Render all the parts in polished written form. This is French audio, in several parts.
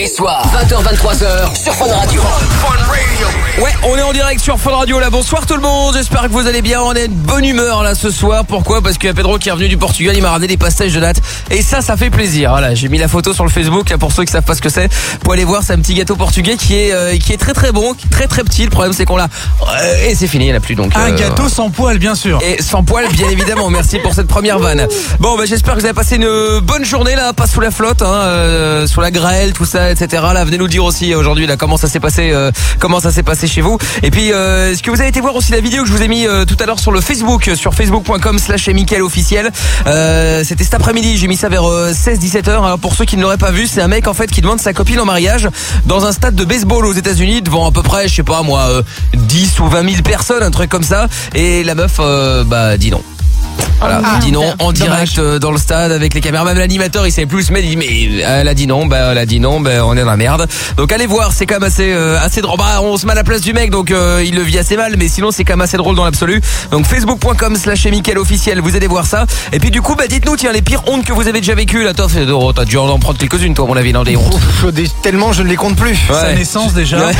Samedi soir, 20h-23h sur Fun Radio. Ouais, on est en direct sur Fun Radio là. Bonsoir tout le monde, j'espère que vous allez bien. On est de bonne humeur là ce soir. Pourquoi ? Parce qu'il y a Pedro qui est revenu du Portugal, il m'a ramené des pastéis de natte. Et ça fait plaisir. Voilà, j'ai mis la photo sur le Facebook là pour ceux qui savent pas ce que c'est. Pour aller voir, c'est un petit gâteau portugais qui est très très bon, très très petit. Le problème c'est qu'on l'a et c'est fini, il n'y en a plus donc. Un gâteau sans poil bien sûr. Et sans poil bien évidemment. Merci pour cette première vanne. Bon bah j'espère que vous avez passé une bonne journée là, pas sous la flotte, sous la grêle, tout ça, etc. Là, venez nous dire aussi aujourd'hui là comment ça s'est passé chez vous. Et puis est-ce que vous avez été voir aussi la vidéo que je vous ai mis tout à l'heure sur le Facebook, sur facebook.com/MickaelOfficiel. C'était cet après-midi, j'ai mis ça vers 16-17h. Alors pour ceux qui ne l'auraient pas vu, c'est un mec en fait qui demande sa copine en mariage dans un stade de baseball aux États-Unis devant à peu près, je sais pas moi, 10 ou 20 000 personnes, un truc comme ça. Et la meuf dit non. Voilà, dit non en direct dans le stade avec les caméras. Même l'animateur il savait plus, mais il dit mais elle a dit non, on est dans la merde. Donc allez voir, c'est quand même assez drôle. Bah on se met à la place du mec, donc il le vit assez mal, mais sinon c'est quand même assez drôle dans l'absolu. Donc facebook.com/MickaelOfficiel, vous allez voir ça. Et puis du coup dites-nous tiens les pires hontes que vous avez déjà vécues là. Toi Fédoro, t'as dû en prendre quelques-unes toi à mon avis dans des hontes. Tellement je ne les compte plus. Ouais. Sa naissance déjà. Ouais.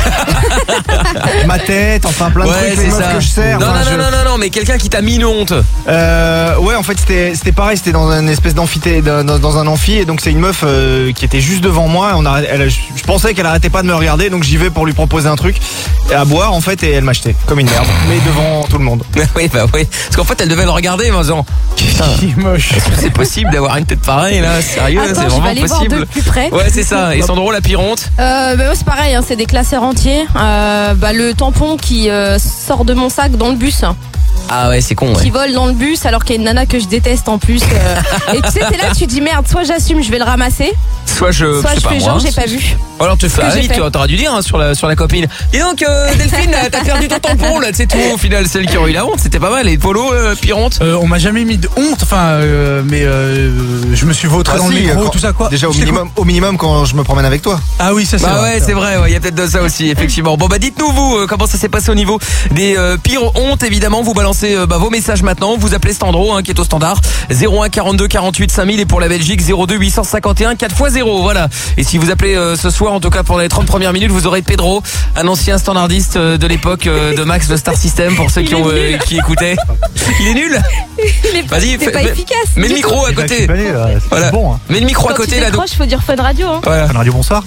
Ma tête, enfin plein de trucs, les meufs que je sers. Non, mais quelqu'un qui t'a mis une honte. Ouais, en fait c'était pareil, c'était dans une espèce d'amphithéâtre, dans un amphi, et donc c'est une meuf qui était juste devant moi. Je pensais qu'elle arrêtait pas de me regarder, donc j'y vais pour lui proposer un truc à boire en fait, et elle m'achetait comme une merde, mais devant tout le monde. Oui, parce qu'en fait elle devait le regarder en disant putain, moche. est-ce que c'est possible d'avoir une tête pareille là, sérieux? Attends, c'est je vais vraiment aller possible voir de plus près. Ouais, c'est ça. Et Sandro, la pire honte? C'est pareil, c'est des classeurs entiers. Le tampon qui sort de mon sac dans le bus. Ah ouais, c'est con, ouais. Qui vole dans le bus alors qu'il y a une nana que je déteste en plus. Et tu sais, t'es là, tu dis merde, soit j'assume, je vais le ramasser, soit je fais genre j'ai pas vu. Alors tu fais, j'ai fait. t'aurais dû dire sur la copine. Dis donc Delphine, t'as perdu ton tampon là, c'est tout. Au final, celle qui aurait eu la honte, c'était pas mal. Et Polo, pire honte. On m'a jamais mis de honte, mais je me suis vautré dans le micro, tout ça quoi. Déjà au minimum quand je me promène avec toi. Ah oui, ça c'est vrai. Ouais, c'est vrai, il y a peut-être de ça aussi, effectivement. Bon dites-nous vous comment ça s'est passé au niveau des pires hontes. Évidemment, vous balancez vos messages maintenant. Vous appelez Sandro qui est au standard 01 42 48 5000 et pour la Belgique 02 851 4x0. Voilà. Et si vous appelez ce soir, en tout cas pour les 30 premières minutes, vous aurez Pedro, un ancien standardiste de l'époque de Max de Star System pour ceux qui écoutaient. Il est nul. Vas-y, c'est pas efficace. Mets le micro à côté. Voilà. Bon, hein. Mets le micro à côté là. donc. Faut dire Fun Radio. Voilà. Fun Radio, bonsoir.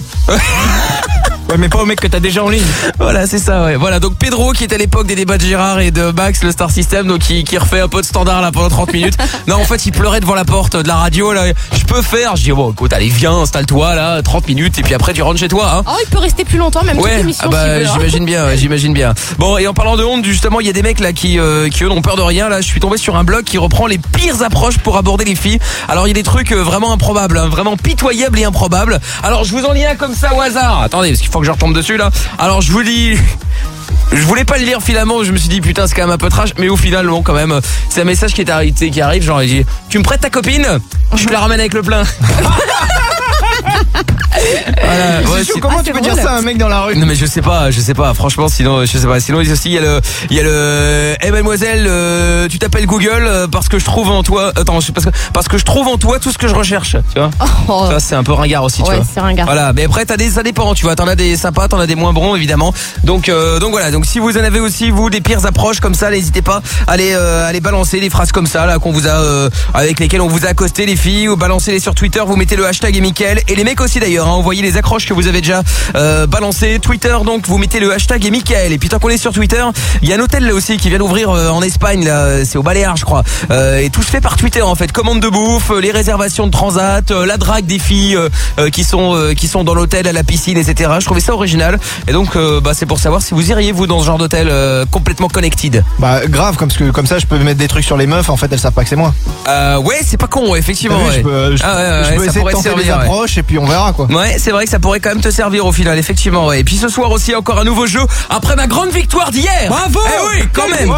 Ouais, mais pas au mec que t'as déjà en ligne. Voilà, c'est ça, ouais. Voilà, donc Pedro qui est à l'époque des débats de Gérard et de Max, le Star System, donc qui refait un peu de standard là pendant 30 minutes. Non, en fait, il pleurait devant la porte de la radio là. Je peux faire. Je dis bon, écoute, allez, viens, installe-toi là, 30 minutes et puis après tu rentres chez toi, hein. Oh, il peut rester plus longtemps, même toute l'émission. J'imagine bien. Bon, et en parlant de honte, justement, il y a des mecs là qui eux n'ont peur de rien. Là, je suis tombé sur un blog qui reprend les pires approches pour aborder les filles. Alors, il y a des trucs vraiment improbables, hein, vraiment pitoyables et improbables. Alors, je vous en lis un comme ça au hasard. Attendez, parce qu'il faut que je retombe dessus là. Alors, je vous dis. Je voulais pas le lire finalement, je me suis dit putain c'est quand même un peu trash, mais au final bon quand même c'est un message qui arrive, genre il dit tu me prêtes ta copine, je te la ramène avec le plein. Voilà, ouais, comment tu peux dire ça à un mec dans la rue? Non mais je sais pas, franchement sinon je sais pas. Sinon aussi il y a le mademoiselle, tu t'appelles Google parce que je trouve en toi parce que je trouve en toi tout ce que je recherche, tu vois. Oh. Ça c'est un peu ringard aussi, tu vois. C'est ringard. Voilà, mais après ça dépend, tu vois, t'en as des sympas, t'en as des moins bons évidemment. Donc voilà, donc si vous en avez aussi vous des pires approches comme ça, n'hésitez pas à aller balancer des phrases comme ça là qu'on vous a avec lesquelles on vous a accosté les filles, ou balancez-les sur Twitter, vous mettez le hashtag et Mickaël. Et les mecs aussi d'ailleurs, hein, envoyez les accroches que vous avez déjà balancées. Twitter, donc vous mettez le hashtag et Mickaël. Et puis tant qu'on est sur Twitter, il y a un hôtel là aussi qui vient d'ouvrir en Espagne là, c'est au Baléares je crois. Et tout se fait par Twitter en fait. Commande de bouffe, les réservations de transat, la drague des filles qui sont dans l'hôtel, à la piscine, etc. Je trouvais ça original. Et donc c'est pour savoir si vous iriez vous dans ce genre d'hôtel complètement connected. Bah grave, comme ça je peux mettre des trucs sur les meufs, en fait elles savent pas que c'est moi. Ouais, c'est pas con, effectivement. Oui, ouais. je peux essayer de tenter des approches et puis on verra quoi. Ouais, c'est vrai que ça pourrait quand même te servir au final, effectivement. Ouais. Et puis ce soir aussi encore un nouveau jeu après ma grande victoire d'hier. Bravo. Eh oui, quand même.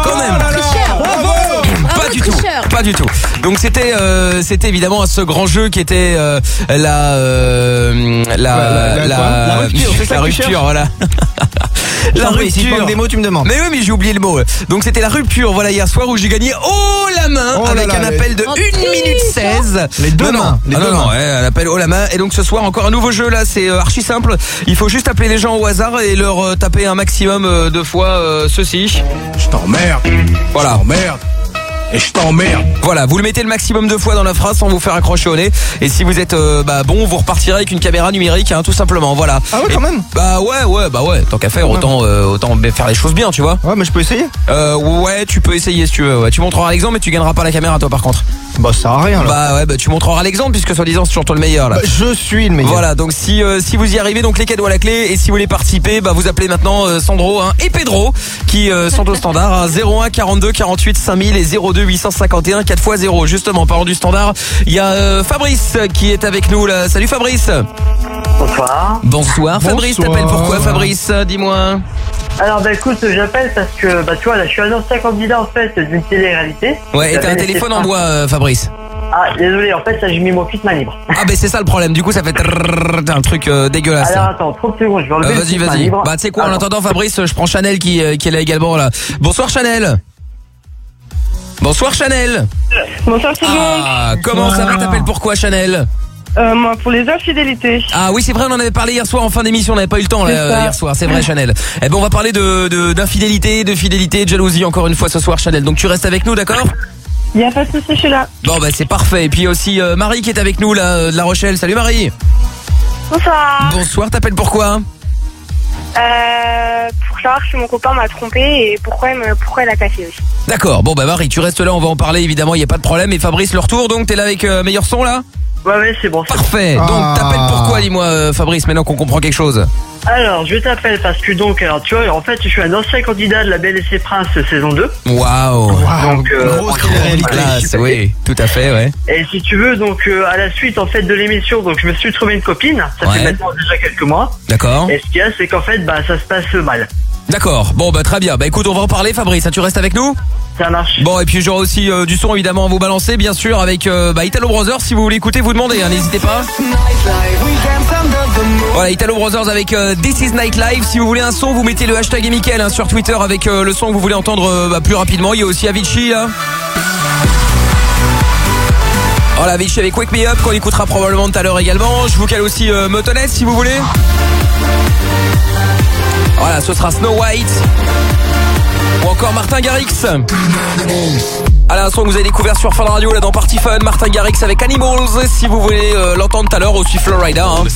Pas du tout. Donc c'était évidemment ce grand jeu qui était la rupture, voilà. La Si tu rupture. manques des mots, tu me demandes. Mais oui, mais j'ai oublié le mot. Donc c'était la rupture, voilà, hier soir où j'ai gagné haut la main Oh là avec là, un appel de Oh, 1 minute 16. Les deux non, mains, les non, deux non, mains. ouais, un appel haut la main. Et donc ce soir encore un nouveau jeu là, c'est archi simple. Il faut juste appeler les gens au hasard et leur taper un maximum de fois ceci. Je t'emmerde. Voilà. Je t'emmerde. Et je t'emmerde. Voilà, vous le mettez le maximum de fois dans la phrase sans vous faire accrocher au nez. Et si vous êtes bon, vous repartirez avec une caméra numérique, hein, tout simplement. Voilà. Ah ouais, quand même. Bah ouais. Tant qu'à faire, autant faire les choses bien, tu vois. Ouais, mais je peux essayer. Ouais, tu peux essayer si tu veux. Ouais. Tu montreras l'exemple, mais tu gagneras pas la caméra, toi, par contre. Bah, ça sert à rien, là. Bah tu montreras l'exemple puisque soi-disant c'est toujours toi le meilleur là. Bah, je suis le meilleur. Voilà, donc si vous y arrivez, donc les cadeaux à la clé. Et si vous voulez participer, bah vous appelez maintenant Sandro et Pedro qui sont au standard, hein, 01 42 48 5000 et 02 851 4x0. Justement, parlant du standard, il y a Fabrice qui est avec nous là. Salut Fabrice. Bonsoir. Bonsoir Fabrice, Bonsoir. t'appelles pourquoi Fabrice? Dis-moi. Alors bah écoute, j'appelle parce que tu vois là, je suis un ancien candidat en fait d'une télé-réalité. Ouais, et t'as un J'avais téléphone laissé en bois Fabrice. Ah désolé, en fait ça j'ai mis mon kit main libre. Ah ben c'est ça le problème, du coup ça fait un truc dégueulasse. Alors attends, 30 secondes, je vais enlever le Vas-y, kit main vas-y. libre. Bah tu sais quoi, en Attends. attendant Fabrice, je prends Chanel qui est là également là. Bonsoir Chanel. Bonsoir Chanel. Bonsoir tout le monde. Ah, comment ça va? T'appelles pourquoi Chanel? Moi, pour les infidélités. Ah oui c'est vrai, on en avait parlé hier soir en fin d'émission, on n'avait pas eu le temps là, C'est ça. hier soir, c'est vrai Chanel. Eh ben on va parler d'infidélité, de fidélité, de jalousie encore une fois ce soir Chanel. Donc tu restes avec nous, d'accord? Il n'y a pas de souci, je suis là. Bon bah c'est parfait. Et puis il y a aussi Marie qui est avec nous là de La Rochelle. Salut Marie. Bonsoir. Bonsoir, t'appelles pourquoi? Pour savoir si mon copain m'a trompé et pourquoi elle a cassé aussi. D'accord, bon bah Marie, tu restes là, on va en parler évidemment, il n'y a pas de problème. Et Fabrice, le retour, donc t'es là avec meilleur son là? Ouais, c'est bon. Parfait, donc Ah. t'appelles pourquoi, dis-moi Fabrice, maintenant qu'on comprend quelque chose? Alors, je t'appelle parce que alors tu vois, en fait, je suis un ancien candidat de la Belle et ses Princes saison 2. Waouh. Donc, grosse télé-réalité. Classe, oui, tout à fait, ouais. Et si tu veux, donc à la suite en fait de l'émission, donc je me suis trouvé une copine. Ça Ouais. fait maintenant déjà quelques mois. D'accord. Et ce qu'il y a, c'est qu'en fait, ça se passe mal. D'accord, bon bah très bien. Bah écoute, on va en parler Fabrice, tu restes avec nous? Ça marche. Bon, et puis j'aurai aussi du son évidemment à vous balancer, bien sûr, avec Italo Brothers. Si vous voulez écouter, vous demandez, hein, n'hésitez pas. Voilà, Italo Brothers avec This is Nightlife. Si vous voulez un son, vous mettez le hashtag et Mickaël, hein, sur Twitter avec le son que vous voulez entendre plus rapidement. Il y a aussi Avicii là. Voilà, Avicii avec Wake Me Up qu'on écoutera probablement tout à l'heure également. Je vous cale aussi Motonet si vous voulez. Voilà, ce sera Snow White ou encore Martin Garrix. À l'instant que vous avez découvert sur Fun Radio là dans Party Fun, Martin Garrix avec Animals. Si vous voulez l'entendre tout à l'heure, aussi Florida. Hein.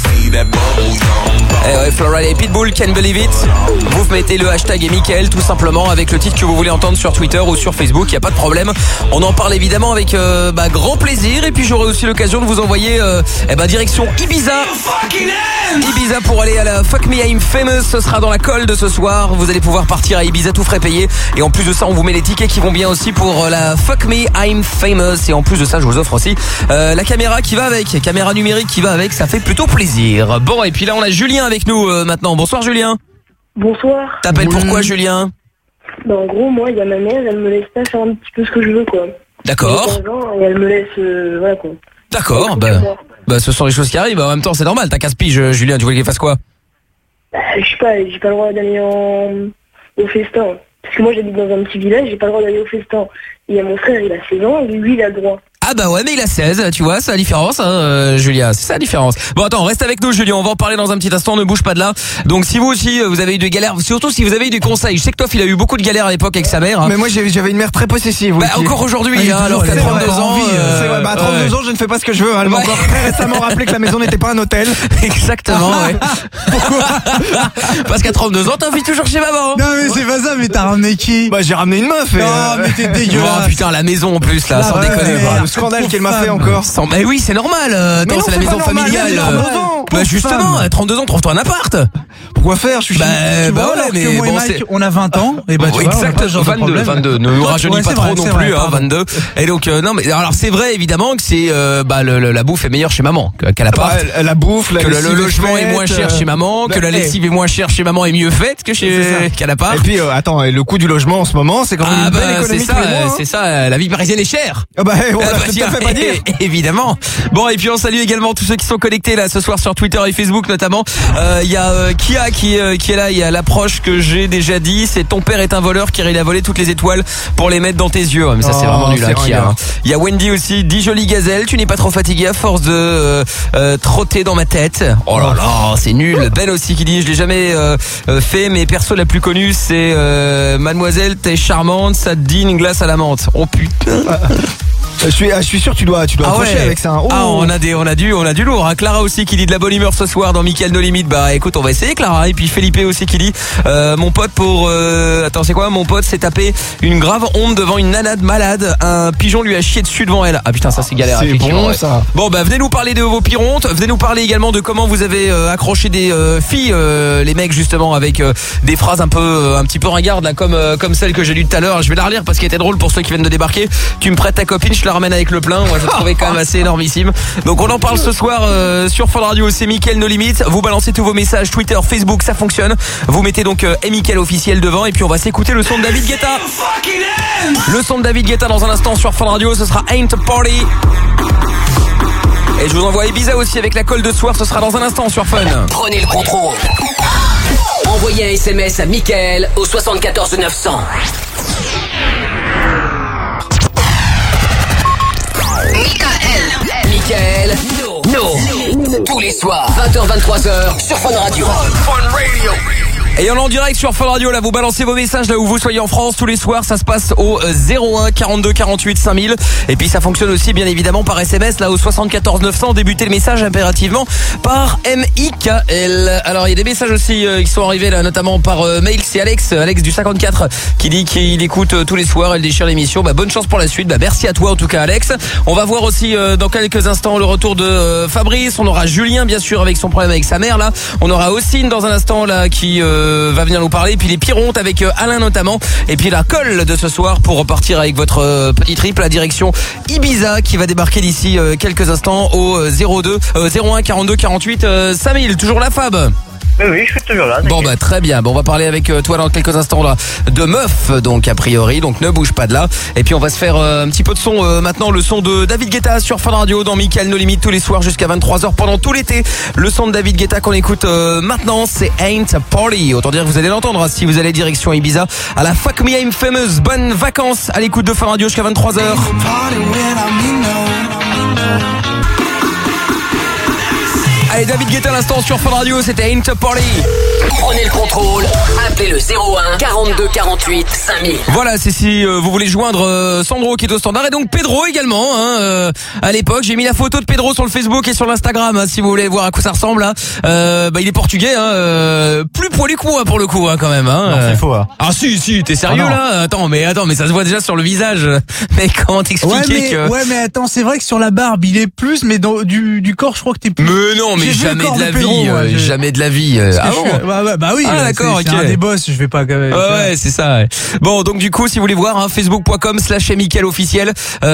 Eh ouais, Florida et Pitbull, Can't Believe It. Vous mettez le hashtag et Mickaël tout simplement avec le titre que vous voulez entendre sur Twitter ou sur Facebook, il n'y a pas de problème. On en parle évidemment avec grand plaisir. Et puis j'aurai aussi l'occasion de vous envoyer direction Ibiza. Ibiza pour aller à la Fuck Me I'm Famous. Ce sera dans la colle de ce soir. Vous allez pouvoir partir à Ibiza tout frais payé. Et en plus de ça, on vous met les tickets qui vont bien aussi pour la Fuck Me I'm Famous. Et en plus de ça, je vous offre aussi la caméra qui va avec, caméra numérique qui va avec. Ça fait plutôt plaisir. Bon, et puis là on a Julien avec nous maintenant. Bonsoir Julien. Bonsoir. T'appelles pourquoi Julien? En gros, moi, il y a ma mère, elle me laisse pas faire un petit peu ce que je veux, quoi. D'accord. J'ai 15 ans et elle me laisse, voilà, quoi. D'accord. Bah ce sont les choses qui arrivent. En même temps, c'est normal. T'as 15 piges, Julien. Tu voulais qu'il fasse quoi? Je sais pas, j'ai pas le droit d'aller au festin. Parce que moi, j'habite dans un petit village, j'ai pas le droit d'aller au festin. Il y a mon frère, il a 16 ans, et lui, il a le droit. Ah bah ouais, mais il a 16, tu vois, c'est la différence, hein, Julien, c'est ça la différence. Bon attends, reste avec nous Julien, on va en parler dans un petit instant, ne bouge pas de là. Donc si vous aussi, vous avez eu des galères, surtout si vous avez eu des conseils, je sais que toi, il a eu beaucoup de galères à l'époque avec sa mère. Hein. Mais moi j'avais une mère très possessive. Bah encore aujourd'hui, hein, alors qu'à 32 ans... C'est vrai, à 32 ans je ne fais pas ce que je veux. Elle m'a Ouais. encore très récemment rappelé que la maison n'était pas un hôtel. Exactement, ouais. Pourquoi? Parce qu'à 32 ans, t'as envie toujours chez maman. Non mais c'est pas ça, mais t'as ramené qui? Bah j'ai ramené une meuf. Et, Non mais t'es Oh dégueulasse. putain, la maison en plus, là, Ah, sans ouais, déconner. ouais. quoi. le scandale qu'elle m'a fait encore. Mais oui, c'est normal, attends, non, c'est la c'est maison pas normal, familiale. elle a 32 ans. Bah justement, à 32 ans, trouve-toi un appart. Pourquoi faire? Je suis Bah, Tu vois, ouais, alors mais que moi et bon, Mike, c'est... on a 20 ans, et bah tu vois, on a pas exact, ce genre de 22, problème. 22. Ne nous rajeunis Ouais, pas c'est trop vrai, non c'est plus, vrai, hein, pardon. 22. Et donc, non, mais alors c'est vrai évidemment que c'est, la bouffe est meilleure chez maman qu'à l'appart. Bah, la bouffe, la Que le lessive logement est faite, moins cher chez maman, que la lessive est moins chère chez maman et mieux faite que qu'à l'appart. Et puis attends, et le coût du logement en ce moment, c'est quand même Ah une belle bah c'est économie ça, tous les mois, hein. c'est ça, la vie parisienne est chère. Ah bah voilà, Ah bah, je te tiens, fais pas dire. évidemment. Bon, et puis on salue également tous ceux qui sont connectés là ce soir sur Twitter et Facebook notamment. Il y a Kia qui est là. Il y a l'approche que j'ai déjà dit. C'est ton père est un voleur car il a volé toutes les étoiles pour les mettre dans tes yeux. Mais ça c'est vraiment nul, hein, Kia. Hein. Il y a Wendy aussi. Dis jolie gazelle, tu n'es pas trop fatigué à force de trotter dans ma tête. Oh là là, c'est nul. Ben aussi qui dit je l'ai jamais fait, mais perso la plus connue c'est Mademoiselle, t'es charmante, ça te dit une glace à la menthe. Oh putain. Je suis sûr que tu dois accrocher avec ça. Ah, on a du lourd. Hein. Clara aussi qui dit de la bonne humeur ce soir dans Mickaël No Limite. Bah écoute, on va essayer Clara. Et puis Felipe aussi qui dit mon pote attends, c'est quoi? Mon pote s'est tapé une grave honte devant une nanade malade. Un pigeon lui a chié dessus devant elle. Ah putain, ça c'est galère. C'est bon ça. Bon bah venez nous parler de vos pires hontes. Venez nous parler également de comment vous avez accroché des filles, les mecs justement avec des phrases un petit peu ringardes là comme celle que j'ai lue tout à l'heure. Je vais la relire parce qu'elle était drôle pour ceux qui viennent de débarquer. Tu me prêtes ta copine, je la ramène avec le plein. Moi je trouvais quand même assez énormissime. Donc on en parle ce soir sur Fun Radio. C'est Mickaël No Limite. Vous balancez tous vos messages Twitter, Facebook, ça fonctionne. Vous mettez donc Mickaël officiel devant et puis on va s'écouter le son de David Guetta. Le son de David Guetta dans un instant sur Fun Radio. Ce sera Ain't a Party. Et je vous envoie Ibiza aussi avec la colle de soir. Ce sera dans un instant sur Fun. Prenez le contrôle. Envoyez un SMS à Mickaël au 74 900. Mickaël, no. Tous les soirs, 20h-23h sur Fun Radio. Et on est en direct sur Fun Radio, là vous balancez vos messages là où vous soyez en France tous les soirs, ça se passe au 01 42 48 5000 et puis ça fonctionne aussi bien évidemment par SMS là au 74 900, débutez le message impérativement par MIKL. Alors il y a des messages aussi qui sont arrivés là notamment par mail, c'est Alex du 54 qui dit qu'il écoute tous les soirs, elle déchire l'émission. Bah bonne chance pour la suite, bah merci à toi en tout cas Alex. On va voir aussi dans quelques instants le retour de Fabrice, on aura Julien bien sûr avec son problème avec sa mère là, on aura Ossine dans un instant là qui va venir nous parler, puis les pires hontes avec Alain notamment, et puis la colle de ce soir pour repartir avec votre petit trip, la direction Ibiza qui va débarquer d'ici quelques instants au 01 42 48 5000. Toujours la Fab. Oui, je suis toujours là. Bon bah très bien. Bon, on va parler avec toi dans quelques instants là de meuf donc a priori, donc ne bouge pas de là. Et puis on va se faire un petit peu de son maintenant, le son de David Guetta sur Fun Radio dans Mickaël No Limite tous les soirs jusqu'à 23h pendant tout l'été. Le son de David Guetta qu'on écoute maintenant, c'est Ain't a Party. Autant dire que vous allez l'entendre si vous allez direction Ibiza à la Fuck Me I'm Famous. Bonnes vacances à l'écoute de Fun Radio jusqu'à 23h. Allez, David Guetta à l'instant sur Fun Radio, c'était Ain't a Party. Prenez le contrôle, appelez le 01 42 48 5000. Voilà, c'est si vous voulez joindre Sandro qui est au standard et donc Pedro également. Hein, à l'époque, j'ai mis la photo de Pedro sur le Facebook et sur l'Instagram. Hein, si vous voulez voir à quoi ça ressemble. Hein. Bah, il est portugais, hein, plus poilu que moi pour le coup, hein, quand même. Hein. Non, c'est faux. Hein. Ah si, t'es sérieux là? Attends, mais ça se voit déjà sur le visage. Mais comment t'expliquer que... Ouais, mais attends, c'est vrai que sur la barbe, il est plus, mais du corps, je crois que t'es plus. Mais non, mais jamais de la vie, jamais de la vie. Ah bon? Bah oui, d'accord, c'est un des boss, je vais pas quand même. Ouais, c'est ça. Ouais. Bon, donc du coup, si vous voulez voir, hein, facebook.com/Mickaël officiel.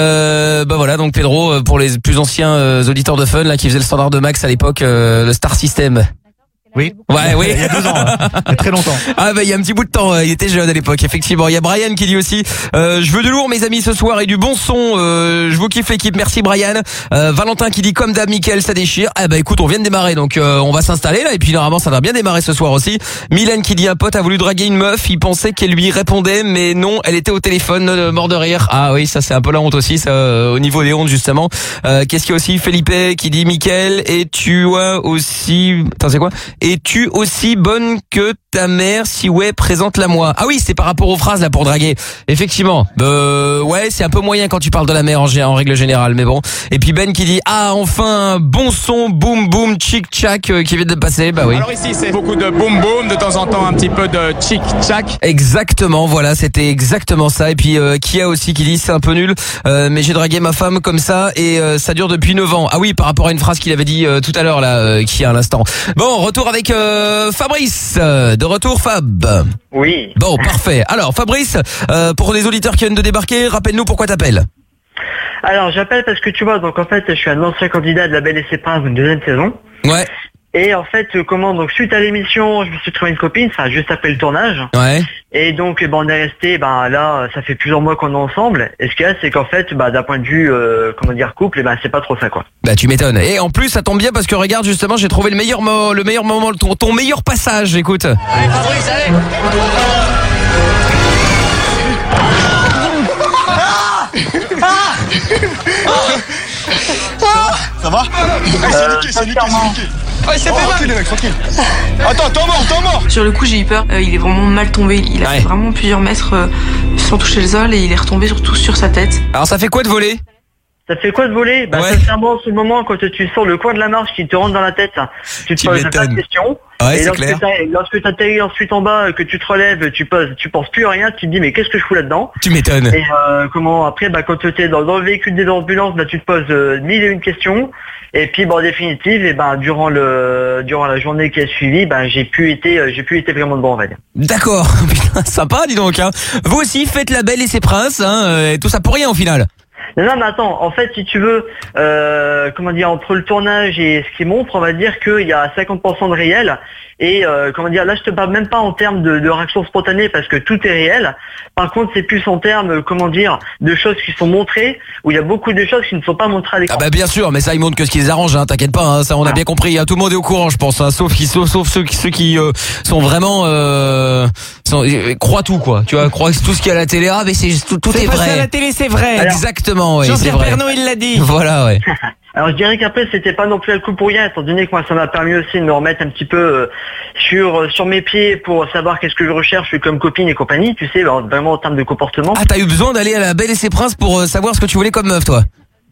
Bah voilà, donc Pedro pour les plus anciens auditeurs de Fun là qui faisaient le standard de Max à l'époque, le Star System. Oui. Ouais, oui. Il y a 2 ans. Hein. Il y a très longtemps. Ah bah il y a un petit bout de temps, il était jeune à l'époque, effectivement. Il y a Brian qui dit aussi je veux du lourd mes amis ce soir et du bon son, je vous kiffe l'équipe, merci Brian. Valentin qui dit comme d'hab Mickaël ça déchire. Ah bah écoute, on vient de démarrer donc on va s'installer là et puis normalement ça va bien démarrer ce soir aussi. Mylène qui dit un pote a voulu draguer une meuf, il pensait qu'elle lui répondait mais non, elle était au téléphone mort de rire. Ah oui, ça c'est un peu la honte aussi ça, au niveau des hontes justement. Qu'est-ce qu'il y a aussi? Felipe qui dit Mickaël et tu as aussi... Attends, c'est quoi? Es-tu aussi bonne que ta mère? Si ouais, présente-la-moi. Ah oui, c'est par rapport aux phrases là pour draguer. Effectivement. Ouais, c'est un peu moyen quand tu parles de la mère en règle générale, mais bon. Et puis Ben qui dit ah enfin bon son boum boum chic tchac qui vient de passer. Bah oui. Alors ici c'est beaucoup de boum boum, de temps en temps un petit peu de chic tchac. Exactement, voilà, c'était exactement ça. Et puis Kia aussi qui dit c'est un peu nul, mais j'ai dragué ma femme comme ça et ça dure depuis 9 ans. Ah oui, par rapport à une phrase qu'il avait dit tout à l'heure là, Kia à l'instant. Bon, retour avec Fabrice. De retour Fab. Oui. Bon, parfait. Alors Fabrice, pour les auditeurs qui viennent de débarquer, rappelle-nous pourquoi t'appelles. Alors j'appelle parce que tu vois, donc en fait je suis un ancien candidat de La Belle et ses Princes d'une 2e saison. Ouais. Et en fait, donc suite à l'émission, je me suis trouvé une copine, enfin juste après le tournage. Ouais. Et donc, on est resté, là, ça fait plusieurs mois qu'on est ensemble. Et ce qu'il y a, c'est qu'en fait, d'un point de vue, couple, c'est pas trop ça, quoi. Bah, tu m'étonnes. Et en plus, ça tombe bien parce que regarde, justement, j'ai trouvé le meilleur moment, ton meilleur passage, écoute. Allez, Fabrice, allez. Ça va? C'est niqué. Ouais, c'est fait mal. Les mecs, tranquille. Attends, t'es mort. Sur le coup, j'ai eu peur. Il est vraiment mal tombé. Il a fait vraiment plusieurs mètres sans toucher le sol et il est retombé surtout sur sa tête. Alors, ça fait quoi de voler? Ça fait quoi de voler? Sincèrement, c'est le moment quand tu sors le coin de la marche qui te rentre dans la tête, tu te poses plein de questions. Ouais, et lorsque tu atterris ensuite en bas, que tu te relèves, tu penses plus à rien, tu te dis mais qu'est-ce que je fous là-dedans? Tu m'étonnes. Et après, quand tu es dans le véhicule des ambulances, tu te poses 1001 questions. Et puis en définitive, durant la journée qui a suivi, j'ai pu être vraiment dedans, on va dire. D'accord, sympa, dis donc. Hein. Vous aussi, faites la belle et ses princes, et tout ça pour rien au final. Non, mais attends, en fait, si tu veux, entre le tournage et ce qui montre, on va dire qu'il y a 50% de réel. Et là, je te parle même pas en termes de réaction spontanée parce que tout est réel. Par contre, c'est plus en termes, de choses qui sont montrées, où il y a beaucoup de choses qui ne sont pas montrées à l'écran. Ah bah bien sûr, mais ça, ils montrent que ce qui les arrange, hein, t'inquiète pas, hein, ça, on a bien compris. Tout le monde est au courant, je pense, hein, sauf ceux qui sont vraiment croient tout, quoi. Tu vois, croient tout ce qu'il y a à la télé, mais tout est vrai. Ça à la télé, c'est vrai. Exactement, ouais, c'est vrai. Pernod, il l'a dit. Voilà, ouais. Alors je dirais qu'après c'était pas non plus un coup pour rien, étant donné que moi ça m'a permis aussi de me remettre un petit peu sur mes pieds pour savoir qu'est-ce que je recherche comme copine et compagnie, tu sais, vraiment en termes de comportement. Ah, t'as eu besoin d'aller à la Belle et ses Princes pour savoir ce que tu voulais comme meuf, toi?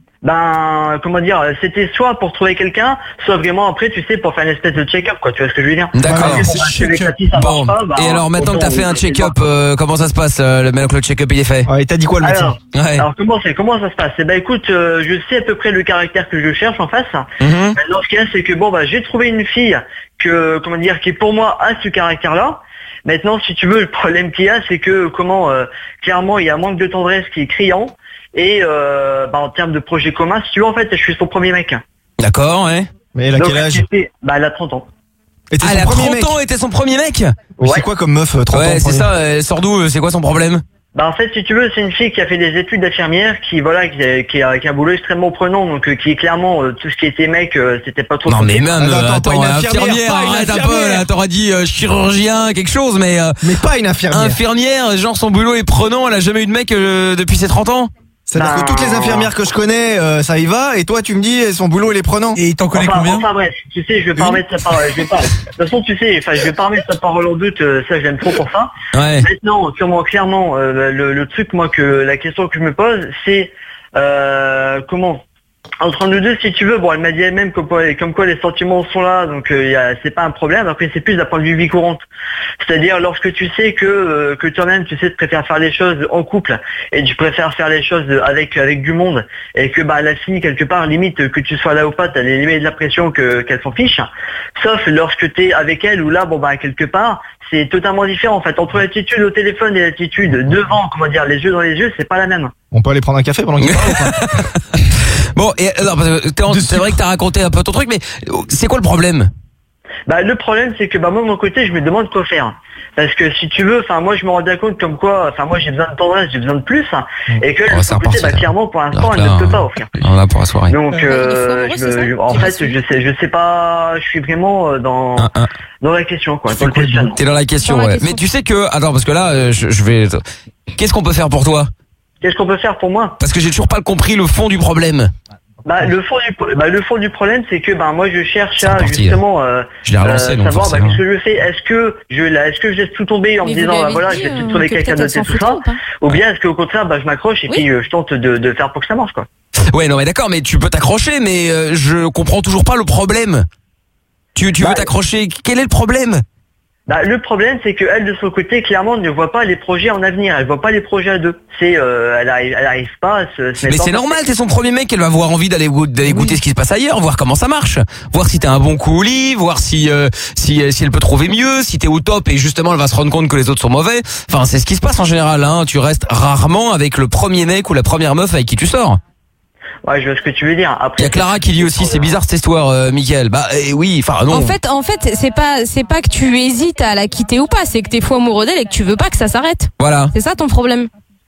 C'était soit pour trouver quelqu'un, soit vraiment après, tu sais, pour faire une espèce de check-up, quoi, tu vois ce que je veux dire? D'accord. Bon. Et alors, maintenant que t'as fait un check-up, comment ça se passe, maintenant que le check-up il est fait? Et t'as dit quoi, le médecin? Alors, comment ça se passe? Écoute, je sais à peu près le caractère que je cherche en face. Maintenant, ce qu'il y a, c'est que j'ai trouvé une fille qui pour moi a ce caractère-là. Maintenant, si tu veux, le problème qu'il y a, c'est que clairement, il y a un manque de tendresse qui est criant. Et en termes de projet commun, si tu veux, en fait, je suis son premier mec. D'accord, ouais. Mais elle a quel âge? Elle a 30 ans. Elle a 30 ans et t'es son premier mec? Ouais. C'est quoi comme meuf, 30 ans? Ouais, c'est ça, elle sort d'où? C'est quoi son problème? En fait, si tu veux, c'est une fille qui a fait des études d'infirmière, qui a un boulot extrêmement prenant, donc qui est clairement tout ce qui était mec, c'était pas trop. Non mais même attends, infirmière, arrête un peu là, t'aurais dit chirurgien, quelque chose, mais pas une infirmière. Infirmière, genre son boulot est prenant, elle a jamais eu de mec depuis ses 30 ans. C'est-à-dire que toutes les infirmières que je connais, ça y va, et toi tu me dis son boulot il est prenant. Et t'en connais combien? Enfin bref, tu sais, je vais pas remettre sa parole. De toute façon, tu sais, je vais pas remettre sa parole en doute. Ça, j'aime trop pour ça. Ouais. Maintenant, clairement, le truc, la question que je me pose, c'est entre nous deux, si tu veux, elle m'a dit elle-même comme quoi les sentiments sont là, donc c'est pas un problème. Après, c'est plus d'un point de vue vie courante. C'est-à-dire lorsque tu sais que toi-même, tu sais, tu préfères faire les choses en couple et tu préfères faire les choses avec du monde et que la fille quelque part, limite que tu sois là ou pas, t'as les limites de la pression qu'elle s'en fiche. Sauf lorsque t'es avec elle ou là, quelque part, c'est totalement différent. En fait, entre l'attitude au téléphone et l'attitude devant, les yeux dans les yeux, c'est pas la même. On peut aller prendre un café pendant qu'il parle ou pas? Bon, et alors, c'est vrai que t'as raconté un peu ton truc, mais c'est quoi le problème? Le problème, c'est que moi, de mon côté, je me demande quoi faire. Parce que si tu veux, moi, je me rends compte comme quoi, moi, j'ai besoin de tendresse, j'ai besoin de plus, et que de mon côté, clairement, pour l'instant, elle ne peut pas offrir. On a pour la soirée. Donc, en fait, je sais pas, je suis vraiment dans la question, quoi. Dans le questionnement. T'es dans la question, ouais. Mais tu sais que, attends, parce que là, je vais, qu'est-ce qu'on peut faire pour toi? Qu'est-ce qu'on peut faire pour moi? Parce que j'ai toujours pas compris le fond du problème. Le fond du problème, c'est que moi je cherche à justement savoir qu'est-ce que je fais. Est-ce que je laisse tout tomber en me disant je vais essayer de trouver quelqu'un d'autre et tout ça, ou bien est-ce qu'au contraire je m'accroche et puis je tente de faire pour que ça marche, quoi. Ouais, non mais d'accord, mais tu peux t'accrocher, mais je comprends toujours pas le problème. Tu veux t'accrocher, quel est le problème? Le problème, c'est que elle, de son côté, clairement, ne voit pas les projets en avenir. Elle voit pas les projets à deux. Elle arrive pas à se mais c'est normal, t'es son premier mec, elle va avoir envie d'aller goûter ce qui se passe ailleurs, voir comment ça marche, voir si t'as un bon coup au lit, voir si elle peut trouver mieux, si t'es au top et justement elle va se rendre compte que les autres sont mauvais. Enfin, c'est ce qui se passe en général, hein. Tu restes rarement avec le premier mec ou la première meuf avec qui tu sors. Ouais, je vois ce que tu veux dire. Après, Il y a Clara qui dit aussi c'est bizarre cette histoire, Mickaël. Bah oui, enfin non. En fait, c'est pas que tu hésites à la quitter ou pas, c'est que t'es fou amoureux d'elle et que tu veux pas que ça s'arrête. Voilà. C'est ça ton problème.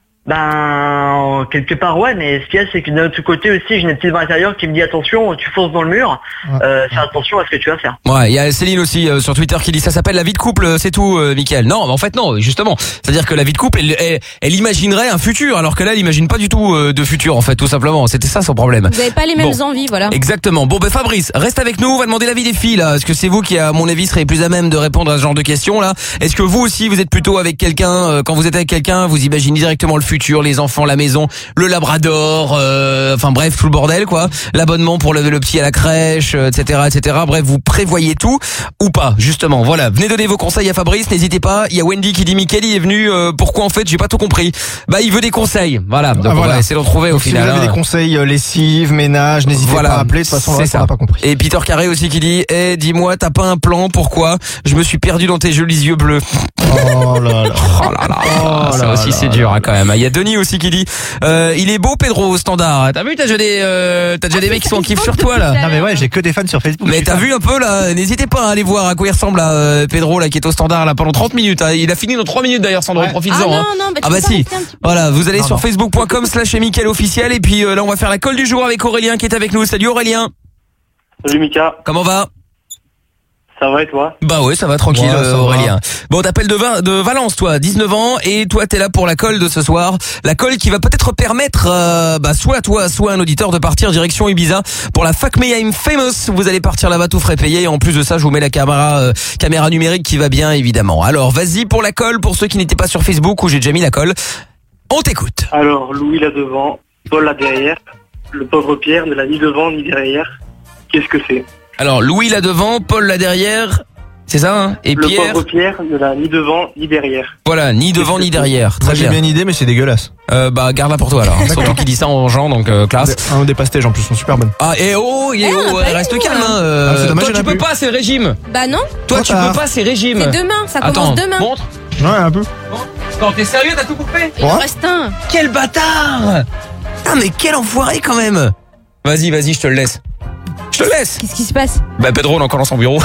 Ben, quelque part, ouais, mais ce qu'il y a, c'est que d'un autre côté aussi, j'ai une petite voix intérieure qui me dit attention, tu fonces dans le mur, fais attention à ce que tu vas faire. Ouais, il y a Céline aussi sur Twitter qui dit ça s'appelle la vie de couple, c'est tout, Mickaël. Non, en fait non, justement. C'est-à-dire que la vie de couple, elle imaginerait un futur, alors que là, elle imagine pas du tout de futur, en fait, tout simplement. C'était ça son problème. Vous avez pas les mêmes envies, voilà. Exactement. Bon, ben Fabrice, reste avec nous. On va demander l'avis des filles là. Est-ce que c'est vous qui, à mon avis, serez plus à même de répondre à ce genre de questions là? Est-ce que vous aussi, vous êtes plutôt avec quelqu'un quand vous êtes avec quelqu'un, vous imaginez directement le futur, les enfants, la maison, le labrador, enfin bref, tout le bordel quoi. L'abonnement pour le petit à la crèche, etc., etc. Bref, vous prévoyez tout ou pas, justement. Voilà, venez donner vos conseils à Fabrice. N'hésitez pas. Il y a Wendy qui dit Mickaël, il est venu. Pourquoi en fait, j'ai pas tout compris. Bah, il veut des conseils. Voilà. Donc on va essayer d'en trouver au final. Si vous avez des conseils lessive, ménage, n'hésitez pas à appeler. De toute façon, on n'a pas compris. Et Peter Carré aussi qui dit dis-moi, t'as pas un plan? Pourquoi? Je me suis perdu dans tes jolis yeux bleus. Oh là là. Oh là là. Ça aussi c'est dur hein, quand même. Il y a Denis aussi qui dit il est beau Pedro au standard. T'as vu, t'as déjà des mecs qui sont en kiff sur toi là. Non mais ouais, j'ai que des fans sur Facebook. Mais t'as vu un peu là, n'hésitez pas à aller voir à quoi il ressemble là, Pedro là qui est au standard là pendant 30 minutes. Hein. Il a fini dans 3 minutes d'ailleurs, Sandro, profites-en. Ah bah si. Voilà, vous allez sur facebook.com/Mickaël officiel et puis là on va faire la colle du jour avec Aurélien qui est avec nous. Salut Aurélien. Salut Mika. Comment va? Ça va et toi? Bah ouais, ça va tranquille, ouais, ça Aurélien. Bon, t'appelles de Valence, toi, 19 ans, et toi t'es là pour la colle de ce soir. La colle qui va peut-être permettre, soit à toi, soit à un auditeur de partir direction Ibiza pour la Fuck Me I'm Famous. Vous allez partir là-bas, tout frais payé, et en plus de ça, je vous mets la caméra numérique qui va bien, évidemment. Alors, vas-y pour la colle, pour ceux qui n'étaient pas sur Facebook où j'ai déjà mis la colle. On t'écoute. Alors, Louis là devant, Paul là derrière, le pauvre Pierre ne l'a ni devant ni derrière. Qu'est-ce que c'est? Alors, Louis là devant, Paul là derrière, c'est ça, hein? Et le Pierre. Pauvre Pierre ne l'a ni devant ni derrière. Voilà, ni devant ni derrière. Très Moi, j'ai bien une idée, mais c'est dégueulasse. Bah, garde-la pour toi alors. Surtout qu'il dit ça en gens, donc classe. Des pastèges en plus sont super bonnes. Ah, reste calme, hein. C'est dommage, toi, tu peux pas, c'est le régime. Bah non. Toi, tu peux pas, c'est régime. C'est demain, ça commence demain. Montre. Ouais, un peu. Quand t'es sérieux, t'as tout bouffé? Il en reste un. Quel bâtard! Ah, mais quel enfoiré quand même! Vas-y, je te le laisse. Je te laisse. Qu'est-ce qui se passe? Bah, Pedro, on est encore dans son bureau.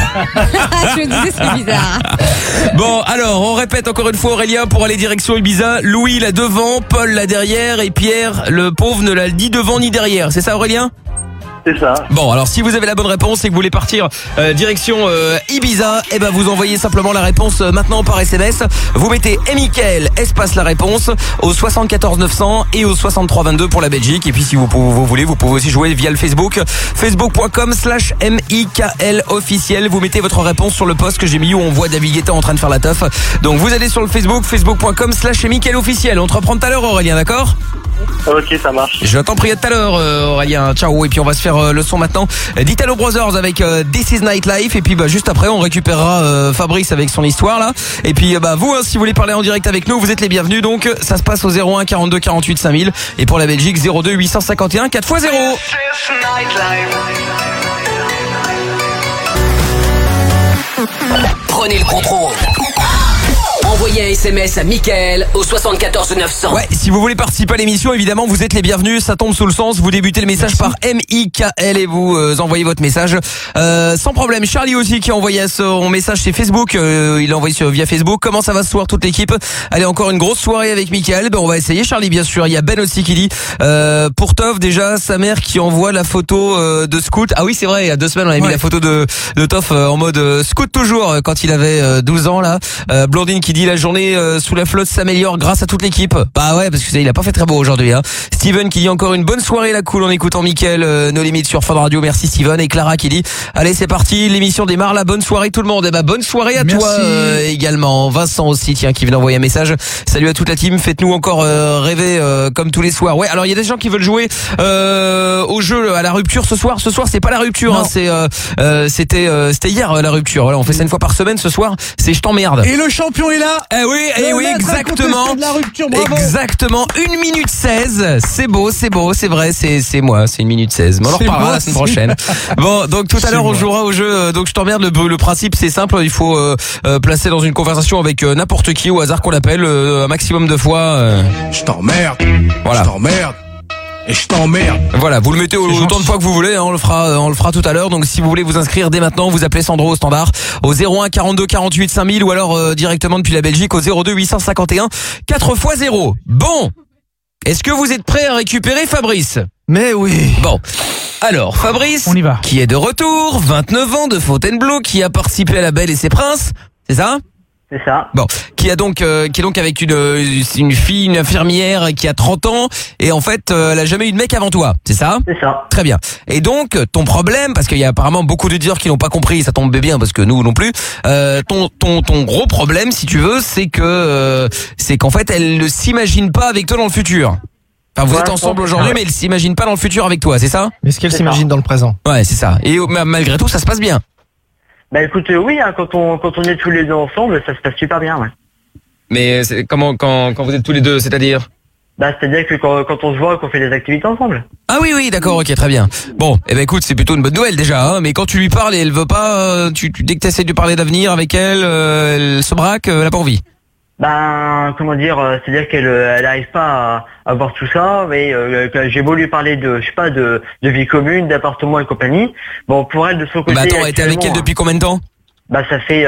Je me disais, c'est bizarre. Bon, alors, on répète encore une fois, Aurélien, pour aller direction Ibiza. Louis là devant, Paul là derrière, et Pierre, le pauvre, ne l'a ni devant ni derrière. C'est ça, Aurélien? C'est ça. Bon, alors si vous avez la bonne réponse et que vous voulez partir direction Ibiza, eh ben vous envoyez simplement la réponse maintenant par SMS. Vous mettez Mickaël espace la réponse au 74 900 et au 63 22 pour la Belgique. Et puis si vous voulez, vous pouvez aussi jouer via le Facebook, facebook.com/Mickaël officiel. Vous mettez votre réponse sur le post que j'ai mis où on voit David Guetta en train de faire la teuf. Donc vous allez sur le facebook.com/Mickaël officiel. On te reprend tout à l'heure, Aurélien, d'accord? Ok, ça marche. Je t'en prie, à tout à l'heure, Aurélien. Ciao. Et puis on va se faire le son maintenant d'Italo Brothers avec This Is Nightlife. Et puis juste après on récupérera Fabrice avec son histoire là. Et puis vous si vous voulez parler en direct avec nous, vous êtes les bienvenus. Donc ça se passe au 01 42 48 5000. Et pour la Belgique 02 851 4x0. Prenez le contrôle. Envoyez un SMS à Mickaël au 74 900. Ouais, si vous voulez participer à l'émission, évidemment, vous êtes les bienvenus. Ça tombe sous le sens. Vous débutez le message par Mickaël et vous envoyez votre message sans problème. Charlie aussi qui a envoyé son message chez Facebook. Il a envoyé via Facebook. Comment ça va ce soir, toute l'équipe? Allez, encore une grosse soirée avec Mickaël. Ben, on va essayer, Charlie, bien sûr. Il y a Ben aussi qui dit pour Toff, déjà, sa mère qui envoie la photo de scout. Ah oui, c'est vrai, il y a 2 semaines, on avait mis la photo de Toff en mode scout toujours quand il avait 12 ans là. Blondine qui dit la journée sous la flotte s'améliore grâce à toute l'équipe. Bah ouais, parce que il a pas fait très beau aujourd'hui, hein. Steven qui dit encore une bonne soirée la cool en écoutant Mickaël, No Limites sur Fun Radio. Merci Steven. Et Clara qui dit allez, c'est parti, l'émission démarre là. Bonne soirée tout le monde. Et bonne soirée à toi également. Vincent aussi, tiens, qui vient d'envoyer un message. Salut à toute la team, faites-nous encore rêver comme tous les soirs. Ouais, alors il y a des gens qui veulent jouer au jeu à la rupture ce soir. Ce soir, c'est pas la rupture, hein, c'était hier la rupture. Voilà, on fait ça une fois par semaine. Ce soir, c'est je t'emmerde. Et le champion est là. Oui, exactement. De la rupture, bravo. Exactement, 1 minute 16. C'est beau, c'est vrai, c'est moi, c'est 1 minute 16. Mais on en reparlera la semaine prochaine. Bon, donc tout à l'heure on jouera au jeu. Donc je t'emmerde, le principe c'est simple, il faut placer dans une conversation avec n'importe qui au hasard qu'on l'appelle un maximum de fois. Je t'emmerde. Voilà. Je t'emmerde. et je t'emmerde. Voilà, vous le mettez autant de fois que vous voulez, hein, on le fera tout à l'heure. Donc si vous voulez vous inscrire dès maintenant, vous appelez Sandro au standard au 01 42 48 5000 ou alors directement depuis la Belgique au 02 851 4x0. Bon, est-ce que vous êtes prêts à récupérer Fabrice? Mais oui. Bon, alors Fabrice, on y va. Qui est de retour, 29 ans, de Fontainebleau, qui a participé à La Belle et ses Princes, c'est ça? C'est ça. Bon, qui est donc avec une fille, une infirmière qui a 30 ans et en fait elle a jamais eu de mec avant toi, c'est ça? C'est ça. Très bien. Et donc ton problème, parce qu'il y a apparemment beaucoup d'auditeurs qui n'ont pas compris, ça tombe bien parce que nous non plus. Ton gros problème, si tu veux, c'est qu'en fait elle ne s'imagine pas avec toi dans le futur. Enfin, vous êtes ensemble aujourd'hui, mais elle s'imagine pas dans le futur avec toi, c'est ça? Mais est-ce qu'elle s'imagine dans le présent? Ouais, c'est ça. Et malgré tout, ça se passe bien. Bah écoute, oui, hein, quand on est tous les deux ensemble, ça se passe super bien, ouais. Mais comment quand vous êtes tous les deux, c'est-à-dire? Bah c'est-à-dire que quand on se voit, qu'on fait des activités ensemble. Ah oui, d'accord, ok, très bien. Bon, eh ben écoute, c'est plutôt une bonne nouvelle déjà, hein, mais quand tu lui parles et elle veut pas, dès que tu essaies de parler d'avenir avec elle, elle se braque, elle a pas envie. Ben comment dire, c'est-à-dire qu'elle arrive pas à voir tout ça, mais j'ai beau lui parler de vie commune, d'appartement et compagnie. Bon, pour elle de son côté. Bah attends, t'es avec elle depuis combien de temps? Bah ça fait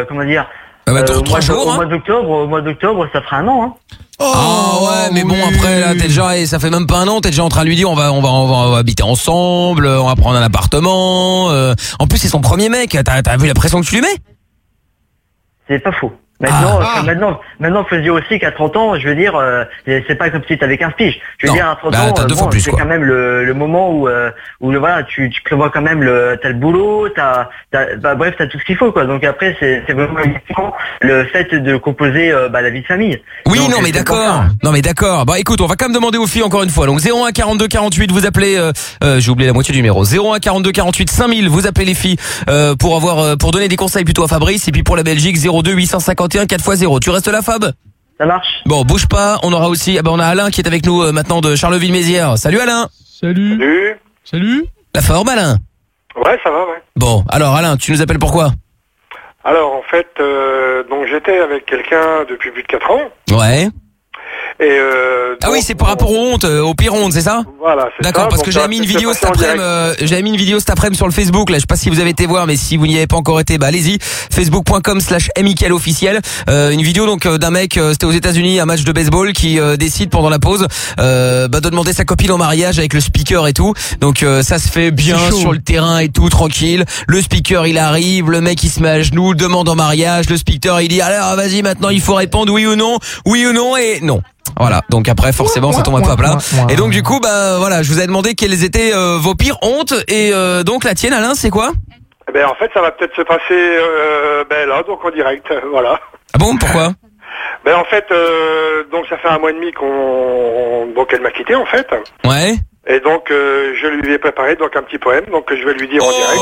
3 jours. Au mois d'octobre, ça fera 1 an. Hein. Ouais, mais bon après là, t'es déjà, ça fait même pas 1 an, t'es déjà en train de lui dire on va habiter ensemble, on va prendre un appartement. En plus c'est son premier mec, t'as vu la pression que tu lui mets? C'est pas faux. Maintenant, faut se dire aussi qu'à 30 ans, je veux dire, c'est pas comme si t'avais 15 piges. Je veux dire, à 30 ans, c'est quand même le moment où voilà, tu prévois quand même t'as le boulot, t'as tout ce qu'il faut, quoi. Donc après, c'est vraiment le fait de composer, la vie de famille. Oui, donc, non mais d'accord. Bah écoute, on va quand même demander aux filles encore une fois. Donc 01 42 48, vous appelez, j'ai oublié la moitié du numéro. 01 42 48 5000, vous appelez les filles, pour donner des conseils plutôt à Fabrice, et puis pour la Belgique 02 851 4x0. Tu restes là, Fab? Ça marche. Bon, bouge pas. On aura aussi, on a Alain qui est avec nous maintenant de Charleville-Mézières. Salut Alain. Salut. La forme, Alain? Ouais, ça va, ouais. Bon, alors Alain, tu nous appelles pourquoi? Alors en fait, donc j'étais avec quelqu'un depuis plus de 4 ans. Ouais. Et oui, c'est par rapport aux hontes, aux pires hontes, c'est ça? Voilà, c'est ça. D'accord, parce que j'avais mis une vidéo cet après-midi, sur le Facebook, là, je sais pas si vous avez été voir, mais si vous n'y avez pas encore été, allez-y, facebook.com/mickaëlofficiel, une vidéo donc d'un mec, c'était aux États-Unis, un match de baseball, qui décide pendant la pause de demander sa copine en mariage avec le speaker et tout. Donc ça se fait bien sur le terrain et tout, tranquille. Le speaker, il arrive, le mec il se met à genoux, demande en mariage, le speaker il dit alors vas-y, maintenant il faut répondre oui ou non, et non. Voilà, donc après forcément ça tombe un peu à plat. Et donc du coup voilà, je vous ai demandé quelles étaient vos pires hontes, et donc la tienne, Alain, c'est quoi? Ben en fait ça va peut-être se passer là, donc en direct, voilà. Ah bon, pourquoi? Ben en fait donc ça fait 1 mois et demi qu'elle m'a quitté en fait. Ouais. Et donc je lui ai préparé donc un petit poème, donc je vais lui dire en direct.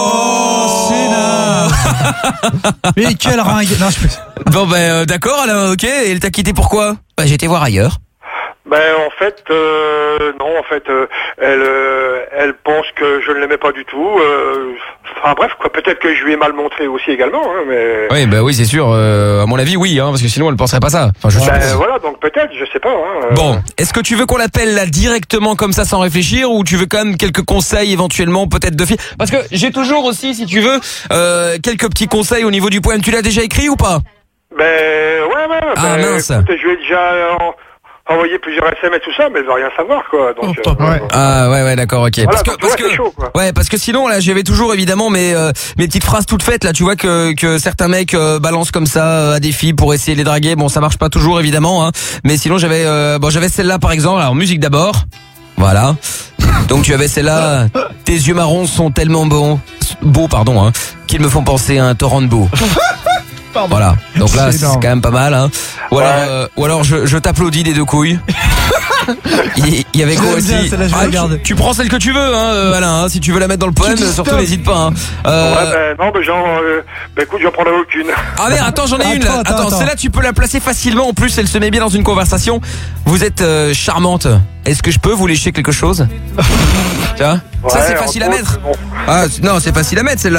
Mais quelle ringue. Non, Bon d'accord, Alain, ok. Et elle t'a quitté pourquoi? J'ai été voir ailleurs. Ben en fait non, en fait elle pense que je ne l'aimais pas du tout. Enfin bref, quoi, peut-être que je lui ai mal montré aussi également, hein, mais. Oui, c'est sûr. À mon avis, oui, parce que sinon elle ne penserait pas ça. Enfin, voilà, donc peut-être, je sais pas. Bon, est-ce que tu veux qu'on l'appelle là directement comme ça sans réfléchir, ou tu veux quand même quelques conseils éventuellement, peut-être de filles? Parce que j'ai toujours aussi, si tu veux, quelques petits conseils au niveau du poème. Tu l'as déjà écrit ou pas? Ouais. Mince. Écoute, je lui ai déjà envoyé plusieurs SMS tout ça, mais elle veut rien savoir, quoi. Donc, ouais, d'accord, ok. Voilà, parce que sinon là, j'avais toujours évidemment mes petites phrases toutes faites là. Tu vois que certains mecs balancent comme ça à des filles pour essayer de les draguer. Bon, ça marche pas toujours évidemment, hein. Mais sinon j'avais celle-là par exemple. Alors musique d'abord. Voilà. Donc tu avais celle-là. Tes yeux marrons sont tellement beaux, qu'ils me font penser à un torrent de boue. Pardon. Voilà, donc là c'est quand même pas mal, hein. Ou alors je t'applaudis des 2 couilles. Il y avait quoi aussi? Tu prends celle que tu veux, hein, Alain, hein, si tu veux la mettre dans le poème, surtout n'hésite pas, hein. Écoute, j'en prendrai aucune. Ah merde, attends, j'en ai une là. Attends, celle-là tu peux la placer facilement, en plus elle se met bien dans une conversation. Vous êtes charmante. Est-ce que je peux vous lécher quelque chose? Tu vois? Ça c'est facile à mettre. Non, c'est facile à mettre celle-là, non?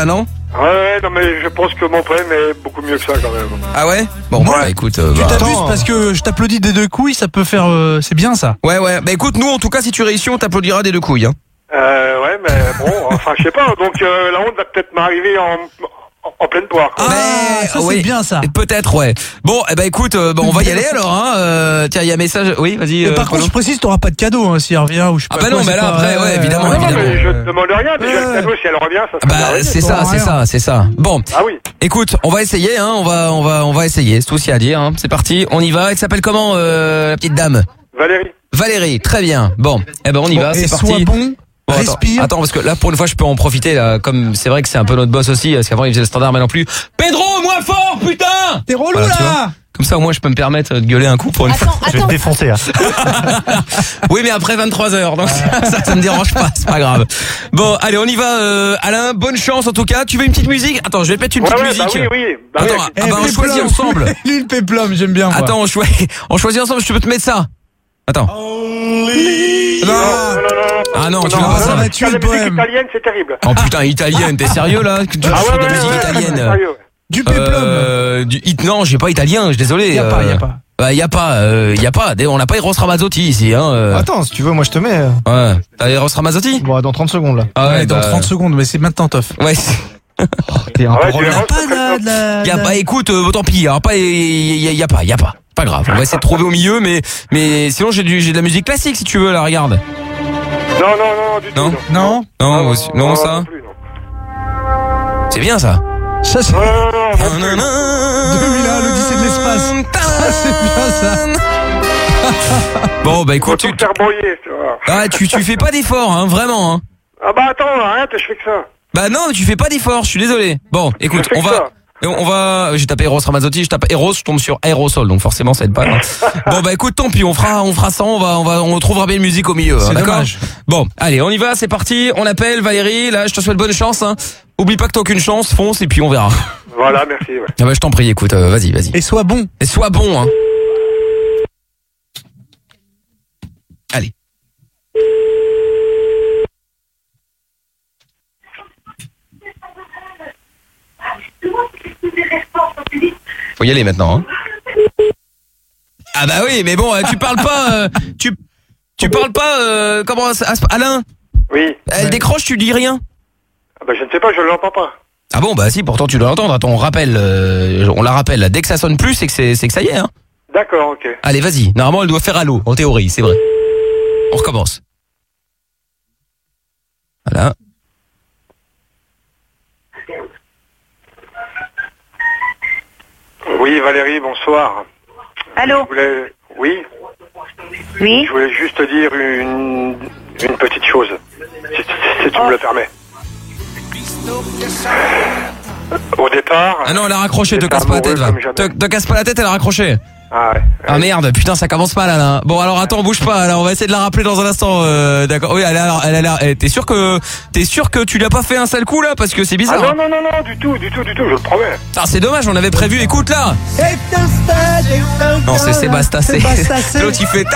Ouais, non mais je pense que mon poème est beaucoup mieux que ça quand même. Ah ouais? Bon, bah écoute... Tu t'abuses parce que je t'applaudis des deux couilles, ça peut faire... c'est bien ça. Ouais, bah écoute, nous en tout cas, si tu réussis, on t'applaudira des deux couilles. Hein. Ouais, mais bon, enfin je sais pas, donc la honte va peut-être m'arriver en pleine poire. Quoi. Ça c'est bien ça. Peut-être, ouais. Bon, eh ben écoute, on va y aller alors. Hein. Tiens, il y a un message. Oui, vas-y. Par contre, je précise, t'auras pas de cadeau hein, si elle revient ou je sais pas. Ah bah non, mais là après, ouais, évidemment, non, évidemment. mais je te demande rien. Déjà le cadeau, si elle revient, ça sera. C'est ça. Bon. Ah oui. Écoute, on va essayer. Hein. On va essayer. C'est tout ce qu'il y a à dire. Hein. C'est parti. On y va. Elle s'appelle comment, la petite dame? Valérie. Très bien. Bon, eh ben on y va. C'est parti. Sois bon. Bon, respire. Attends, parce que là, pour une fois, je peux en profiter, là, comme c'est vrai que c'est un peu notre boss aussi, parce qu'avant, il faisait le standard, mais non plus. Pedro, moins fort, putain! T'es relou, là! Comme ça, au moins, je peux me permettre de gueuler un coup pour une fois. Je vais te défoncer, hein. Oui, mais après 23h, donc ça me dérange pas, c'est pas grave. Bon, allez, on y va, Alain, bonne chance, en tout cas. Tu veux une petite musique? Attends, je vais mettre une petite musique. Oui. Attends, on choisit ensemble. L'île Péplum, j'aime bien. Attends, on choisit ensemble, je peux te mettre ça. Attends. Non. Ah non, tu vas pas ça. La musique italienne, c'est terrible. Oh putain, italienne, t'es sérieux là? Tu veux de la musique italienne? Du péplum. Non, j'ai pas italien, je suis désolé. Y a pas. Y a pas. On n'a pas Eros Ramazzotti ici, hein. Attends, si tu veux, moi je te mets. Ouais. T'as Eros Ramazzotti? Bon, dans 30 secondes là. Ah ouais, dans 30 secondes, mais c'est maintenant tof. Ouais. T'es un peu relou. Y a pas, écoute, tant pis, y a pas. Pas grave, on va essayer de trouver au milieu, mais sinon j'ai de la musique classique si tu veux, là, regarde. Non, du tout. Non, ça. C'est bien ça. Ça c'est. 2001, l'Odyssée de l'espace. Ça c'est bien ça. Bon bah écoute, tu faire brouiller, tu vois. Ah, tu fais pas d'effort, hein, vraiment. Hein. Ah bah attends, arrête, je fais que ça. Bah non, tu fais pas d'effort, je suis désolé. Bon, écoute, on va, j'ai tapé Eros Ramazzotti, je tape Eros, je tombe sur Aérosol, donc forcément ça aide pas. Hein. Bon bah écoute, tant pis, on fera ça, on trouvera bien une musique au milieu, hein, d'accord? Bon, allez, on y va, c'est parti, on appelle Valérie, là je te souhaite bonne chance, hein. Oublie pas que t'as aucune chance, fonce et puis on verra. Voilà, merci, ouais. Ah bah je t'en prie, écoute, vas-y. Et sois bon, hein. Allez. Faut y aller maintenant, hein. Ah bah oui, mais bon, tu parles pas, tu parles pas, comment, Alain? Oui. Elle décroche, tu dis rien? Ah bah je ne sais pas, je l'entends pas. Ah bon, bah si, pourtant tu dois l'entendre. Attends, on la rappelle. Dès que ça sonne plus, c'est que ça y est, hein. D'accord, ok. Allez, vas-y. Normalement, elle doit faire allô, en théorie, c'est vrai. On recommence. Voilà. Oui, Valérie, bonsoir. Allô? Oui. Oui. Je voulais juste te dire une petite chose, si tu me le permets. Au départ... Ah non, elle a raccroché, te casse pas la tête, va. Te casse pas la tête, elle a raccroché. Ah ouais. Ah merde, putain, ça commence mal là. Bon alors attends, bouge pas. Là, on va essayer de la rappeler dans un instant. D'accord. Oui, elle a l'air. T'es sûr que tu l'as pas fait un sale coup là, parce que c'est bizarre. Ah non, du tout, je le promets. Ah c'est dommage, on avait prévu. Écoute là. Non, c'est Sébastacé. L'autre il fait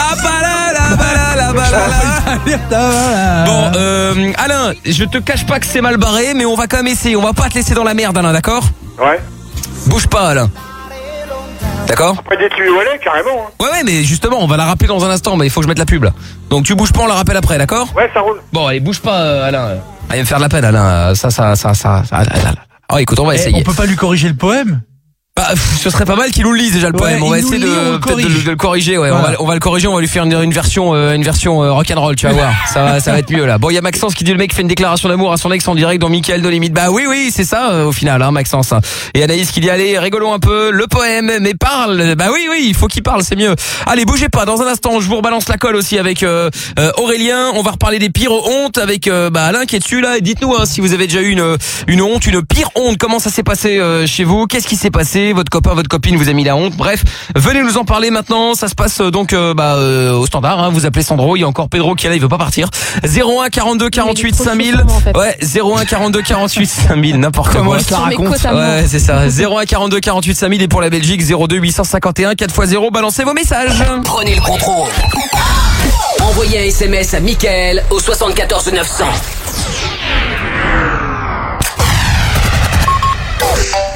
Bon, Alain, je te cache pas que c'est mal barré, mais on va quand même essayer. On va pas te laisser dans la merde, Alain, d'accord? Ouais. Bouge pas, Alain. D'accord? Après dites-lui où elle est, carrément. Hein. Ouais, mais justement, on va la rappeler dans un instant, mais il faut que je mette la pub là. Donc tu bouges pas, on la rappelle après, d'accord? Ouais, ça roule. Bon, allez, bouge pas, Alain. Allez me faire de la peine, Alain. Ça. Oh, écoute, on va essayer. On peut pas lui corriger le poème? Bah, ce serait pas mal qu'il nous le lise déjà le poème. On va essayer de le corriger. Ouais, voilà. on va le corriger. On va lui faire une version rock'n'roll. Tu vas voir. Ça va être mieux là. Bon, il y a Maxence qui dit le mec fait une déclaration d'amour à son ex en direct dans Mickaël de Limite. Bah oui, c'est ça au final, hein, Maxence. Et Anaïs qui dit allez, rigolons un peu. Le poème, mais parle. Bah oui, il faut qu'il parle, c'est mieux. Allez, bougez pas. Dans un instant, je vous rebalance la colle aussi avec Aurélien. On va reparler des pires hontes avec Alain qui est dessus là. Et dites-nous si vous avez déjà eu une honte, une pire honte. Comment ça s'est passé chez vous? Qu'est-ce qui s'est passé? Votre copain, votre copine vous a mis la honte. Bref, venez nous en parler maintenant. Ça se passe donc au standard. Hein. Vous appelez Sandro. Il y a encore Pedro qui est là. Il veut pas partir. 01 42 48 5000. Ouais, 01 42 48 5000. N'importe quoi. Ça raconte. Ouais, c'est ça. 01 42 48 5000 et pour la Belgique 02 851 4x0. Balancez vos messages. Prenez le contrôle. Envoyez un SMS à Mickaël au 74 900.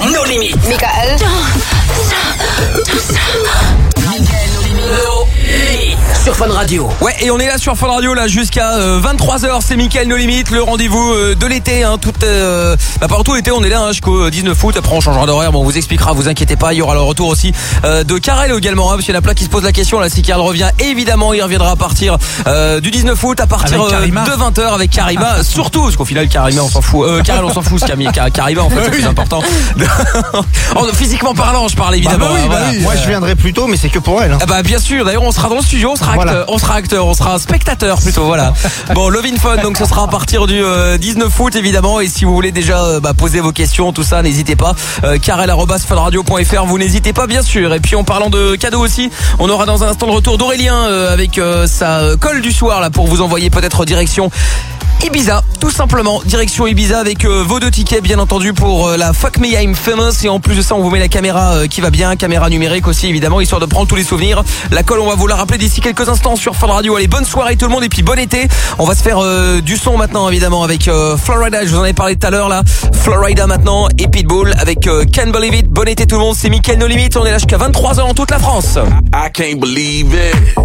nos limites. Michael. Sur Fun Radio. Ouais, et on est là sur Fun Radio là jusqu'à 23h, c'est Mickaël No Limites, le rendez-vous de l'été hein, pendant tout l'été, on est là hein, jusqu'au 19 août, après on changera d'horaire, bon on vous expliquera, vous inquiétez pas, il y aura le retour aussi de Karel également hein, parce qu'il y en a plein qui se posent la question là si Karel revient, évidemment, il reviendra à partir du 19 aût à partir de 20h avec Karima, surtout parce qu'au final Karima on s'en fout, Karel on s'en fout, Karima en fait c'est plus important. Physiquement parlant, je parle évidemment. Oui. Moi je viendrai plus tôt mais c'est que pour elle hein. Ah bah bien sûr, d'ailleurs on sera dans le studio, on sera acteur, on sera spectateur plutôt, voilà. Bon, Love in Fun, donc ce sera à partir du 19 août évidemment, et si vous voulez déjà poser vos questions, tout ça, n'hésitez pas. Karel@funradio.fr, vous n'hésitez pas bien sûr. Et puis en parlant de cadeaux aussi, on aura dans un instant le retour d'Aurélien avec sa colle du soir là pour vous envoyer peut-être direction Ibiza, tout simplement, direction Ibiza avec vos 2 tickets bien entendu pour la Fuck Me I'm Famous, et en plus de ça on vous met la caméra qui va bien, caméra numérique aussi évidemment, histoire de prendre tous les souvenirs. La colle on va vous la rappeler d'ici quelques instants sur Fun Radio. Allez, bonne soirée tout le monde et puis bon été. On va se faire du son maintenant évidemment avec Florida, je vous en ai parlé tout à l'heure là, Florida maintenant et Pitbull avec Can't Believe It. Bon été tout le monde, c'est Mickaël No Limites, on est là jusqu'à 23h en toute la France. I can't believe it.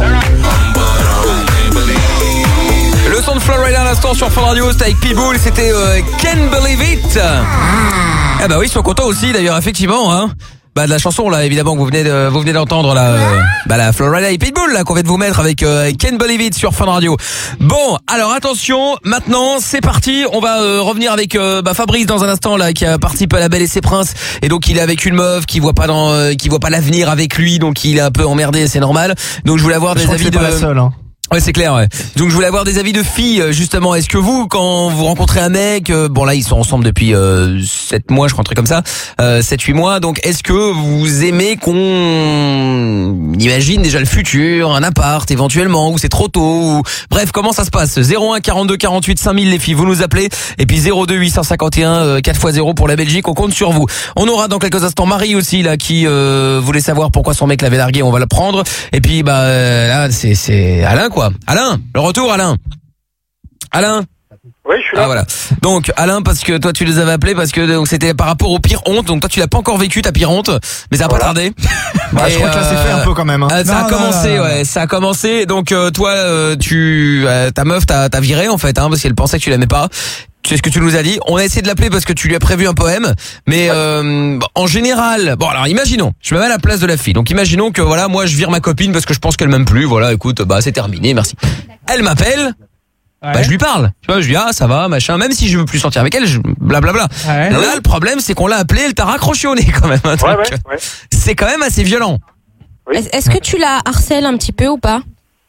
Le son de Florida à l'instant sur Fun Radio, c'était avec Pitbull, c'était Can't Believe It. Ah bah oui, ils sont contents aussi d'ailleurs, effectivement hein. Bah de la chanson là évidemment que vous venez d'entendre là, la Florida et Pitbull là qu'on vient de vous mettre avec Can't Believe It sur Fun Radio. Bon, alors attention, maintenant c'est parti, on va revenir avec Fabrice dans un instant là qui a participé à La Belle et ses Princes, et donc il est avec une meuf qui voit pas l'avenir avec lui, donc il est un peu emmerdé, c'est normal. Donc je voulais avoir des avis de pas la seule hein. Ouais, c'est clair, ouais. Donc je voulais avoir des avis de filles justement. Est-ce que vous, quand vous rencontrez un mec, bon là ils sont ensemble depuis 7 mois, je crois, un truc comme ça, 7-8 mois, donc est-ce que vous aimez qu'on imagine déjà le futur, un appart éventuellement, ou c'est trop tôt, ou... Bref, comment ça se passe? 01 42 48 5000 les filles, vous nous appelez, et puis 02 851 4x0 pour la Belgique, on compte sur vous. On aura dans quelques instants Marie aussi là qui voulait savoir pourquoi son mec l'avait largué, on va le prendre, et puis là c'est Alain quoi. Alain, le retour Alain. Oui, je suis là. Ah voilà. Donc Alain, parce que toi tu les avais appelés parce que donc c'était par rapport aux pires hontes. Donc toi tu l'as pas encore vécu ta pire honte, mais ça a pas tardé. Je crois que là c'est fait un peu quand même. Hein. Ça a commencé, ouais, ça a commencé. Donc toi ta meuf t'a viré en fait, hein, parce qu'elle pensait que tu l'aimais pas. Tu sais ce que tu nous as dit. On a essayé de l'appeler parce que tu lui as prévu un poème, mais en général, bon alors imaginons, je me mets à la place de la fille. Donc imaginons que voilà, moi je vire ma copine parce que je pense qu'elle m'aime plus. Voilà, écoute, c'est terminé, merci. Elle m'appelle. Ouais. Je lui parle. Tu vois, je lui dis ça va, machin, même si je veux plus sortir avec elle, blablabla. Ouais. Là le problème c'est qu'on l'a appelée, elle t'a raccroché au nez quand même. Hein, donc, c'est quand même assez violent. Oui. Est-ce que tu la harcèles un petit peu ou pas?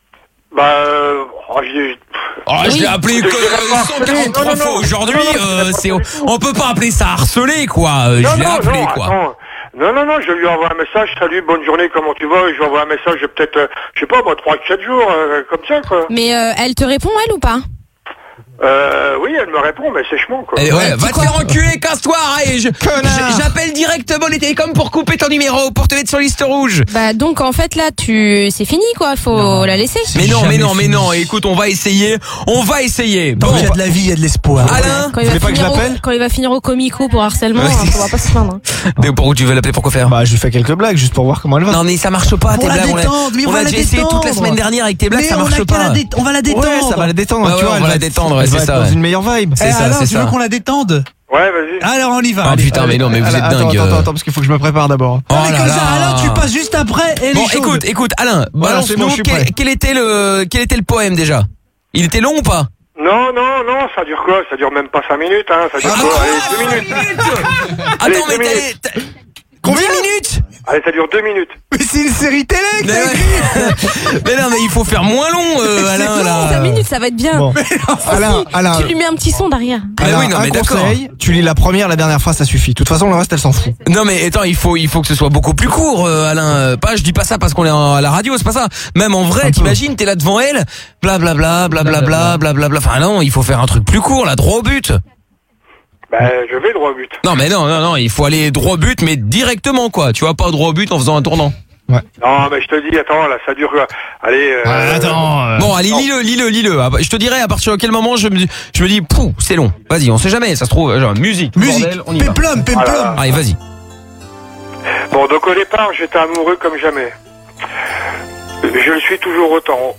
Je l'ai appelé 143 fois aujourd'hui, on peut pas appeler ça harceler quoi. Je l'ai appelé quoi. Attends. Non, je lui envoie un message, salut, bonne journée, comment tu vas? Je lui envoie un message, peut-être, je sais pas, 3-4 jours, comme ça, quoi. Mais elle te répond, elle, ou pas? Oui, elle me répond, mais sèchement, quoi. Ouais, va te faire enculer, casse-toi, j'appelle directement les télécoms pour couper ton numéro, pour te mettre sur liste rouge. Bah, donc, en fait, là, c'est fini, quoi, faut la laisser. Mais non, écoute, on va essayer. Tant qu'il y a de la vie, il y a de l'espoir. Alain, quand il va finir au comico pour harcèlement, on va pas se plaindre. Pour tu veux l'appeler, pourquoi faire? Je lui fais quelques blagues, juste pour voir comment elle va. Non, mais ça marche pas, tes blagues. On a déjà essayé toute la semaine dernière avec tes blagues, ça marche pas. On va la détendre. Ouais, ça va la détendre, tu vois. On va la détendre, c'est ça. Dans une meilleure vibe. C'est ça, tu veux qu'on la détende? Ouais, vas-y. Alors on y va. Ah putain, mais non, mais vous êtes dingue. Attends, parce qu'il faut que je me prépare d'abord. Alain, tu passes juste après. Bon, écoute, Alain, balance-nous quel était le poème déjà? Il était long ou pas? Non, ça dure quoi? Ça dure même pas 5 minutes, hein. Ça dure quoi? Allez, 2 minutes. Attends, mais combien de minutes? Allez, ça dure 2 minutes. Mais c'est une série télé que t'as écrit. Mais non, mais il faut faire moins long, Alain, là. 5 minutes, ça va être bien. Bon. Alain, tu lui mets un petit son derrière. Oui, non, mais d'accord. Tu lis la dernière phrase, ça suffit. De toute façon, le reste, elle s'en fout. Non, mais attends, il faut que ce soit beaucoup plus court, Alain. Je dis pas ça parce qu'on est à la radio, c'est pas ça. Même en vrai, t'imagines, t'es là devant elle, blablabla. Enfin, non, il faut faire un truc plus court, là, droit au but. Je vais droit au but. Non, mais non, il faut aller droit au but, mais directement, quoi. Tu vois, pas droit au but en faisant un tournant. Ouais. Non, mais je te dis, attends, là, ça dure. Allez. Attends. Bon, allez, lis-le. Ah, bah, je te dirai à partir de quel moment je me dis, pouh, c'est long. Vas-y, on sait jamais, ça se trouve. Genre, musique. Bordel, on y va. Péplum. Voilà. Allez, vas-y. Bon, donc au départ, j'étais amoureux comme jamais. Je le suis toujours autant.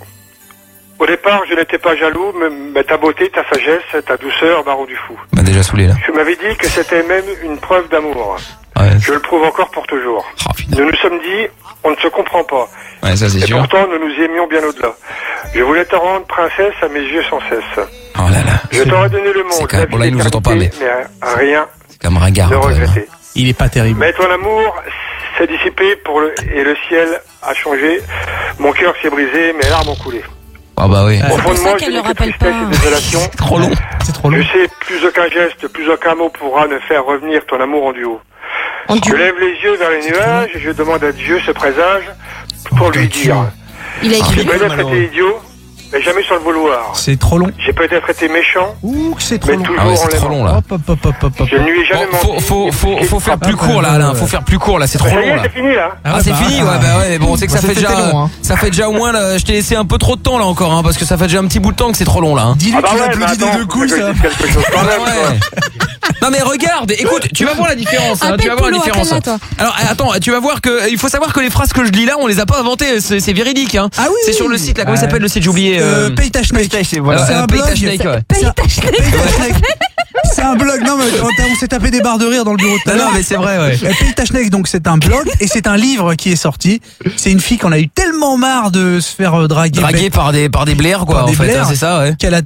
Au départ, je n'étais pas jaloux, mais ta beauté, ta sagesse, ta douceur m'a rendu fou. Bah, déjà saoulé, là. Tu m'avais dit que c'était même une preuve d'amour. Ouais. Je le prouve encore pour toujours. Nous nous sommes dit, on ne se comprend pas. Ouais, ça c'est Et sûr. pourtant, nous nous aimions bien au-delà. Je voulais te rendre princesse à mes yeux sans cesse. Oh là là. Je t'aurais donné le monde. Quand même... Bon, là, il nous entend pas, mais rien c'est comme ringard. de regretter. Il est pas terrible. Mais ton amour s'est dissipé et le ciel a changé. Mon cœur s'est brisé, mes larmes ont coulé. Ah bah oui. Au fond de moi, je n'ai que tristesse et désolation. C'est trop long. Je sais, plus aucun geste, plus aucun mot pourra ne faire revenir ton amour en duo. Je lève les yeux vers les nuages et je demande à Dieu ce présage pour lui dire. Il a écrit. J'ai peut-être été idiot, mais jamais sans le vouloir. C'est trop long. J'ai peut-être été méchant, c'est trop mais long. toujours Ah ouais, en c'est trop long l'aimant. là. Je ne lui ai jamais menti. Faut faire plus court là, Alain. Faut faire plus court là, c'est trop Ça y long est, là. c'est fini là. Ah, c'est fini, ouais, bah ouais, bon, c'est que ça fait déjà, long, hein. ça fait déjà au moins, là, je t'ai laissé un peu trop de temps là encore, hein, parce que ça fait déjà un petit bout de temps que c'est trop long là. Hein. Dis-lui Ah bah qu'il ouais, applaudit mais des attends, deux couilles, faut que ça. je dise quelque chose quand même, Ah ouais. Non mais regarde, écoute, tu vas voir la différence. Hein, tu vas voir la différence. Alors attends, tu vas voir que il faut savoir que les phrases que je lis là, on les a pas inventées, c'est véridique. Hein. Ah oui. C'est sur le site là, comment il s'appelle le site, j'ai oublié. Paytashneak. Voilà. C'est un blog. Paytashneak, ouais. Paytashneak. C'est un blog. Non mais on s'est tapé des barres de rire dans le bureau de tout à l'heure. Non mais c'est vrai, ouais. Paytashneak, donc c'est un blog et c'est un livre qui est sorti. C'est une fille qu'on a eu tellement marre de se faire draguer par des blairs quoi, par en des fait, blairs, hein, c'est ça, ouais. qu'elle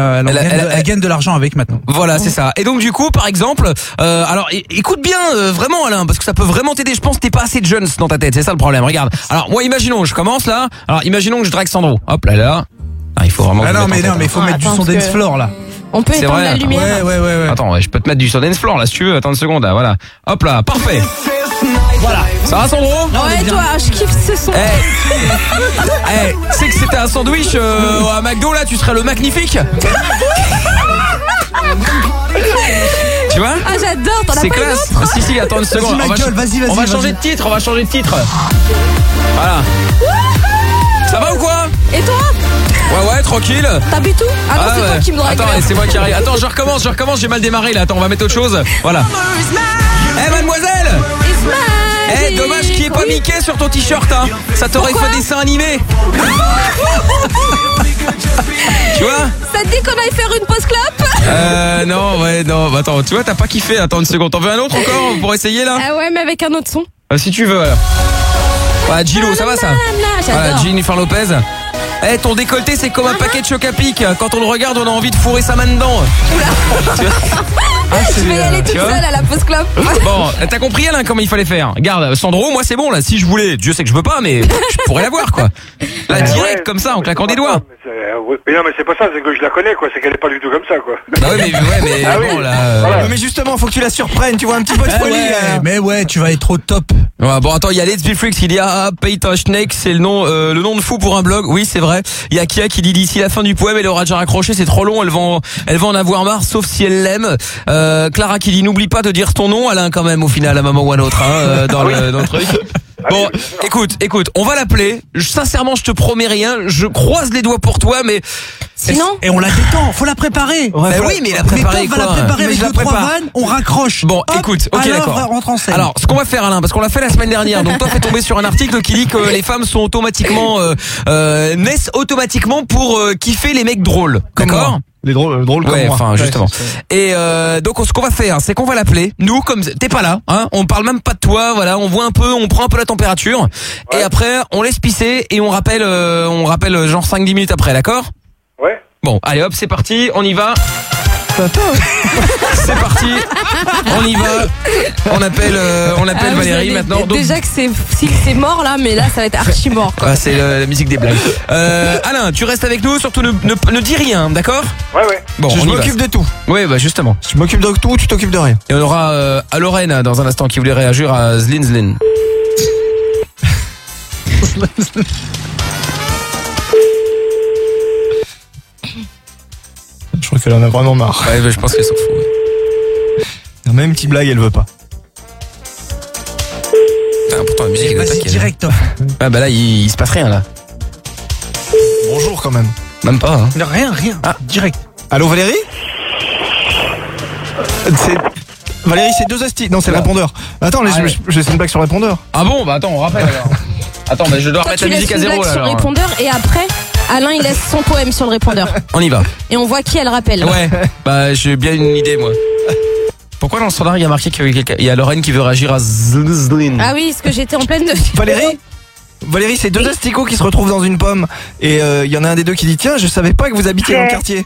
elle gagne de l'argent avec maintenant. Voilà, c'est ça. Et donc du coup, par exemple, alors écoute bien, vraiment Alain, parce que ça peut vraiment t'aider. Je pense que t'es pas assez jeune dans ta tête, c'est ça le problème. Regarde. Alors moi, imaginons, je commence là. Alors imaginons que je drague Sandro. Hop là. Ah, il faut vraiment. Ah non mais il faut mettre du son dance floor là. On peut éteindre la lumière. Ouais. Attends, ouais, je peux te mettre du son dance floor là si tu veux. Attends une seconde là, voilà. Hop là, parfait. Voilà. Ça va Sandro? Ouais, toi, je kiffe ce son. Tu sais que c'était un sandwich à McDo là, tu serais le magnifique. Tu vois? Ah j'adore, t'en as c'est pas classe. une autre? Si, attends une seconde. Vas-y, on va changer de titre, Voilà. Ça va ou quoi? Et toi? Ouais, tranquille. T'as bu tout? Ah non, c'est toi qui me drague. Attends, c'est moi qui arrive. Attends, je recommence, j'ai mal démarré là. Attends, on va mettre autre chose. Voilà. Mademoiselle! Dommage qu'il n'y ait pas Mickey sur ton t-shirt, hein. Ça t'aurait fait dessin animé. Tu vois? Ça te dit qu'on aille faire une pause clap? Non. Attends, tu vois, t'as pas kiffé. Attends une seconde. T'en veux un autre encore pour essayer là? Ah ouais, mais avec un autre son. Si tu veux alors. Voilà, Gilo, ça va ça? Voilà, Jennifer Lopez. Ton décolleté c'est comme un paquet de Choc-à-Pic. Quand on le regarde, on a envie de fourrer sa main dedans. Je vais y aller toute seule à la pause club. Bon, t'as compris Alain comment il fallait faire? Regarde, Sandro, moi c'est bon là. Si je voulais, Dieu sait que je veux pas, mais je pourrais l'avoir quoi. Là direct comme ça, en claquant des doigts. Mais non, mais c'est pas ça, c'est que je la connais quoi. C'est qu'elle est pas du tout comme ça quoi. Bah ouais, mais Ah bon oui. là. Voilà. Mais justement, faut que tu la surprennes, tu vois, un petit peu de folie. Mais ouais, tu vas être au top. Ouais, bon attends, il y a Let's Be Freaks qui dit Paytashneak, c'est le nom de fou pour un blog. Oui, c'est vrai. Il y a Kia qui dit d'ici la fin du poème, elle aura déjà raccroché, c'est trop long, elle va en avoir marre, sauf si elle l'aime. Clara qui dit n'oublie pas de dire ton nom, Alain quand même au final, à un moment ou à un autre, hein, dans le truc. Bon, écoute, on va l'appeler. Sincèrement, je te promets rien. Je croise les doigts pour toi, mais sinon. Et on la détend, faut la préparer. Oui, mais la préparer quoi? On va la préparer avec 2-3 vannes, on raccroche. Bon, hop, écoute, ok, alors, d'accord. rentre en scène. Alors, ce qu'on va faire, Alain, parce qu'on l'a fait la semaine dernière. Donc toi, t'es tombé sur un article qui dit que les femmes sont automatiquement naissent automatiquement pour kiffer les mecs drôles. D'accord? Les drôles comme ouais, moi. enfin justement. Et donc ce qu'on va faire, c'est qu'on va l'appeler. Nous, comme t'es pas là, hein, on parle même pas de toi. Voilà, on voit un peu, on prend un peu la température. Ouais. Et après, on laisse pisser et on rappelle genre 5-10 minutes après, d'accord? Ouais. Bon, allez hop, c'est parti, on y va. C'est parti, on y va. On appelle Valérie maintenant. Donc... Déjà que c'est mort là, mais là ça va être archi mort. Ah, c'est la musique des blagues. Alain, tu restes avec nous, surtout ne dis rien, d'accord? Ouais. Bon, je m'occupe de tout. Oui, bah justement. Je m'occupe de tout, tu t'occupes de rien. Et on aura à Lorraine dans un instant qui voulait réagir à Zlin. Je crois qu'elle en a vraiment marre. Ouais, je pense qu'elle s'en fout. Même petite blague, elle veut pas. Pourtant Pourtant la musique est Vas-y, direct. Ah bah là il se passe rien là. Bonjour quand même. Même pas. Hein. Rien. Ah. Direct. Allô Valérie? Valérie, c'est 2 asticots. Non, c'est le répondeur. Attends, je fais une blague sur le répondeur. Ah bon, bah attends, on rappelle alors. Attends, bah je dois remettre la musique à zéro là. Sur le répondeur et après, Alain il laisse son poème sur le répondeur. On y va. Et on voit qui elle rappelle. Ouais. Bah j'ai bien une idée moi. Pourquoi dans le standard il y a marqué qu'il y a Lorraine qui veut réagir à Zlin? Ah oui, parce que j'étais en pleine de... Valérie, c'est 2 asticots qui se retrouvent dans une pomme. Et il y en a un des deux qui dit tiens, je savais pas que vous habitiez dans le quartier.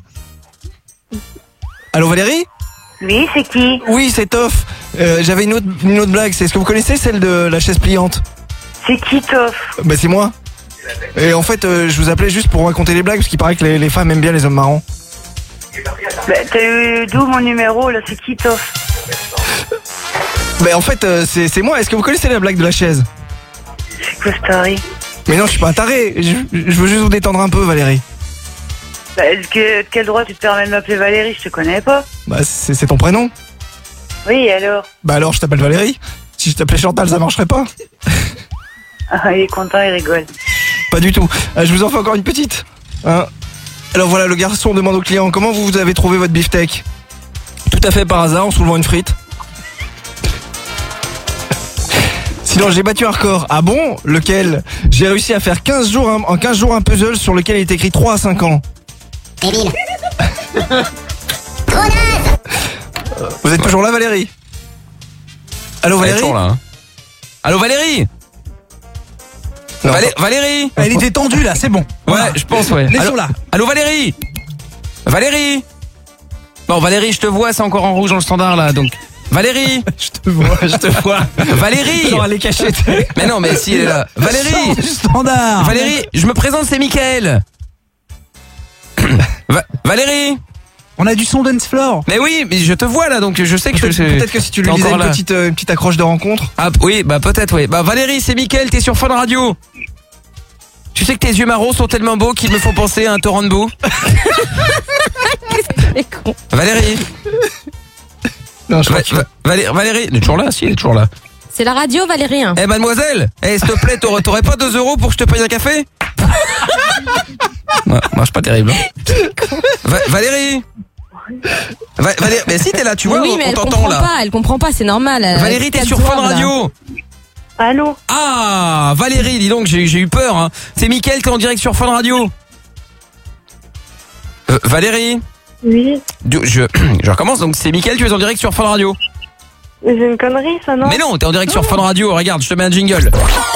Allô Valérie? Oui, c'est qui? Oui, c'est Toff. J'avais une autre blague. C'est ce que vous connaissez, celle de la chaise pliante? C'est qui Toff? Bah c'est moi. Et en fait, je vous appelais juste pour raconter les blagues parce qu'il paraît que les femmes aiment bien les hommes marrants. Bah, t'as eu d'où mon numéro là? C'est qui Toff? Bah en fait, c'est moi. Est-ce que vous connaissez la blague de la chaise? C'est quoi ce taré? Mais non, je suis pas un taré. Je veux juste vous détendre un peu, Valérie. Bah, quel droit tu te permets de m'appeler Valérie? Je te connais pas. Bah c'est ton prénom. Oui, alors? Bah alors, je t'appelle Valérie. Si je t'appelais Chantal, ça marcherait pas. Ah, il est content, il rigole. Pas du tout. Je vous en fais encore une petite. Hein. Alors voilà, le garçon demande au client comment vous avez trouvé votre beefsteak. Tout à fait par hasard, en soulevant une frite. Sinon, j'ai battu un record. Ah bon? Lequel? J'ai réussi à faire en 15 jours un puzzle sur lequel il est écrit 3 à 5 ans. Débile. Vous êtes toujours là, Valérie? Allô, Valérie? Toujours là, hein. Allô, Valérie? Valérie? Elle était tendue là, c'est bon. Ouais, je pense, ouais. Laissons-la. Allô, Valérie? Valérie? Bon, Valérie, je te vois, c'est encore en rouge dans le standard là, donc. Valérie? Je te vois. Valérie? Genre, elle est cachée. Mais non, mais si, elle est là. Valérie? Standard. Valérie, je me présente, c'est Mickaël. Valérie? On a du son dance floor. Mais oui, mais je te vois là, donc je sais que peut-être que si tu lui disais une petite accroche de rencontre. Ah oui, bah peut-être, oui. Bah Valérie, c'est Mickaël, t'es sur Fun Radio. Tu sais que tes yeux marrons sont tellement beaux qu'ils me font penser à un torrent de boue. C'est con. Valérie? Non, je crois que... Valérie, elle est toujours là, si, elle est toujours là. C'est la radio, Valérie. Eh mademoiselle, s'il te plaît, t'aurais pas 2 € pour que je te paye un café? Ouais, marche pas terrible. Hein. Valérie? Valérie, mais si t'es là, tu vois, oui, mais on t'entend là. Elle comprend pas, c'est normal. Valérie, t'es sur Fun Radio. Allô? Ah, Valérie, dis donc, j'ai eu peur. Hein. C'est Mickaël, t'es en direct sur Fun Radio. Valérie? Oui. Je recommence, donc c'est Mickaël, tu es en direct sur Fun Radio. Mais c'est une connerie ça, non? Mais non, t'es en direct sur Fun Radio, regarde, je te mets un jingle.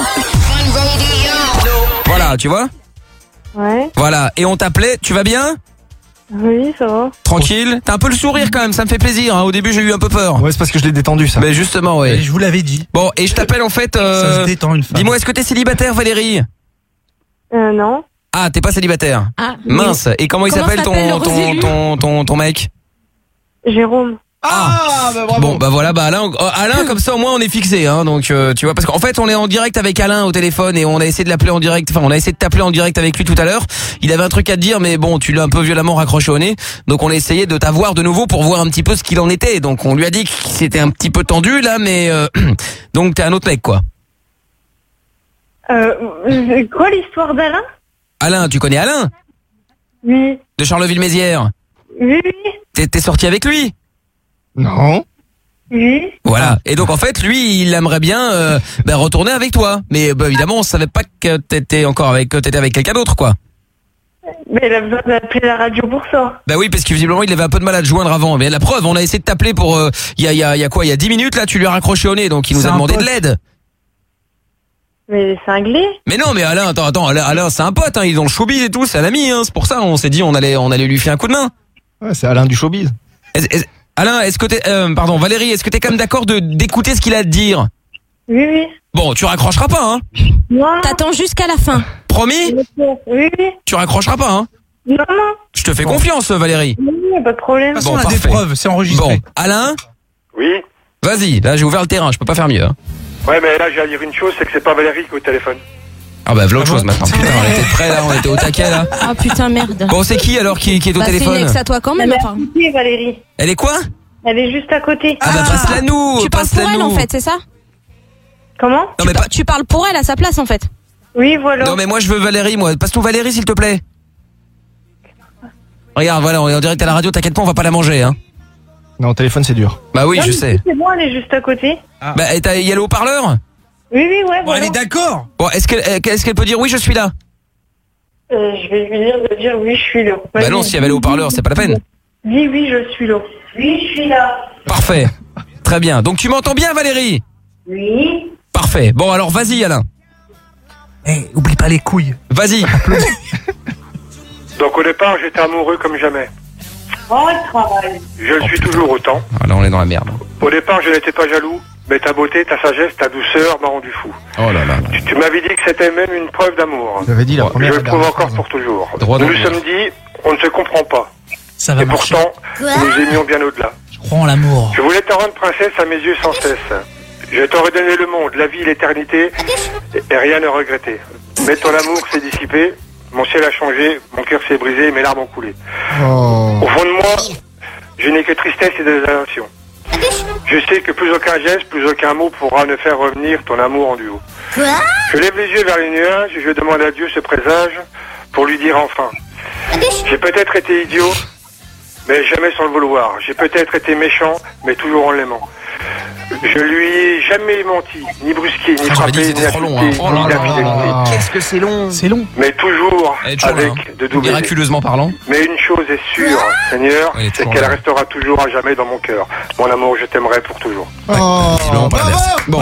Voilà, tu vois? Ouais. Voilà, et on t'appelait, tu vas bien? Oui, ça va. Tranquille? T'as un peu le sourire quand même, ça me fait plaisir, hein. Au début j'ai eu un peu peur. Ouais, c'est parce que je l'ai détendu ça. Mais justement, ouais. Je vous l'avais dit. Bon, et je t'appelle en fait... Ça se détend une femme. Dis-moi, est-ce que t'es célibataire, Valérie? Non. Ah, t'es pas célibataire? Ah, mince, et comment il s'appelle ton mec? Jérôme. Ah, bah bravo. Bon, bah voilà, bah Alain, comme ça au moins on est fixé, hein, donc tu vois, parce qu'en fait on est en direct avec Alain au téléphone et on a essayé de l'appeler en direct, enfin on a essayé de t'appeler en direct avec lui tout à l'heure. Il avait un truc à te dire, mais bon, tu l'as un peu violemment raccroché au nez, donc on a essayé de t'avoir de nouveau pour voir un petit peu ce qu'il en était. Donc on lui a dit que c'était un petit peu tendu là, mais donc t'es un autre mec quoi. Quoi l'histoire d'Alain? Alain, tu connais Alain? Oui. De Charleville-Mézières? Oui. T'es sorti avec lui? Non. Oui. Voilà. Et donc en fait, lui, il aimerait bien retourner avec toi. Mais évidemment, on savait pas que t'étais avec quelqu'un d'autre, quoi. Mais il a besoin d'appeler la radio pour ça. Bah oui, parce que visiblement, il avait un peu de mal à te joindre avant. Mais la preuve, on a essayé de t'appeler pour il y a 10 minutes là, tu lui as raccroché au nez, donc il nous a demandé de l'aide. Mais c'est cinglé. Mais non, mais Alain, attends, Alain, c'est un pote, hein, il est dans le showbiz et tout, c'est un ami, hein, c'est pour ça, on s'est dit on allait lui filer un coup de main. Ouais, c'est Alain du showbiz. Alain, est-ce que Valérie, est-ce que t'es quand même d'accord d'écouter ce qu'il a à te dire? Oui, oui. Bon, tu raccrocheras pas, hein? Non. T'attends jusqu'à la fin. Promis? Oui, oui. Tu raccrocheras pas, hein? Non, non. Je te fais confiance, Valérie. Oui, pas de problème. De toute façon, on a des preuves, c'est enregistré. Bon, Alain? Oui. Vas-y, là j'ai ouvert le terrain, je peux pas faire mieux. Hein. Ouais, mais là j'ai à dire une chose, c'est que c'est pas Valérie qui est au téléphone. Ah bah voilà autre chose maintenant. Putain, on était prêts là, on était au taquet là. Ah putain, merde. Bon, c'est qui alors qui est au téléphone? C'est une ex à toi quand même, enfin. Oui, Valérie. Elle est quoi? Elle est juste à côté. Ah bah passe-la nous. Tu parles pour elle en fait, c'est ça? Comment? Non, mais Tu parles pour elle à sa place en fait. Oui, voilà. Non mais moi je veux Valérie, moi. Passe-nous Valérie s'il te plaît. Regarde, voilà, on est en direct à la radio, t'inquiète pas, on va pas la manger, hein. Non, au téléphone c'est dur. Bah oui, Non, je mais sais. C'est bon, elle est juste à côté. Bah, il y a le haut-parleur? Oui, ouais, Bon, voilà. elle est d'accord. Bon, est-ce qu'elle peut dire oui, je suis là? Je vais lui dire de dire oui, je suis là. Bah non, si elle avait le haut-parleur, c'est pas la peine. Dis oui, je suis là. Oui, je suis là. Parfait. Très bien. Donc tu m'entends bien, Valérie? Oui. Parfait. Bon, alors vas-y, Alain. Oublie pas les couilles. Vas-y. Donc au départ, j'étais amoureux comme jamais. Oh, le travail. Je le suis toujours autant. Ah, là, on est dans la merde. Au départ, je n'étais pas jaloux, mais ta beauté, ta sagesse, ta douceur m'a rendu fou. Oh là là. Tu m'avais dit que c'était même une preuve d'amour. J'avais dit la première. Je le prouve encore pour toujours. Droit Nous dans nous le sommes dit, on ne se comprend pas. Ça va Et marcher. pourtant, nous aimions bien au-delà. Je crois en l'amour. Je voulais te rendre princesse à mes yeux sans cesse. Je t'aurais donné le monde, la vie, l'éternité, et rien ne regretter. Mais ton amour s'est dissipé, mon ciel a changé, mon cœur s'est brisé, mes larmes ont coulé. Oh. Au fond de moi, je n'ai que tristesse et désolation. Je sais que plus aucun geste, plus aucun mot pourra ne faire revenir ton amour en duo. Je lève les yeux vers les nuages et je demande à Dieu ce présage pour lui dire enfin. J'ai peut-être été idiot, mais jamais sans le vouloir. J'ai peut-être été méchant, mais toujours en l'aimant. Je lui ai jamais menti, ni brusqué, ni frappé, ni trop long, hein. insulté, Oh ni là là d'infidélité. là. Qu'est-ce que c'est long. C'est long. Mais toujours Elle est toujours là, avec hein. de doux baisers. Miraculeusement parlant. Mais une chose est sûre, Seigneur, Elle est c'est toujours qu'elle là. restera toujours à jamais dans mon cœur. Mon amour, je t'aimerai pour toujours. Visiblement pas l'inverse. Bon.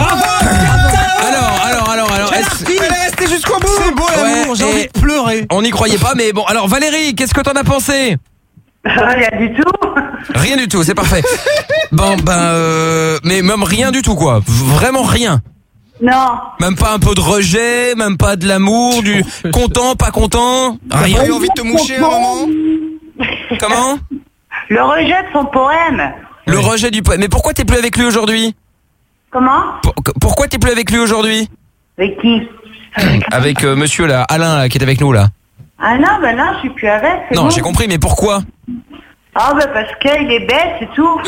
Alors. Elle est restée jusqu'au bout. C'est beau l'amour, j'ai et- envie de pleurer. On n'y croyait pas, mais bon. Alors Valérie, qu'est-ce que t'en as pensé? Rien du tout. Rien du tout, c'est parfait. Bon, mais même rien du tout, quoi. Vraiment rien. Non. Même pas un peu de rejet, même pas de l'amour, du content, pas content. Rien. T'as eu envie de te moucher à un moment? Comment? Le rejet de son poème. Le rejet du poème. Mais pourquoi t'es plus avec lui aujourd'hui? Comment? Pourquoi t'es plus avec lui aujourd'hui? Avec qui? Avec monsieur là, Alain là, qui est avec nous là. Ah non, ben non, je suis plus avec. c'est Non, bon. j'ai compris, mais pourquoi? Ah ben parce qu'il est bête, c'est tout.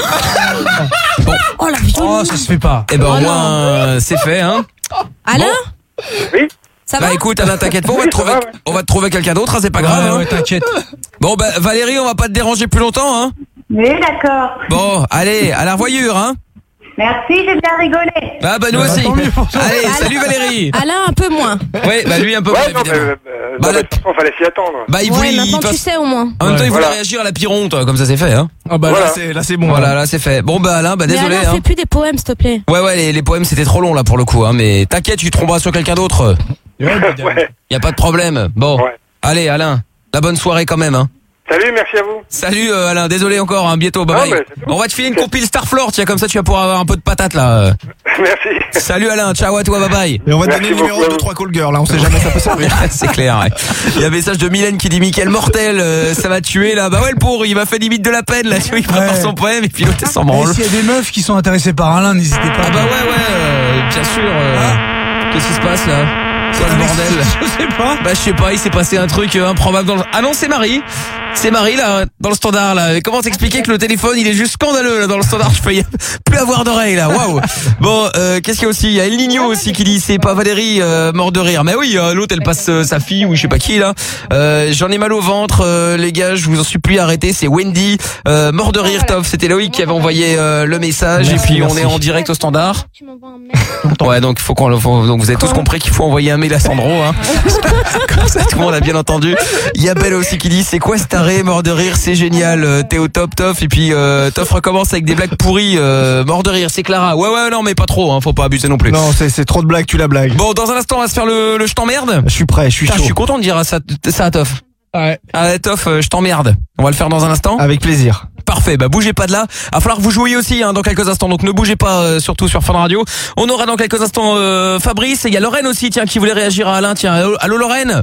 Oh la Oh, ça se fait pas. Eh ben au moins c'est fait, hein. Alain? Oui. Ça Bah va? écoute, Alain, t'inquiète pas, on va te trouver quelqu'un d'autre, hein, c'est pas grave. Ouais, hein. ouais, t'inquiète. Bon bah Valérie, on va pas te déranger plus longtemps, hein. Oui, d'accord. Bon, allez, à la revoyure, hein. Merci, j'ai bien rigolé. Ah bah nous aussi. tant mieux pour toi. Allez, salut Valérie. Alain un peu moins. Ouais, bah lui un peu Ouais, moins, non, mais, évidemment. bah, là- de toute façon, fallait s'y attendre. Bah il voulait, Ouais, maintenant tu passe- sais au moins. En même temps, il voulait Voilà. réagir à la pironte, comme ça c'est fait, hein. Ah bah Voilà. là c'est bon. Voilà, là c'est fait. Bon bah Alain, bah Mais désolé, Alain, hein. fais plus des poèmes s'il te plaît. Ouais, les poèmes c'était trop long là pour le coup, hein. Mais t'inquiète, tu te tromperas sur quelqu'un d'autre. Ouais. Y a pas de problème. Bon, Ouais. allez Alain, la bonne soirée quand même, hein. Salut, merci à vous. Salut Alain, désolé encore, hein, bientôt, bye Non, bye. mais c'est tout. On va te filer une compile Starflore, tiens, comme ça tu vas pouvoir avoir un peu de patate là. Merci. Salut Alain, ciao à toi, bye bye. Et on va te Merci donner le numéro beaucoup. de 3 call girls, là, on sait jamais ça peut servir. C'est clair, ouais. Il y a un message de Mylène qui dit Mickaël mortel, ça va tuer là. Bah ouais, le pauvre, il m'a fait limite de la peine là, tu vois, il prépare Ouais. son poème et puis l'autre s'en Et branle. s'il y a des meufs qui sont intéressées par Alain, n'hésitez pas. Ah bah ouais, bien sûr. Qu'est-ce qui se passe là? Quoi le bordel? Je sais pas. Bah je sais pas, il s'est passé un truc improbable dans le... Ah non, c'est Marie. C'est Marie là, dans le standard là. Mais comment t'expliquer que le téléphone il est juste scandaleux là dans le standard? Je peux plus avoir d'oreille là. Waouh. Bon, qu'est-ce qu'il y a aussi? Il y a El Nino aussi qui dit c'est pas Valérie mort de rire. Mais oui, l'autre elle passe sa fille ou je sais pas qui là. J'en ai mal au ventre, les gars. Je vous en supplie, arrêtez. C'est Wendy mort de rire. Top. C'était Loïc qui avait envoyé le message Merci, et puis on merci. est en direct au standard. Tu m'envoies un mail. Ouais, donc donc vous avez tous compris qu'il faut envoyer un mail à Sandro, hein. Comme ça, tout le monde a bien entendu. Il y a Belle aussi qui dit c'est quoi cet arrêt mort de rire, c'est génial. T'es au top, Toff. Et puis Toff recommence avec des blagues pourries. Mort de rire, c'est Clara. Ouais, non, mais pas trop, hein. Faut pas abuser non plus. Non, c'est trop de blagues, tu la blagues. Bon, dans un instant, on va se faire le je t'emmerde. Je suis prêt, je suis Putain, chaud. je suis content de dire ça à Toff. Ouais. Ah, Toff, je t'emmerde. On va le faire dans un instant. Avec plaisir. Parfait, bah bougez pas de là. Va falloir que vous jouiez aussi hein, dans quelques instants. Donc ne bougez pas, surtout sur Fun Radio. On aura dans quelques instants Fabrice. Et il y a Lorraine aussi, tiens, qui voulait réagir à Alain. Tiens, allô Lorraine.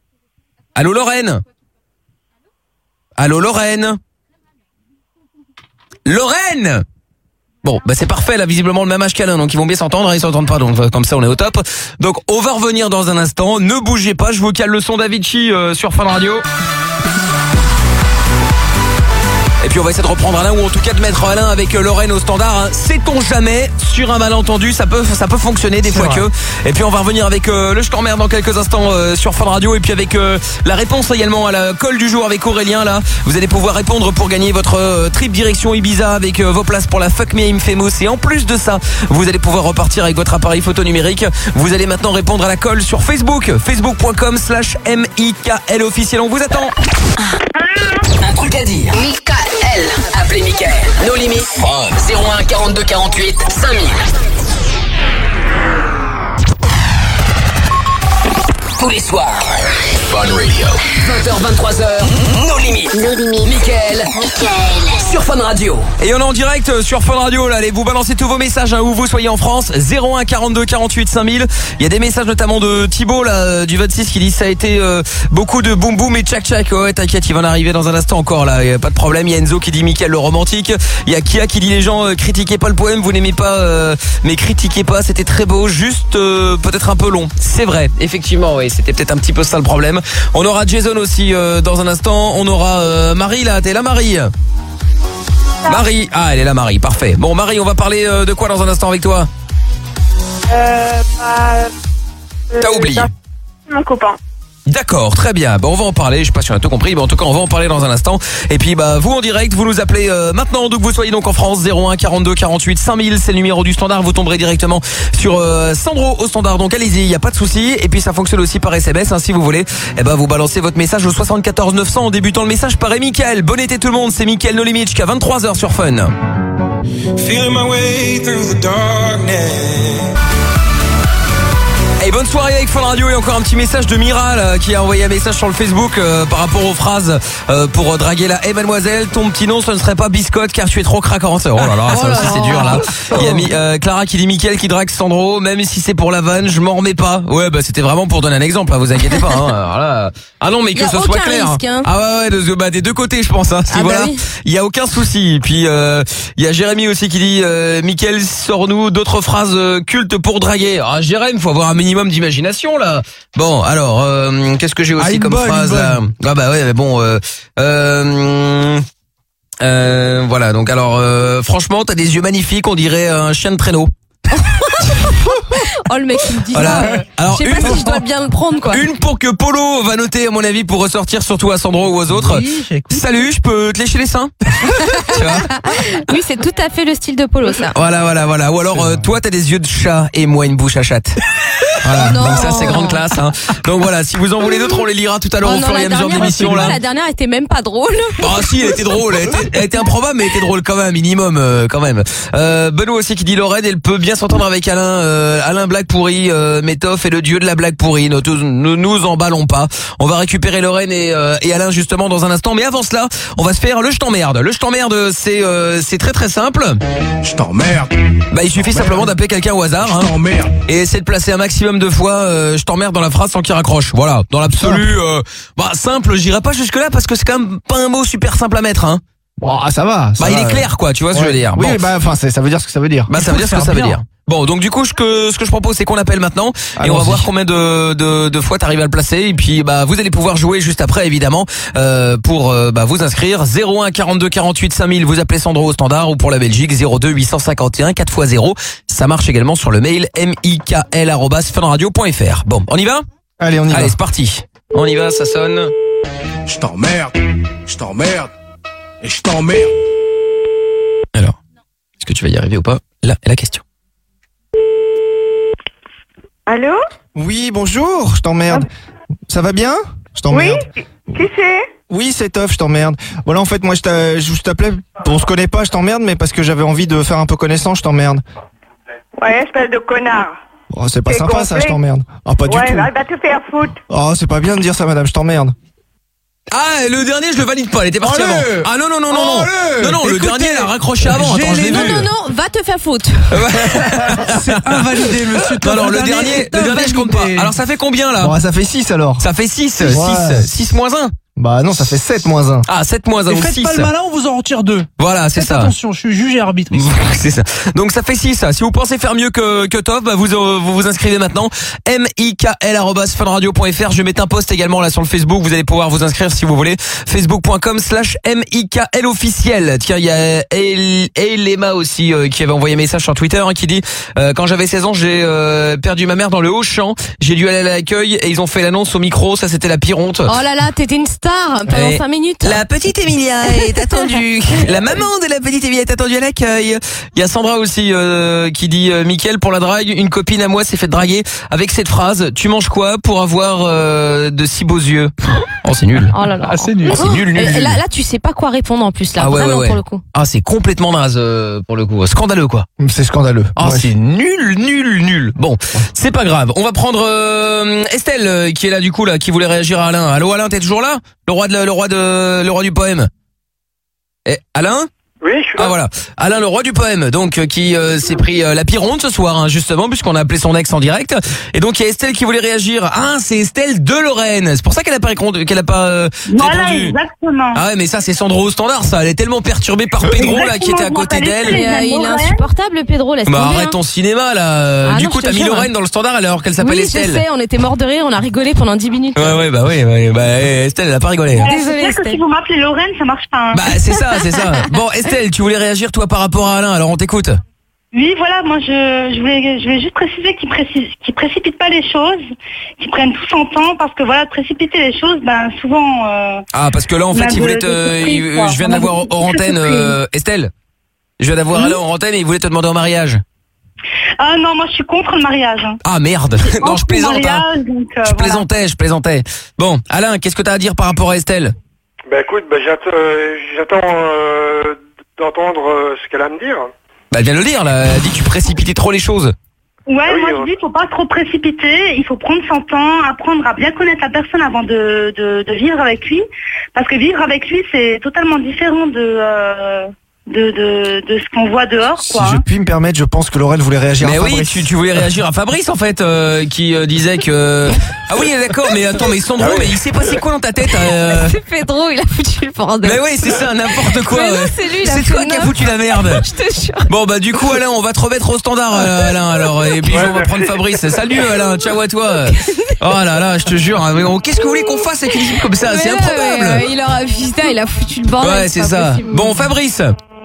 Allô Lorraine. Allô Lorraine. Lorraine. Bon, bah c'est parfait, là, visiblement le même âge qu'Alain, donc ils vont bien s'entendre, ils s'entendent pas, donc comme ça on est au top. Donc on va revenir dans un instant, ne bougez pas, je vous cale le son d'Avicii sur Fun Radio. Et puis on va essayer de reprendre Alain, ou en tout cas de mettre Alain avec Lorraine au standard, hein. Sait-on jamais, sur un malentendu, ça peut fonctionner des fois que. Et puis on va revenir avec le Je t'emmerde dans quelques instants sur Fun Radio, et puis avec la réponse également à la colle du jour avec Aurélien là. Vous allez pouvoir répondre pour gagner votre trip direction Ibiza avec vos places pour la Fuck Me I'm Famous, et en plus de ça, vous allez pouvoir repartir avec votre appareil photo numérique. Vous allez maintenant répondre à la colle sur Facebook, facebook.com/MIKL officiel. On vous attend. Un truc à dire. Michael. Appelez Michael. Nos limites. 01 42 48 5000. Tous les soirs. Fun Radio. 20h, 23h. Nos limites. Michael. Sur Fun Radio. Et on est en direct sur Fun Radio là. Allez, vous balancez tous vos messages où vous soyez en France. 01 42 48 5000. Il y a des messages notamment de Thibaut là du 26 qui dit ça a été beaucoup de boum boum et tchac tchac. Ouais, t'inquiète, il va en arriver dans un instant encore là. Y a pas de problème. Il y a Enzo qui dit Michael le romantique. Il y a Kia qui dit les gens critiquez pas le poème, vous n'aimez pas mais critiquez pas, c'était très beau, juste peut-être un peu long. C'est vrai, effectivement, oui, c'était peut-être un petit peu ça le problème. On aura Jason aussi dans un instant. On aura Marie là. T'es là Marie? Marie, elle est là Marie, parfait. Bon Marie, on va parler de quoi dans un instant avec toi? T'as oublié? Mon copain. D'accord, très bien. Bon, on va en parler, je sais pas si on a tout compris, mais en tout cas on va en parler dans un instant. Et puis vous en direct, vous nous appelez maintenant, donc vous soyez donc en France. 01 42 48 5000, c'est le numéro du standard. Vous tomberez directement sur Sandro au standard, donc allez-y, y a pas de souci. Et puis ça fonctionne aussi par SMS, hein, si vous voulez. Vous balancez votre message au 74 900 en débutant le message par Michael. Bon été tout le monde, c'est Michael No Limit jusqu'à 23h sur Fun. Feeling my way through the darkness. Et bonne soirée avec Fun Radio. Et encore un petit message de Mira là, qui a envoyé un message sur le Facebook par rapport aux phrases pour draguer la Hey mademoiselle, ton petit nom ce ne serait pas Biscotte car tu es trop craquante. Oh là là, ça aussi c'est dur là. Il y a Clara qui dit Mickaël qui drague Sandro, même si c'est pour la vanne, je m'en remets pas. Ouais, c'était vraiment pour donner un exemple, hein, vous inquiétez pas hein. Alors là, ah non mais que ce soit clair. Risque, hein. Ah ouais, des deux côtés je pense hein. Si voilà, il y a aucun souci. Puis il y a Jérémy aussi qui dit Mickaël, sors-nous d'autres phrases cultes pour draguer. Ah Jérémy, faut avoir un minimum d'imagination là. Bon, alors qu'est-ce que j'ai aussi comme phrase là? Ah bah ouais, mais bon voilà, donc alors franchement, t'as des yeux magnifiques, on dirait un chien de traîneau. Oh le mec qui me dit voilà. ça. Alors, je sais pas si je dois bien le prendre quoi. Une pour que Polo va noter à mon avis pour ressortir surtout à Sandro ou aux autres. Oui, salut, je peux te lécher les seins? Tu vois? Oui, c'est tout à fait le style de Polo ça. Voilà. Ou alors toi t'as des yeux de chat et moi une bouche à chatte. Voilà. Non. Donc ça c'est grande classe hein. Donc voilà, si vous en voulez d'autres, on les lira tout à l'heure au fur et à mesure de l'émission là. La dernière était même pas drôle. Ah si, elle était drôle, elle était improbable mais elle était drôle quand même, minimum quand même. Benoît aussi qui dit Lorraine, elle peut bien s'entendre avec Alain blague pourrie, Métoff est le dieu de la blague pourrie. Ne nous emballons pas. On va récupérer Lorraine et Alain justement dans un instant, mais avant cela, on va se faire le je t'emmerde. Le je t'emmerde, c'est très très simple. Je t'emmerde. Il suffit simplement d'appeler quelqu'un au hasard hein, et essayer de placer un maximum de fois je t'emmerde dans la phrase sans qu'il raccroche. Voilà, dans l'absolu simple, j'irai pas jusque là parce que c'est quand même pas un mot super simple à mettre hein. Bon, ça va. Il est clair quoi, tu vois ce que je veux dire. Oui, ça veut dire ce que ça veut dire. Ça veut dire ce que ça veut dire. Bon, donc du coup, ce que je propose, c'est qu'on appelle maintenant et on va voir combien de fois t'arrives à le placer. Et puis, vous allez pouvoir jouer juste après, évidemment, pour vous inscrire. 01 42 48 5000. Vous appelez Sandro au standard ou pour la Belgique 02 851 4x0. Ça marche également sur le mail mikl@funradio.fr. Bon, on y va? Allez, on y va. Allez, c'est parti. On y va, ça sonne. Je t'emmerde et je t'emmerde. Alors, est-ce que tu vas y arriver ou pas? Là est la question. Allô? Oui, bonjour, je t'emmerde. Ça va bien? Je t'emmerde. Oui, qui c'est? Oui, c'est Toff, je t'emmerde. Voilà, en fait, moi, je t'appelais, on se connaît pas, je t'emmerde, mais parce que j'avais envie de faire un peu connaissance, je t'emmerde. Ouais, espèce de connard. Oh, c'est pas sympa, ça, je t'emmerde. Ah, pas du tout. Ouais, va te faire foutre. Oh, c'est pas bien de dire ça, madame, je t'emmerde. Ah, le dernier, je le valide pas, elle était partie avant. Ah non, le dernier, elle a raccroché avant. Attends, je l'ai vu. Non, va te faire foutre. C'est invalidé, monsieur. Non, le dernier, je compte pas. Alors, ça fait combien, là? Bon, ça fait 6, alors. Ça fait 6. Ouais. 6 moins 1. Bah non, ça fait 7 moins 1. Ah, 7 moins 1 Et ou faites 6. pas le malin, on vous en retire 2. Voilà, c'est Faites ça. attention, je suis juge et arbitre ici. C'est ça. Donc ça fait 6 ça. Si vous pensez faire mieux que Top, bah vous inscrivez maintenant. mikl@funradio.fr. Je vais mettre un post également là sur le Facebook. Vous allez pouvoir vous inscrire si vous voulez. Facebook.com/mikl officiel. Tiens, il y a Elema aussi qui avait envoyé un message sur Twitter qui dit quand j'avais 16 ans, j'ai perdu ma mère dans le Haut-Champ. J'ai dû aller à l'accueil et ils ont fait l'annonce au micro. Ça c'était la pire honte. Oh là là, t'étais une star pendant 5 minutes. La petite Emilia est attendue. La maman de la petite Emilia est attendue à l'accueil. Il y a Sandra aussi qui dit Mickaël, pour la drague, une copine à moi s'est fait draguer avec cette phrase: tu manges quoi pour avoir de si beaux yeux? Oh, c'est nul. Oh là là. Ah, c'est nul. C'est nul. Là, tu sais pas quoi répondre en plus là. Ah ouais, vraiment ouais. pour le coup. Ah, c'est complètement naze pour le coup. Scandaleux quoi. C'est scandaleux. Ah, Ouais. c'est nul. Bon, c'est pas grave. On va prendre Estelle qui est là du coup là, qui voulait réagir à Alain. Allô Alain, t'es toujours là? Le roi du poème. Alain? Oui, je suis là. Ah voilà, Alain le roi du poème, donc qui s'est pris la pire honte ce soir, hein, justement, puisqu'on a appelé son ex en direct. Et donc il y a Estelle qui voulait réagir. Ah, c'est Estelle de Lorraine. C'est pour ça qu'elle a pas répondu. Voilà, exactement. Ah ouais, mais ça c'est Sandro au standard, ça. Elle est tellement perturbée par Pedro là qui était à côté d'elle. Il est insupportable le Pedro, laisse Bah tomber, arrête hein. ton cinéma là. Ah Du non, coup je te t'as mis jure. Lorraine dans le standard alors qu'elle s'appelle Oui, Estelle. je sais, on était morts de rire, on a rigolé pendant 10 minutes. Ouais, bah Estelle elle a pas rigolé. Ouais, Désolée, c'est clair que Estelle. si vous m'appelez Lorraine, ça marche pas. Hein. Bah c'est ça. Bon Estelle, tu voulais réagir toi par rapport à Alain, alors on t'écoute. Oui, voilà, moi je voulais juste préciser qu'ils précipitent pas les choses, qu'ils prennent tout son temps, parce que voilà, précipiter les choses, ben souvent. Ah parce que là en fait il voulait je viens d'avoir hors antenne Estelle. Je viens d'avoir Alain en antenne et il voulait te demander en mariage. Ah non, moi je suis contre le mariage. Hein. Ah merde. Non, je plaisante. Mariage, donc, Je plaisantais. Bon, Alain, qu'est-ce que t'as à dire par rapport à Estelle? Bah écoute, j'attends d'entendre ce qu'elle a à me dire. Bah elle vient de le dire là, elle dit que tu précipitais trop les choses. Ouais, Ah oui, moi je dis faut pas trop précipiter, il faut prendre son temps, apprendre à bien connaître la personne avant de vivre avec lui, parce que vivre avec lui c'est totalement différent de ce qu'on voit dehors, quoi. Si je puis me permettre, je pense que Laurel voulait réagir Mais à oui, Fabrice. tu voulais réagir à Fabrice en fait, qui disait que... Ah oui, d'accord, mais attends, mais Sandro, mais il s'est passé quoi dans ta tête C'est Pedro, il a foutu le bordel. Mais oui, c'est ça, n'importe quoi. Mais non, ouais. c'est lui, il a C'est fait toi qui as neuf. foutu la merde. Je te jure. Bon bah du coup Alain, on va te remettre au standard Alain alors, et puis on va prendre Fabrice. Salut Alain, ciao à toi. Oh là là, je te jure, hein, mais qu'est-ce que vous voulez qu'on fasse avec une équipe comme ça? Mais C'est là, improbable. il aura putain, il a foutu le bordel. Ouais, c'est pas ça. possible. Bon Fabrice.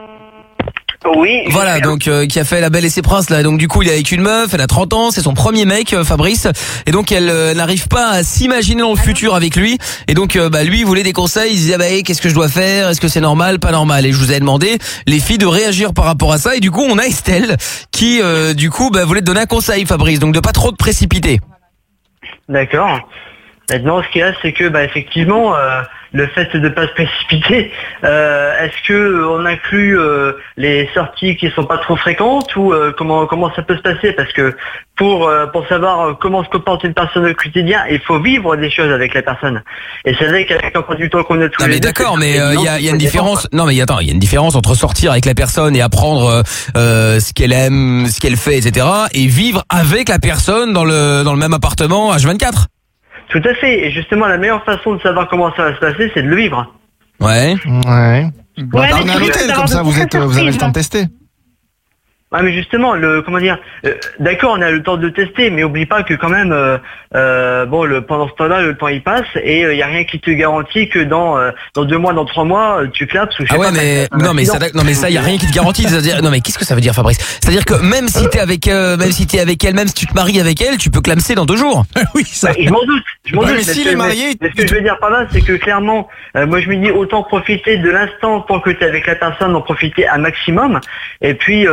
Oui. Voilà, donc qui a fait La Belle et ses Princes là. Donc du coup, il est avec une meuf, elle a 30 ans, c'est son premier mec, Fabrice. Et donc elle n'arrive pas à s'imaginer dans le futur avec lui. Et donc lui, il voulait des conseils. Il disait qu'est-ce que je dois faire? Est-ce que c'est normal, pas normal? Et je vous ai demandé les filles de réagir par rapport à ça. Et du coup, on a Estelle qui voulait te donner un conseil, Fabrice. Donc de pas trop te précipiter. D'accord. Maintenant, ce qu'il y a, c'est que, effectivement, le fait de ne pas se précipiter, est-ce que on inclut les sorties qui sont pas trop fréquentes ou comment ça peut se passer? Parce que pour savoir comment se comporte une personne au quotidien, il faut vivre des choses avec la personne. Et c'est vrai qu'avec l'emploi du temps qu'on a tous Non les mais deux, d'accord, c'est mais très il y a évident, une ça différence. dépend, Non mais attends, il y a une différence entre sortir avec la personne et apprendre ce qu'elle aime, ce qu'elle fait, etc. et vivre avec la personne dans le même appartement H24. Tout à fait. Et justement, la meilleure façon de savoir comment ça va se passer, c'est de le vivre. Ouais. Ouais. Ouais, On mais a un tu hôtel, peux comme ça, avoir de vous avez le surprises, temps de tester. Ah mais justement, d'accord, on a le temps de tester, mais oublie pas que quand même, pendant ce temps-là, le temps il passe et il y a rien qui te garantit que dans 2 mois, dans 3 mois, tu clapes ou je sais Ah ouais, pas. mais t'as un accident. non mais ça y a rien qui te garantit. C'est-à-dire, non mais qu'est-ce que ça veut dire, Fabrice? C'est-à-dire que même si t'es avec elle, même si tu te maries avec elle, tu peux clamser dans 2 jours. Oui, ça. Je m'en doute. Ouais, mais mais s'il ce que- est marié, mais ce que je veux dire par là, c'est que clairement, moi je me dis autant profiter de l'instant tant que tu es avec la personne, en profiter un maximum. Et puis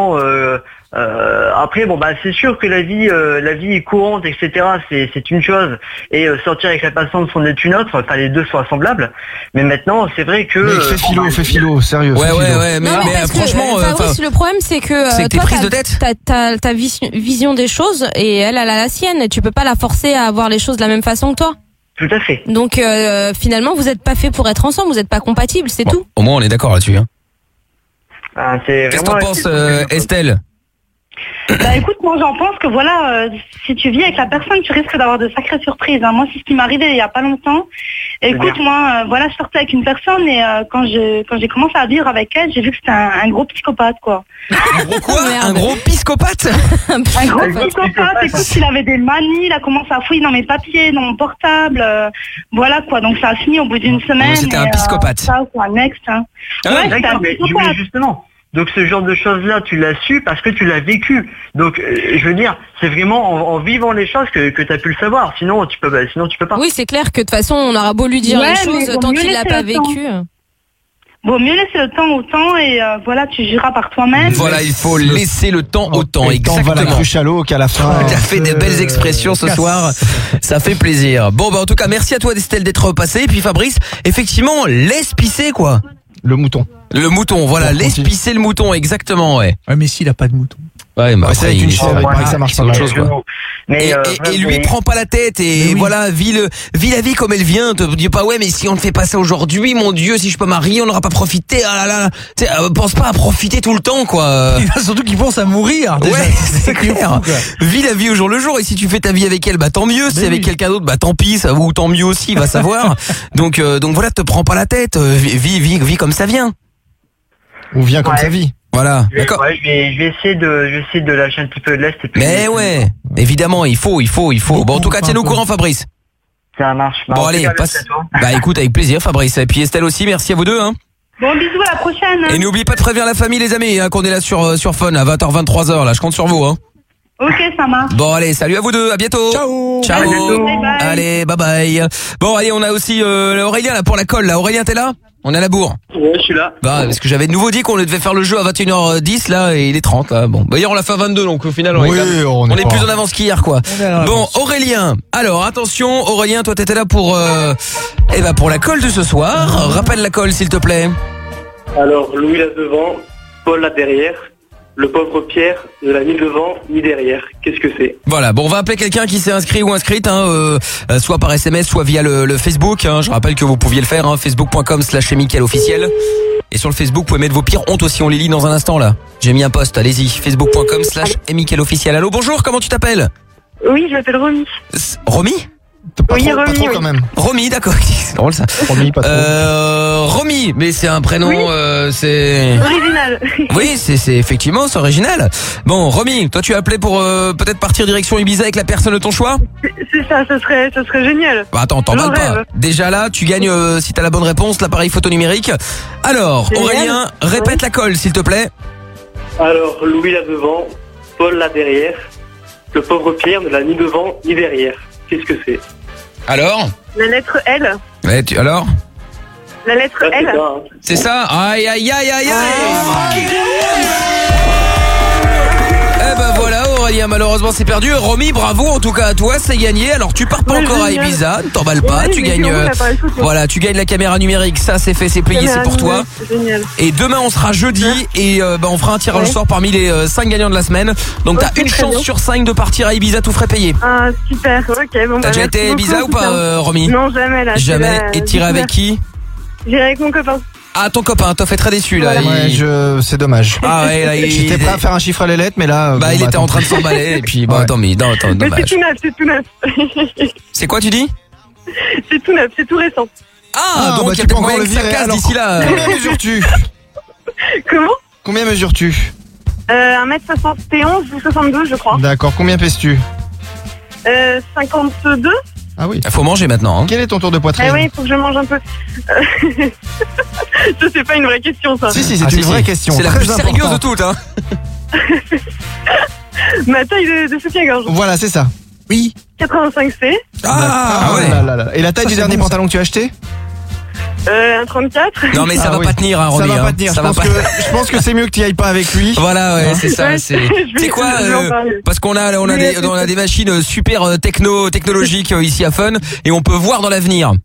après, c'est sûr que la vie courante, etc. C'est une chose, et sortir avec la personne c'en est une autre. Enfin, les deux sont semblables. Mais maintenant, c'est vrai que. Mec, fais philo, sérieux. Ouais, fais philo. ouais, mais, Non, mais parce franchement, que, Fabrice, le problème c'est que c'est que t'es toi prise de tête. t'as ta vision des choses et elle a la sienne. Et tu peux pas la forcer à avoir les choses de la même façon que toi. Tout à fait. Donc finalement, vous êtes pas fait pour être ensemble, vous êtes pas compatibles, c'est tout. Au moins on est d'accord là-dessus. Hein. C'est Qu'est-ce que t'en vraiment- penses, Estelle? Bah écoute, moi j'en pense que voilà, si tu vis avec la personne, tu risques d'avoir de sacrées surprises. Hein. Moi, c'est ce qui m'est arrivé il y a pas longtemps. Écoute, moi, voilà, je sortais avec une personne et quand j'ai commencé à vivre avec elle, j'ai vu que c'était un gros psychopathe, quoi. Un gros quoi? Un gros psychopathe? Un gros psychopathe. Écoute, il avait des manies, il a commencé à fouiller dans mes papiers, dans mon portable. Voilà, quoi. Donc ça a fini au bout d'une semaine. C'était un psychopathe. Ça, quoi, next. Hein. Ouais, d'accord, mais justement. Donc ce genre de choses-là, tu l'as su parce que tu l'as vécu. Donc je veux dire, c'est vraiment en vivant les choses que tu as pu le savoir. Sinon tu peux pas. Oui, c'est clair que de toute façon, on aura beau lui dire les choses tant qu'il l'a pas vécu. Vaut mieux laisser le temps au temps et voilà, tu jureras par toi-même. Voilà, il faut laisser le temps au temps. Exactement. Va la cruche à l'eau qu'à la fin. Tu as fait des belles expressions ce soir. Ça fait plaisir. Bon, bah en tout cas, merci à toi Estelle d'être passée. Et puis Fabrice, effectivement, laisse pisser quoi. Le mouton. Le mouton, voilà, laisse pisser le mouton, exactement, ouais. Ouais, mais s'il a pas de mouton. Ouais, bah c'est avec une chèvre, ça marche pas autre chose, quoi. Mais et lui prend pas la tête et voilà, vis la vie comme elle vient. Te dis pas ouais, mais si on le fait pas ça aujourd'hui, mon Dieu, si je peux marier, on n'aura pas profité. Ah là là, tu sais, pense pas à profiter tout le temps, quoi. Surtout qu'il pense à mourir. Déjà. Ouais, c'est clair. Vis la vie au jour le jour et si tu fais ta vie avec elle, bah tant mieux. Si c'est avec quelqu'un d'autre, bah tant pis, ça ou tant mieux aussi, va savoir. donc voilà, te prends pas la tête. Vis comme ça vient. Ou vient comme ça vit. Voilà, d'accord. Ouais, je vais essayer de lâcher un petit peu de l'est. Et puis mais ouais, évidemment, il faut. Bon, en tout cas, tiens-nous au courant, Fabrice. Ça marche. Bon, allez, passe. Bah, écoute, avec plaisir, Fabrice. Et puis Estelle aussi, merci à vous deux, hein. Bon, bisous, à la prochaine. Et n'oubliez pas de prévenir la famille, les amis, hein, qu'on est là sur Fun à 20h, 23h, là. Je compte sur vous, hein. Ok, ça marche. Bon, allez, salut à vous deux, à bientôt. Ciao. Ciao. À bientôt. Bye bye. Allez, bye bye. Bon, allez, on a aussi Aurélien là pour la colle. Là, Aurélien, t'es là? On est à la bourre. Ouais, je suis là. Bah, parce que j'avais de nouveau dit qu'on devait faire le jeu à 21h10 là et il est 30 là. Bon, bah hier on l'a fait à 22 donc au final on est plus en avance qu'hier quoi. Bon, Aurélien. Alors attention, Aurélien, toi t'étais là pour pour la colle de ce soir. Rappelle la colle s'il te plaît. Alors Louis là devant, Paul là derrière. Le pauvre Pierre ne l'a ni devant ni derrière. Qu'est-ce que c'est? Voilà, bon, on va appeler quelqu'un qui s'est inscrit ou inscrite, soit par SMS, soit via le Facebook. Hein. Je rappelle que vous pouviez le faire, hein, facebook.com/Mickaël officiel. Et sur le Facebook, vous pouvez mettre vos pires hontes aussi, on les lit dans un instant là. J'ai mis un post, allez-y, facebook.com/Mickaël officiel. Allô, bonjour, comment tu t'appelles? Oui, je m'appelle Romy. Romy? Oui, Romy, quand même. Romy, d'accord. C'est drôle ça. Romy, pas trop. Romy, mais c'est un prénom, c'est original. Oui, c'est effectivement, c'est original. Bon, Romy, toi tu as appelé pour peut-être partir direction Ibiza avec la personne de ton choix? C'est ça, ça serait génial. Bah attends, t'emballes pas. Déjà là, tu gagnes si t'as la bonne réponse, l'appareil photo numérique. Alors, génial. Aurélien, répète la colle s'il te plaît. Alors, Louis là devant, Paul là derrière. Le pauvre Pierre ne l'a ni devant ni derrière. Qu'est-ce que c'est? Alors? La lettre L. Ouais, alors? La lettre L. C'est ça? Aïe, aïe, aïe, aïe, aïe. Eh ben voilà, Aurélien, malheureusement c'est perdu. Romy, bravo en tout cas à toi, c'est gagné. Alors tu pars pas encore à Ibiza, ne t'emballes pas, tu gagnes voilà, tu gagnes la caméra numérique, ça c'est fait, c'est plié, c'est pour toi. Génial. Et demain on sera jeudi et on fera un tirage au sort parmi les 5 gagnants de la semaine. Donc t'as une chance sur 5 de partir à Ibiza tout frais payé. Ah super, ok. Bon, t'as déjà été à Ibiza ou pas, Romy? Non, jamais là. Jamais. Et tirer avec qui? J'irai avec mon copain. Ah, ton copain, t'as fait très déçu là. Ouais, c'est dommage. Ah ouais, là, j'étais prêt à faire un chiffre à l'élette, mais là. Bah, il était en train de s'emballer et puis bon, attends, mais dommage. Mais c'est tout neuf. C'est quoi tu dis? C'est tout neuf, c'est tout récent. Ah, donc il y a peut-être moyen que ça casse d'ici là. Combien mesures-tu? Comment? Combien mesures-tu? 1m71 ou 62, je crois. D'accord, combien pèses-tu? 52. Ah oui. Il faut manger maintenant. Hein. Quel est ton tour de poitrine? Ah oui, il faut que je mange un peu. Ça, c'est pas une vraie question, ça. Si, c'est une vraie question. C'est la plus sérieuse de toutes, hein. Ma taille de soutien-gorge. Voilà, c'est ça. Oui. 85C. Ah ouais. Et la taille du dernier pantalon que tu as acheté? Un 34. Non mais ça va pas tenir, hein, Romy. Ça va pas tenir. Je pense que c'est mieux que tu y ailles pas avec lui. Voilà, ouais, c'est ça. C'est quoi parce qu'on a des machines super technologiques ici à Fun et on peut voir dans l'avenir.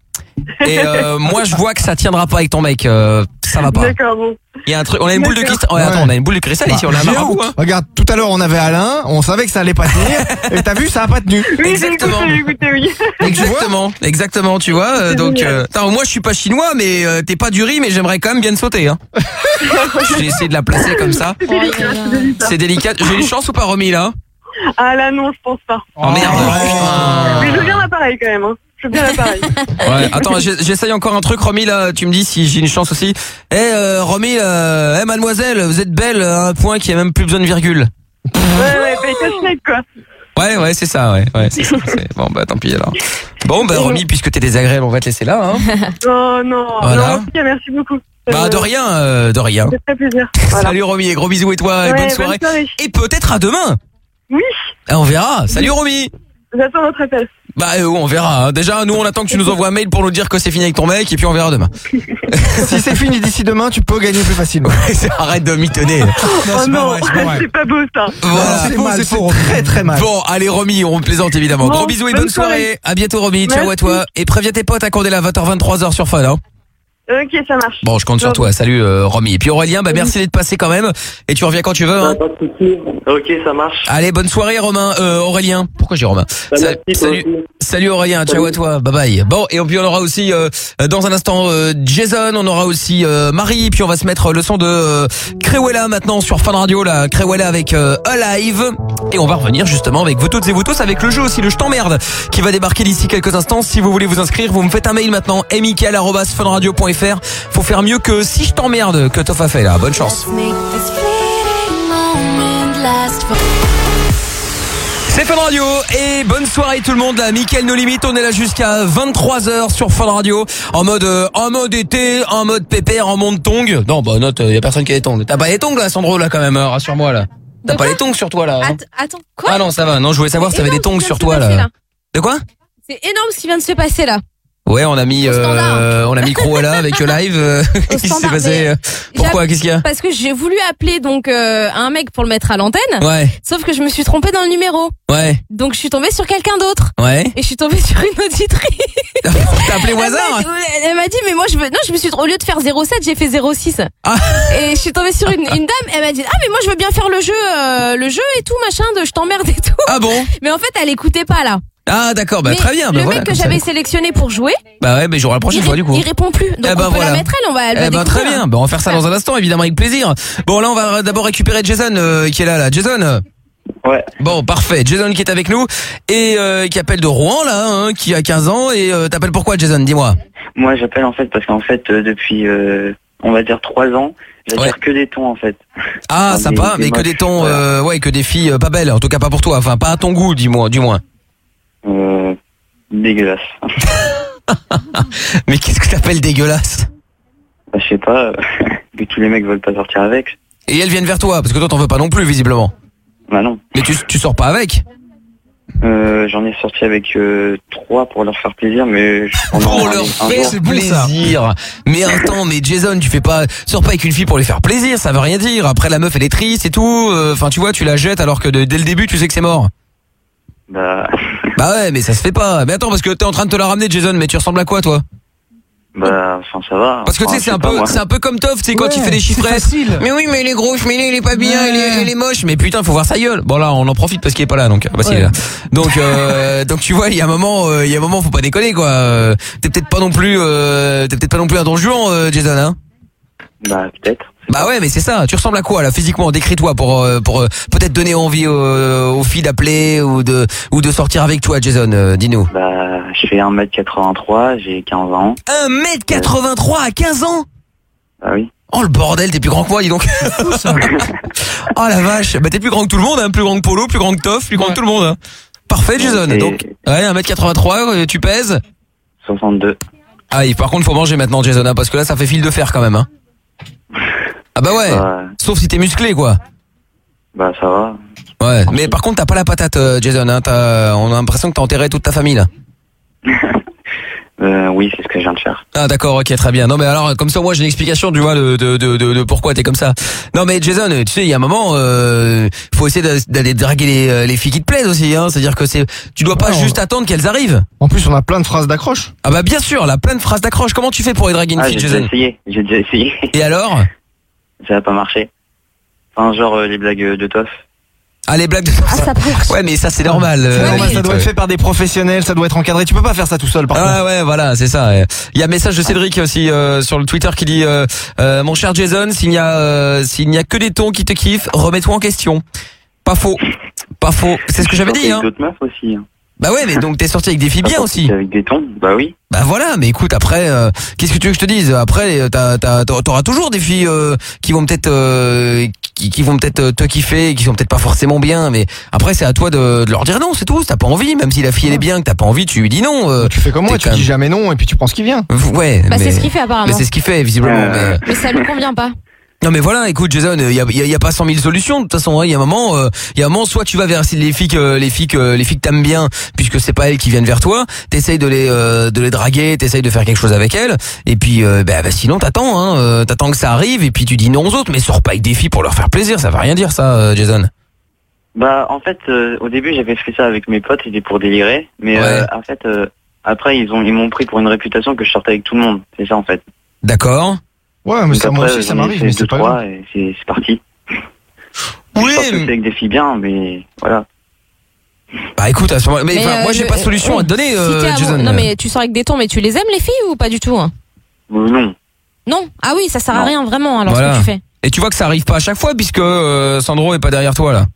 Et moi je vois que ça tiendra pas avec ton mec, ça va pas. D'accord, bon. Il y a un truc, on a une boule de cristal. Ouais, attends, on a une boule de cristal ici, on a un marabout. Hein. Regarde, tout à l'heure on avait Alain, on savait que ça allait pas tenir, et t'as vu, ça a pas tenu. Oui, Exactement. Écoutez, oui. Exactement, tu vois. Donc, attends, moi je suis pas chinois, mais t'es pas du riz, mais j'aimerais quand même bien te sauter. Hein. Je vais essayer de la placer comme ça. C'est délicat. J'ai une chance ou pas, Romy, là? Ah là, non, je pense pas. Oh merde. Mais je veux bien l'appareil quand même, hein. Je veux bien l'appareil. Ouais, attends, j'essaye encore un truc, Romy, là, tu me dis si j'ai une chance aussi. Romy, mademoiselle, vous êtes belle à un point qu'il n'y a même plus besoin de virgule. Ouais, cache-net, quoi. Ouais, c'est ça, ouais, c'est ça. Bon, bah, tant pis, alors. Bon, bah, Romy, puisque t'es désagréable, on va te laisser là, hein. Oh, non. Voilà. Non, en tout cas, merci beaucoup. Bah, de rien. C'est très plaisir. Voilà. Salut, Romy, et gros bisous, et toi, et bonne soirée. Et peut-être à demain. Oui. On verra. Salut, Romy. J'attends votre appel. Bah on verra. Hein. Déjà nous on attend que tu nous envoies un mail pour nous dire que c'est fini avec ton mec et puis on verra demain. Si c'est fini d'ici demain, tu peux gagner plus facilement. Arrête de mitonner. Oh non, c'est pas beau ça. Voilà. C'est très très mal. Bon, allez Romy, on plaisante évidemment. Bon, Gros bisous et bonne soirée. À bientôt Romy. Merci. Ciao à toi. Et préviens tes potes à qu'on est là 20h-23h sur Fun. Hein. Ok, ça marche. Bon, je compte sur toi. Salut Romy. Et puis Aurélien, bah merci d'être passé quand même. Et tu reviens quand tu veux. Hein. Pas de soucis. Ok, ça marche. Allez, bonne soirée Romain. Aurélien. Pourquoi j'ai Romain? Salut Aurélien. Ciao à toi. Bye bye. Bon, et puis on aura aussi dans un instant Jason. On aura aussi Marie. Puis on va se mettre le son de Cruella maintenant sur Fun Radio. Là, Cruella avec Alive. Et on va revenir justement avec vous toutes et vous tous avec le jeu aussi, le Je t'emmerde, qui va débarquer d'ici quelques instants. Si vous voulez vous inscrire, vous me faites un mail maintenant, mickaël@funradio.fr. Faut faire mieux que Si je t'emmerde que Toff a fait là. Bonne chance. C'est Fun Radio et bonne soirée tout le monde là. Mickaël No Limite, on est là jusqu'à 23h sur Fun Radio en mode été, en mode pépère, en mode tongs. Non bah note, y a personne qui a des tongs. T'as pas les tongs là Sandro là quand même, rassure-moi là. T'as pas les tongs sur toi là. Hein. Attends, quoi? Ah non, ça va. Non, je voulais savoir si t'avais des tongs sur toi là. De quoi? C'est énorme ce qui vient de se passer là. Ouais, on a mis Cruella avec live. Qu'est-ce qui s'est passé? Pourquoi? Qu'est-ce qu'il y a? Parce que j'ai voulu appeler donc un mec pour le mettre à l'antenne. Ouais. Sauf que je me suis trompée dans le numéro. Ouais. Donc je suis tombée sur quelqu'un d'autre. Ouais. Et je suis tombée sur une auditrice. T'as appelé au hasard? Elle m'a dit mais moi je me suis au lieu de faire 07, j'ai fait 06. Ah. Et je suis tombée sur une dame, elle m'a dit "Ah mais moi je veux bien faire le jeu et tout machin de je t'emmerde et tout." Ah bon? Mais en fait, elle écoutait pas là. Ah d'accord, bah mais très bien. Le voilà, mec que j'avais sélectionné pour jouer. Bah ouais, mais j'aurai la prochaine fois du coup. Il répond plus. Donc on peut la mettre elle va découvrir. Très bien. Bah on va faire ça dans un instant évidemment avec plaisir. Bon là on va d'abord récupérer Jason qui est là. Jason. Ouais. Bon parfait. Jason qui est avec nous et qui appelle de Rouen là, hein, qui a 15 ans et t'appelles pourquoi Jason? Dis-moi. Moi j'appelle en fait parce qu'en fait depuis on va dire 3 ans. J'attire que des tons en fait. Ah sympa, mais que des tons que des filles pas belles, en tout cas pas pour toi, enfin pas à ton goût du moins. Dégueulasse. Mais qu'est-ce que t'appelles dégueulasse? Bah, je sais pas, mais tous les mecs veulent pas sortir avec. Et elles viennent vers toi, parce que toi t'en veux pas non plus visiblement. Bah non. Mais tu sors pas avec? J'en ai sorti avec 3 pour leur faire plaisir, mais pour leur faire plaisir. Mais attends, mais Jason, tu sors pas avec une fille pour lui faire plaisir, ça veut rien dire. Après la meuf elle est triste et tout. Enfin tu vois, tu la jettes alors que dès le début tu sais que c'est mort. Bah ouais, mais ça se fait pas. Mais attends, parce que t'es en train de te la ramener Jason, mais tu ressembles à quoi toi? Bah, enfin, ça va. Parce que tu sais, c'est un peu comme Toff, tu sais, quand il fait des chiffrettes. Mais oui, mais il est gros, mais il est pas bien, il est moche. Mais putain, faut voir sa gueule. Bon, là, on en profite parce qu'il est pas là, donc, s'il est là. Donc, tu vois, il y a un moment, faut pas déconner, quoi. T'es peut-être pas non plus un Don Juan, Jason, hein? Bah, peut-être. Bah ouais, mais c'est ça. Tu ressembles à quoi, là, physiquement? Décris-toi pour peut-être donner envie aux filles d'appeler ou de sortir avec toi, Jason. Dis-nous. Bah, je fais 1m83, j'ai 15 ans. 1m83 à 15 ans? Bah oui. Oh le bordel, t'es plus grand que moi, dis donc. Oh la vache. Bah t'es plus grand que tout le monde, hein. Plus grand que Polo, plus grand que Toff, plus grand que tout le monde, hein. Parfait, Jason. Donc, ouais, 1m83, tu pèses? 62. Ah, et par contre, faut manger maintenant, Jason, hein, parce que là, ça fait fil de fer quand même, hein. Ah bah ouais. Sauf si t'es musclé, quoi. Bah ça va. Ouais, mais par contre, t'as pas la patate, Jason, hein. On a l'impression que t'as enterré toute ta famille, là. Oui, c'est ce que je viens de faire. Ah d'accord, ok, très bien. Non mais alors comme ça moi j'ai une explication, tu vois, de pourquoi t'es comme ça. Non mais Jason, tu sais, il y a un moment faut essayer d'aller draguer les filles qui te plaisent aussi, hein. C'est-à-dire que tu dois pas juste attendre qu'elles arrivent. En plus, on a plein de phrases d'accroche. Ah bah bien sûr, là, plein de phrases d'accroche. Comment tu fais pour draguer une fille, Jason? J'ai déjà essayé. Et alors? Ça n'a pas marché. Enfin, genre les blagues de tof. Ah, les blagues de ouais, mais ça c'est normal. Ça doit être fait par des professionnels, ça doit être encadré. Tu peux pas faire ça tout seul, par contre. Ah ouais, voilà, c'est ça. Il y a un message de Cédric aussi sur le Twitter qui dit mon cher Jason, s'il n'y a que des tons qui te kiffent, remets-toi en question. Pas faux. Pas faux. C'est ce que j'avais dit, hein. D'autres meufs aussi. Bah ouais, mais donc t'es sorti avec des filles bien aussi. Avec des tons, bah oui. Bah voilà, mais écoute, après, qu'est-ce que tu veux que je te dise? Après, t'auras toujours des filles qui vont peut-être qui vont peut-être te kiffer, qui sont peut-être pas forcément bien, mais après c'est à toi de leur dire non, c'est tout. Si t'as pas envie, même si la fille elle est bien, que t'as pas envie, tu lui dis non. Tu fais comme moi, tu dis jamais non et puis tu prends ce qui vient. Ouais. Bah c'est ce qu'il fait apparemment. Mais c'est ce qu'il fait visiblement. Mais ça lui convient pas. Non mais voilà, écoute Jason, il y a pas 100 000 solutions de toute façon. Il y a un moment, soit tu vas vers les filles que t'aimes bien, puisque c'est pas elles qui viennent vers toi. T'essayes de les draguer, t'essayes de faire quelque chose avec elles. Et puis sinon t'attends, t'attends que ça arrive et puis tu dis non aux autres. Mais sors pas avec des filles pour leur faire plaisir, ça va rien dire ça, Jason. Bah en fait, au début j'avais fait ça avec mes potes, c'était pour délirer. Mais en fait, après ils m'ont pris pour une réputation que je sortais avec tout le monde. C'est ça en fait. D'accord. Ouais, mais ça, moi aussi, ça m'arrive, mais c'est pas grave. C'est parti. Oui. Je pense que c'est avec des filles bien, mais voilà. Bah écoute, à ce moment, moi j'ai pas de solution à te donner, Jason. Non mais tu sors avec des tons, mais tu les aimes les filles ou pas du tout? Non. Non. Ah oui, ça sert à rien vraiment alors voilà. Ce que tu fais. Et tu vois que ça arrive pas à chaque fois puisque Sandro est pas derrière toi là.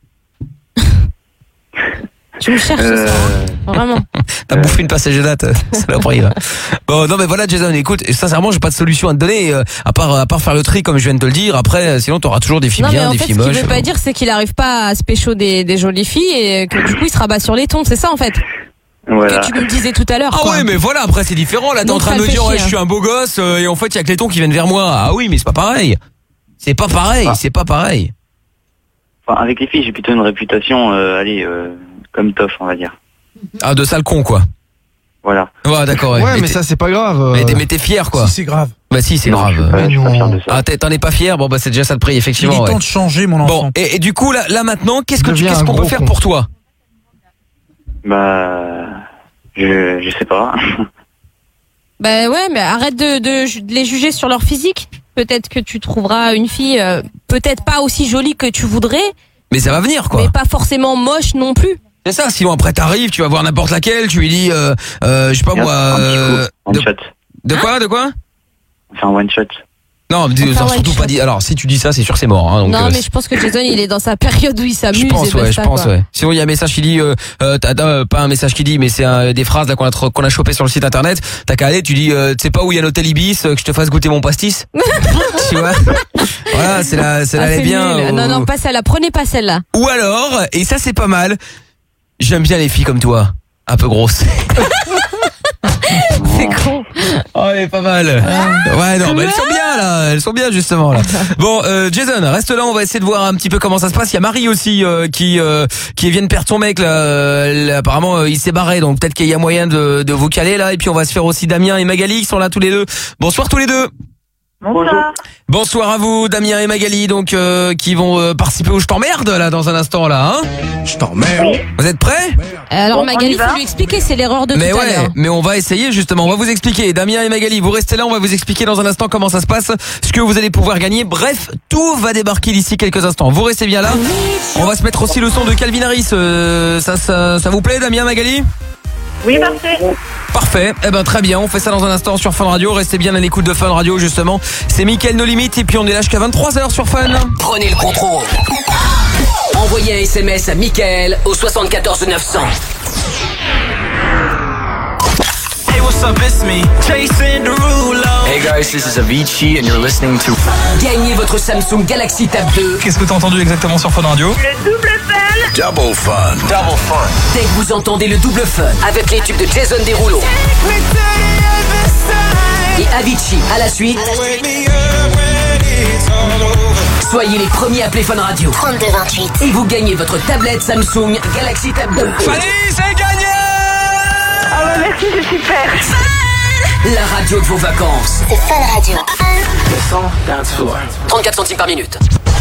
Tu me cherches ce soir, vraiment. T'as bouffé une passage de date, c'est la prix. Bon, non mais voilà Jason, écoute, sincèrement j'ai pas de solution à te donner, à part faire le tri comme je viens de te le dire. Après, sinon t'auras toujours des filles bien, des filles moches. Ce qu'il veut pas dire, c'est qu'il arrive pas à se pécho des jolies filles et que du coup il se rabat sur les tons, c'est ça en fait. Voilà. Que tu me disais tout à l'heure. Ah ouais, mais voilà, après c'est différent. Là t'es en train de me dire ouais, je suis un beau gosse et en fait il y a que les tons qui viennent vers moi. Ah oui, mais c'est pas pareil. C'est pas pareil. Enfin, avec les filles j'ai plutôt une réputation, comme tof, on va dire. Ah, de sale con, quoi. Voilà. Ouais, d'accord. Ouais, mais ça, c'est pas grave. Mais t'es fier, quoi. Si, c'est grave. Bah si, c'est grave. Je suis pas fier de ça. Ah, t'en es pas fier? Bon, bah c'est déjà ça de prix, effectivement. Il est temps de changer, mon enfant. Bon, et du coup, là maintenant, qu'est-ce qu'on peut faire pour toi? Bah, je sais pas. Bah ouais, mais arrête de les juger sur leur physique. Peut-être que tu trouveras une fille, peut-être pas aussi jolie que tu voudrais. Mais ça va venir, quoi. Mais pas forcément moche non plus. C'est ça, sinon après t'arrives, tu vas voir n'importe laquelle, tu lui dis, je sais pas moi... One shot. De quoi? Enfin, one shot. Non, surtout pas dit. Alors, si tu dis ça, c'est sûr c'est mort. Hein, donc, non, mais je pense que Jason, il est dans sa période où il s'amuse. Je pense, ouais. Sinon, il y a un message qui dit, pas un message qui dit, mais c'est des phrases là qu'on a chopé sur le site internet. T'as qu'à aller, tu dis, tu sais pas où il y a l'hôtel Ibis, que je te fasse goûter mon pastis. Tu vois. Voilà, c'est là, elle est bien. Non, pas celle-là. Prenez pas celle-là. Ou alors, et ça c'est pas mal. J'aime bien les filles comme toi, un peu grosses. C'est con. Oh, elle est pas mal. Ouais, non, mais elles sont bien là, elles sont bien justement là. Bon, Jason, reste là, on va essayer de voir un petit peu comment ça se passe. Il y a Marie aussi qui vient de perdre son mec là. Apparemment, il s'est barré, donc peut-être qu'il y a moyen de vous caler là. Et puis on va se faire aussi Damien et Magali qui sont là tous les deux. Bonsoir tous les deux. Bonsoir. Bonsoir à vous, Damien et Magali, donc qui vont participer au Je t'emmerde là dans un instant là, hein. Je t'emmerde. Vous êtes prêts? Alors Magali, faut lui expliquer, c'est l'erreur de tout à l'heure. Mais on va essayer justement, on va vous expliquer. Damien et Magali, vous restez là, on va vous expliquer dans un instant comment ça se passe, ce que vous allez pouvoir gagner. Bref, tout va débarquer d'ici quelques instants. Vous restez bien là. On va se mettre aussi le son de Calvin Harris. Ça vous plaît, Damien, Magali? Oui, parfait. Parfait, eh ben très bien, on fait ça dans un instant sur Fun Radio. Restez bien à l'écoute de Fun Radio justement. C'est Mickaël No Limit et puis on est là jusqu'à 23h sur Fun. Prenez le contrôle. Envoyez un SMS à Mickaël au 74 900. Hey, what's up, it's me, Jason Derulo. Hey guys, this is Avicii and you're listening to... Gagnez votre Samsung Galaxy Tab 2. Qu'est-ce que t'as entendu exactement sur Fun Radio? Le double fun. Double fun. Double fun. Dès que vous entendez le double fun avec les tubes de Jason Derulo et Avicii à la suite, soyez les premiers à appeler Fun Radio. 3228. Et vous gagnez votre tablette Samsung Galaxy Tab 2. Fanny, c'est gagné! Ah bah merci, c'est super. La radio de vos vacances. C'est Fun Radio. Le son dance floor. 34 centimes par minute.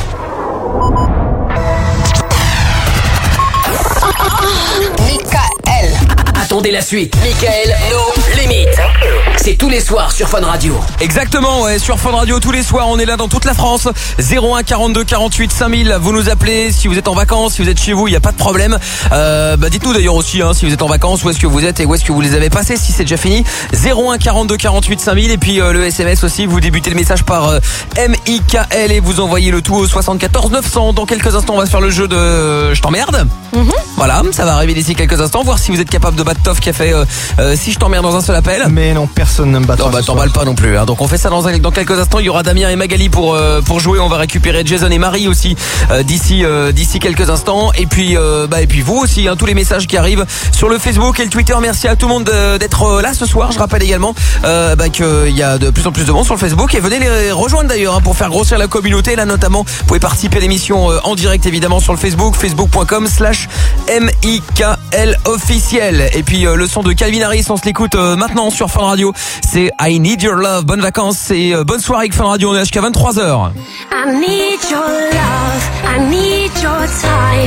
Michael. Attendez la suite. Michael, nos limites. C'est tous les soirs sur Fun Radio. Exactement, ouais, sur Fun Radio tous les soirs, on est là dans toute la France. 01 42 48 5000, vous nous appelez si vous êtes en vacances, si vous êtes chez vous, il y a pas de problème. Dites-nous d'ailleurs aussi si vous êtes en vacances, où est-ce que vous êtes et où est-ce que vous les avez passés, si c'est déjà fini. 01 42 48 5000 et puis le SMS aussi, vous débutez le message par MIKL et vous envoyez le tout au 74 900. Dans quelques instants, on va faire le jeu de je t'emmerde. Voilà, ça va arriver d'ici quelques instants, voir si vous êtes capable de battre Toff qui a fait si je t'emmerde dans un seul appel. Mais non, personne ne me bat. Non, t'emballes pas non plus. Donc on fait ça dans quelques instants. Il y aura Damien et Magali pour jouer. On va récupérer Jason et Marie aussi d'ici quelques instants. Et puis vous aussi. Tous les messages qui arrivent sur le Facebook et le Twitter. Merci à tout le monde d'être là ce soir. Je rappelle également qu'il y a de plus en plus de monde sur le Facebook et venez les rejoindre d'ailleurs pour faire grossir la communauté. Là notamment, vous pouvez participer à l'émission en direct évidemment sur le Facebook, facebook.com/MIKL officiel. Et puis le son de Calvin Harris, on se l'écoute maintenant sur Fun Radio. C'est I Need Your Love. Bonnes vacances et bonne soirée avec Fun Radio. On est jusqu'à 23h. I need your love, I need your time.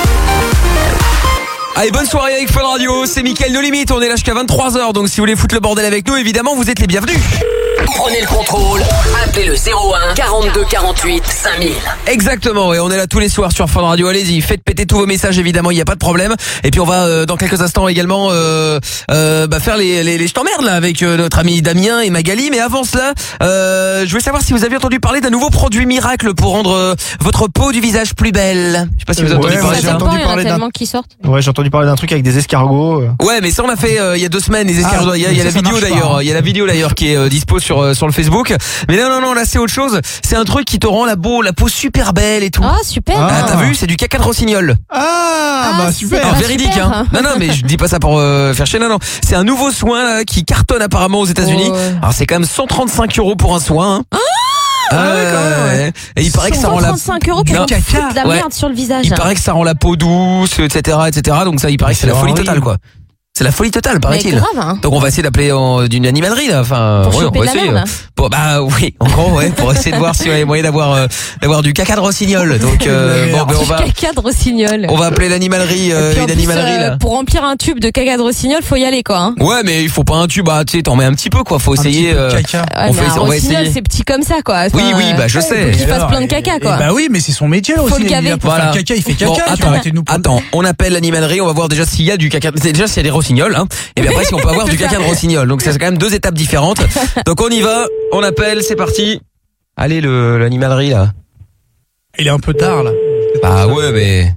Allez, bonne soirée avec Fun Radio. C'est Mickaël No Limite. On est là jusqu'à 23h. Donc si vous voulez foutre le bordel avec nous, évidemment, vous êtes les bienvenus. Prenez le contrôle. Appelez le 01 42 48 5000. Exactement, et on est là tous les soirs sur Fun Radio. Allez-y, faites péter tous vos messages, évidemment, il n'y a pas de problème. Et puis on va dans quelques instants également faire les je t'emmerde là avec notre ami Damien et Magali. Mais avant cela, je voulais savoir si vous aviez entendu parler d'un nouveau produit miracle pour rendre votre peau du visage plus belle. Je sais pas si vous avez entendu parler de ça. Ouais, j'ai entendu parler d'un truc avec des escargots. Ouais, mais ça on l'a fait il y a 2 semaines, les escargots. Il y a la vidéo d'ailleurs. Il y a la vidéo d'ailleurs qui est dispo sur le Facebook. Mais non, là c'est autre chose. C'est un truc qui te rend la peau super belle et tout. Ah, super. T'as vu, c'est du caca de rossignol. Super. Alors, véridique, hein. Non, mais je dis pas ça pour faire chier. Non. C'est un nouveau soin là, qui cartonne apparemment aux États-Unis. Alors c'est quand même 135 € pour un soin. Hein. Ouais. Et il paraît que ça rend la 135 € pour foutre de la merde sur le visage. Il paraît que ça rend la peau douce, etc. Donc ça, il paraît que c'est la folie totale, quoi. C'est la folie totale, paraît-il. Donc on va essayer d'appeler d'une animalerie là. Enfin, pour choper on va essayer. En gros, pour essayer de voir si on a moyen d'avoir du caca de rossignol. Donc on va caca de rossignol. On va appeler l'animaillerie là. Pour remplir un tube de caca de rossignol, faut y aller quoi. Hein. Ouais, mais il faut pas un tube, tu sais, t'en mets un petit peu quoi. Faut essayer. On va essayer. C'est petit comme ça quoi. Oui, je sais. Faut qu'il fasse plein de caca quoi. Bah oui, mais c'est son métier aussi. Faut le caver. Pour faire caca, il fait caca. Attends, on appelle l'animalerie, on va voir déjà s'il y a du caca. Déjà s'il y a des rossignols, hein. Et puis après si on peut avoir du caca de rossignol. Donc c'est quand même 2 étapes différentes. Donc on y va, on appelle, c'est parti. Allez l'animalerie là. Il est un peu tard là. Bah ouais, mais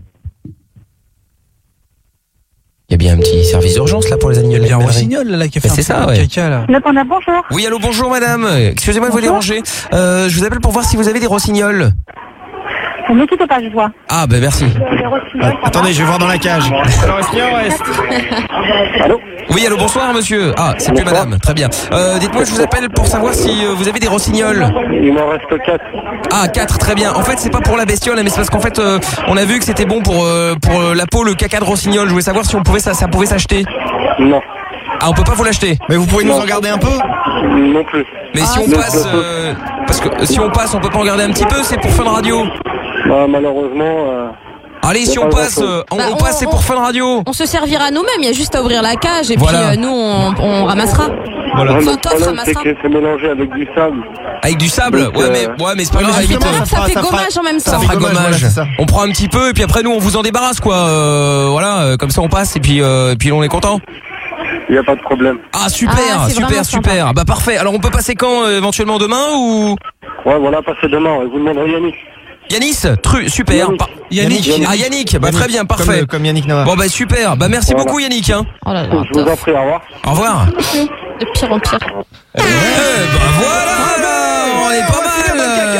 il y a bien un petit service d'urgence là pour les animaux. Il y a un rossignol là qui a fait un peu caca là. Bonjour. Oui, allô, bonjour madame. Excusez-moi de vous déranger. Je vous appelle pour voir si vous avez des rossignols. Ne quittez pas, je vois. Ah ben merci. Attendez, je vais voir dans la cage. Alors est-ce qu'il en reste? Allô? Oui, allô, bonsoir monsieur. Ah, c'est plus madame. Très bien. Dites-moi, je vous appelle pour savoir si vous avez des rossignols. Il m'en reste 4. Ah, 4, très bien. En fait, c'est pas pour la bestiole, mais c'est parce qu'en fait, on a vu que c'était bon pour la peau, le caca de rossignol. Je voulais savoir si on pouvait ça pouvait s'acheter. Non. Ah, on peut pas vous l'acheter. Mais vous pouvez nous en garder un peu? Non plus. Mais si on passe, parce que si on passe, on peut pas en garder un petit peu. C'est pour Fun Radio. Bah, malheureusement. Allez, si on passe, on passe, c'est pour Fun Radio. On se servira nous-mêmes. Il y a juste à ouvrir la cage et voilà. puis nous on ramassera. Voilà. Le problème, c'est que c'est mélangé avec du sable. Avec du sable? Donc, mais c'est pas grave. Ça fait gommage en même temps. Ça fera gommage. On prend un petit peu et puis après nous on vous en débarrasse quoi. Voilà, comme ça on passe et puis on est content. Il n'y a pas de problème. Ah super. Bah parfait. Alors on peut passer quand éventuellement demain ou? Ouais, voilà, passez demain. Vous demanderez Yannick. Yanis, super. Yannick. Ah Yannick, bah très bien, parfait. Comme Yannick Nova. Bon bah super. Bah merci beaucoup Yannick. Hein. Oh là là. Je vous en prie, au revoir. Au revoir. De pire en pire. Bah voilà, on est pas mal.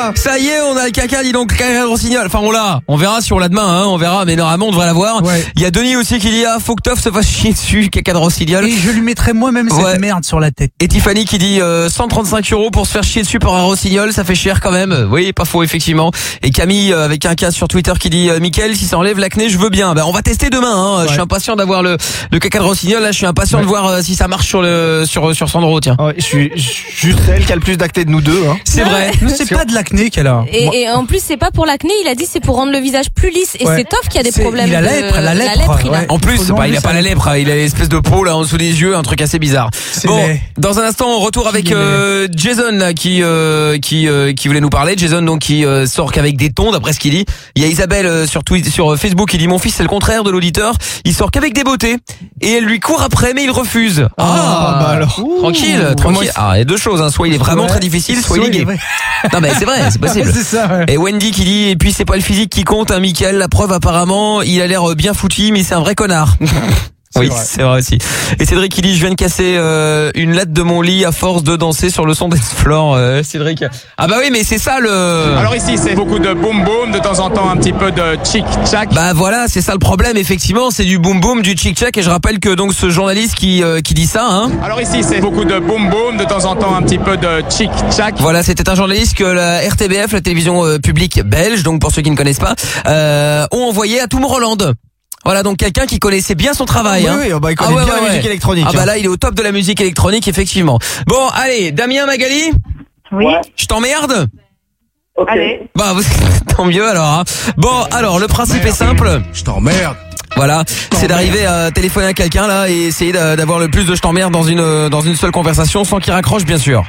là. Ça y est, on a le caca, dis donc, caca de rossignol. Enfin, on verra si on l'a demain, hein, on verra, mais normalement, on devrait l'avoir. Ouais. Il y a Denis aussi qui dit, faut que Toff se fasse chier dessus, caca de rossignol. Et je lui mettrai moi-même cette merde sur la tête. Et Tiffany qui dit 135 € pour se faire chier dessus par un rossignol, ça fait cher quand même. Oui, pas faux, effectivement. Et Camille, avec un cas sur Twitter qui dit, Mickaël, si ça enlève l'acné, je veux bien. Ben, on va tester demain, hein. Je suis impatient d'avoir le caca de rossignol, là, je suis impatient de voir si ça marche sur Sandro, tiens. Je suis juste celle qui a le plus d'acné de nous deux, hein. C'est vrai. C'est pas de l'acné qu'elle a. Et en plus, c'est pas pour l'acné, il a dit c'est pour rendre le visage plus lisse. Et c'est Toff qui a des problèmes. Il a la lèpre. Il a. En plus, il a pas la lèpre, il a l'espèce de peau là en dessous des yeux, un truc assez bizarre. Bon, dans un instant, on retourne avec Jason là, qui voulait nous parler. Jason donc qui sort qu'avec des tons, d'après ce qu'il dit. Il y a Isabelle sur Facebook qui dit mon fils c'est le contraire de l'auditeur, il sort qu'avec des beautés et elle lui court après mais il refuse. Bah alors. Tranquille. Ah, il y a deux choses, hein. Soit il est vraiment très difficile, soit il est gay. Non mais c'est vrai, c'est possible. C'est ça, ouais. Et Wendy qui dit et puis c'est pas le physique qui compte, hein, Mickaël, la preuve apparemment, il a l'air bien foutu mais c'est un vrai connard. Oui, c'est vrai aussi. Et Cédric qui dit je viens de casser une latte de mon lit à force de danser sur le son Dance Floor. Cédric. Ah bah oui, mais c'est ça le. Alors ici c'est beaucoup de boom boom, de temps en temps un petit peu de chic chac. Bah voilà, c'est ça le problème effectivement, c'est du boom boom, du chic chac et je rappelle que donc ce journaliste qui dit ça, hein. Alors ici c'est beaucoup de boom boom, de temps en temps un petit peu de chic chac. Voilà, c'était un journaliste que la RTBF, la télévision publique belge, donc pour ceux qui ne connaissent pas, ont envoyé à Tomorrowland. Voilà, donc quelqu'un qui connaissait bien son travail. Oui, bah, il connaît bien la musique électronique. Ah bah là, il est au top de la musique électronique, effectivement. Bon, allez, Damien, Magali. Oui. Je t'emmerde. Ok. Allez. Bah, tant mieux alors. Hein. Bon, alors, le principe est simple. Je t'emmerde. Voilà, c'est d'arriver à téléphoner à quelqu'un là et essayer d'avoir le plus de je t'emmerde dans une seule conversation sans qu'il raccroche, bien sûr.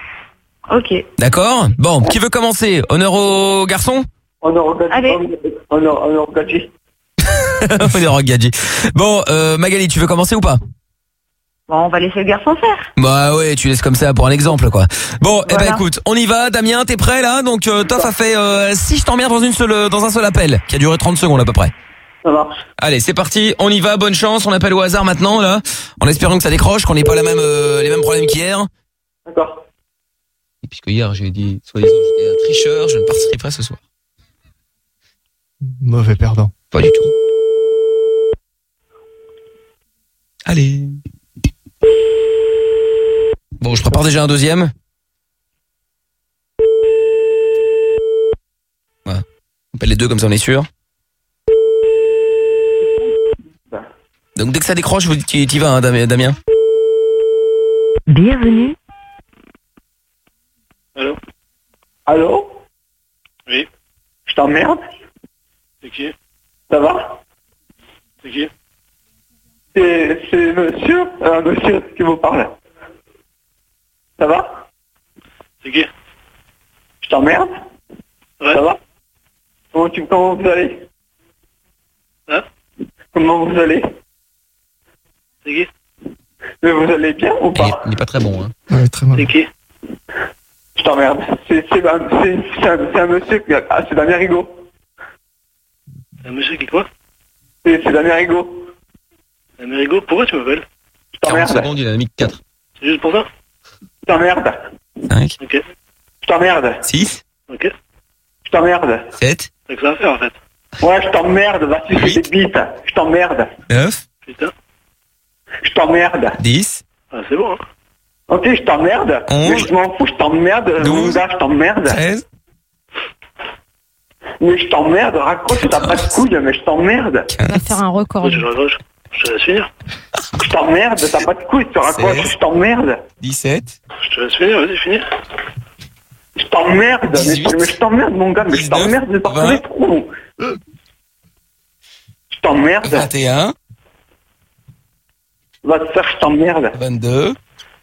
Ok. D'accord. Bon, qui veut commencer? Honneur au garçon? Honneur au gadget. Allez. Honneur au gadget. Honneur au gadget. Bon, Magali, tu veux commencer ou pas? Bon, on va laisser le garçon faire. Bah ouais, tu laisses comme ça pour un exemple quoi. Bon, Voilà. eh ben écoute, on y va. Damien, t'es prêt là? Donc Toff a fait si je t'emmerde dans un seul appel qui a duré 30 secondes à peu près. Ça marche. Allez, c'est parti, on y va, bonne chance, on appelle au hasard maintenant là, en espérant que ça décroche, qu'on n'ait pas les mêmes problèmes qu'hier. D'accord. Et puisque hier j'ai dit soi-disant j'étais un tricheur, je ne participerai pas ce soir. Mauvais perdant. Pas du tout. Allez. Bon, je prépare déjà un deuxième. Voilà. On appelle les deux comme ça on est sûr. Donc dès que ça décroche, tu y vas, hein, Damien. Bienvenue. Allô? Allô? Oui. Je t'emmerde? C'est qui? Ça va? C'est qui? C'est monsieur? Un monsieur qui vous parle. Ça va? C'est qui? Je t'emmerde? Ouais. Ça va? Comment vous allez? Hein? Comment vous allez? C'est qui? Mais vous allez bien ou pas? Il est pas très bon, hein. Ouais, très mal. C'est qui? Je t'emmerde. C'est un monsieur qui... Ah, c'est Damien Rigaud. Un monsieur qui quoi? C'est Damien Rigaud. Damien Rigaud, pourquoi tu m'appelles? Je 40 t'emmerde. secondes, il a mis 4. C'est juste pour ça? Je t'emmerde. 5. Ok. Je t'emmerde. 6. Ok. Je t'emmerde. 7. C'est que ça à faire en fait. Ouais, je t'emmerde. Va sucer des bites. Je t'emmerde. 9. Putain. Je t'emmerde. 10. Ah, c'est bon, hein? Ok, je t'emmerde. 11. Mais je m'en fous, je t'emmerde. 12. Là, je t'emmerde. 13. Mais je t'emmerde. Raccroche, t'as pas de couilles, mais je t'emmerde. On va faire un record. Pourquoi tu raccroches? Je te laisse finir. Je t'emmerde, t'as pas de couilles, tu raccroches, je t'emmerde. 17. Je te laisse finir, vas-y, finis. Je t'emmerde, 18. mais je t'emmerde, mon gars, mais je 19, t'emmerde, mais par tous 20. les trous. Je t'emmerde. 21. Va te faire, je t'emmerde. 22.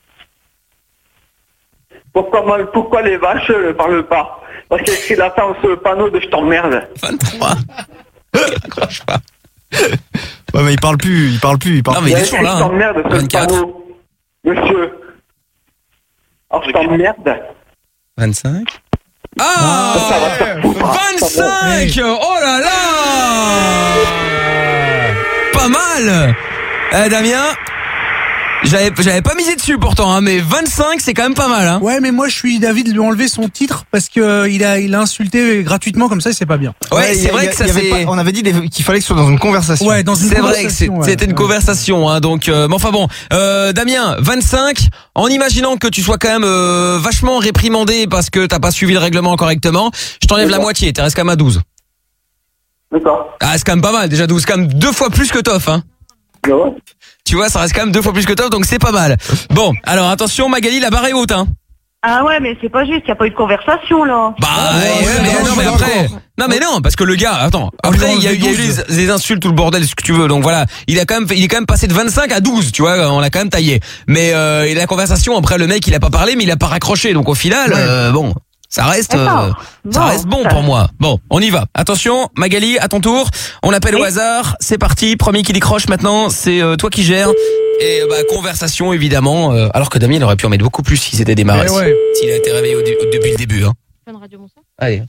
Pourquoi les vaches ne parlent pas? Parce qu'il y a écrit la fin sur le panneau de je t'emmerde. 23. Il raccroche pas. Ouais, mais il parle plus. Non, mais il est toujours là. Je t'emmerde sur le 24. panneau. Monsieur. Alors je t'emmerde. 25. Ah, Ça va te faire foutre. 25. Oh là là. Pas mal. Damien. J'avais pas misé dessus pourtant, hein, mais 25 c'est quand même pas mal. Hein. Ouais, mais moi je suis d'avis de lui enlever son titre parce que il a insulté gratuitement comme ça, c'est pas bien. Ouais, c'est vrai que ça c'est. On avait dit qu'il fallait que ce soit dans une conversation. Ouais, dans une conversation. C'est vrai que c'était une conversation, hein, donc. Mais enfin bon, Damien, 25. En imaginant que tu sois quand même vachement réprimandé parce que t'as pas suivi le règlement correctement, je t'enlève la moitié. Tu restes quand même à 12. D'accord. Ah, c'est quand même pas mal. Déjà 12, c'est quand même 2 fois plus que Toff, hein. Ouais. Tu vois, ça reste quand même 2 fois plus que Toff, donc c'est pas mal. Bon, alors attention, Magali, la barre est haute, hein. Ah ouais, mais c'est pas juste, y a pas eu de conversation là. Bah, non, mais après. Non, mais non, parce que le gars, attends. Après, il y a eu les insultes, tout le bordel, ce que tu veux. Donc voilà, il est quand même passé de 25 à 12, tu vois, on l'a quand même taillé. Mais, et la conversation, après, le mec, il a pas parlé, mais il a pas raccroché. Donc au final, bon. Ça reste bon pour moi. Bon, on y va. Attention, Magali, à ton tour. On l'appelle au hasard. C'est parti. Premier qui décroche maintenant, c'est toi qui gères. Et conversation évidemment. Alors que Damien il aurait pu en mettre beaucoup plus s'il s'était démarré. Ouais. S'il a été réveillé depuis le début. Hein. Allez.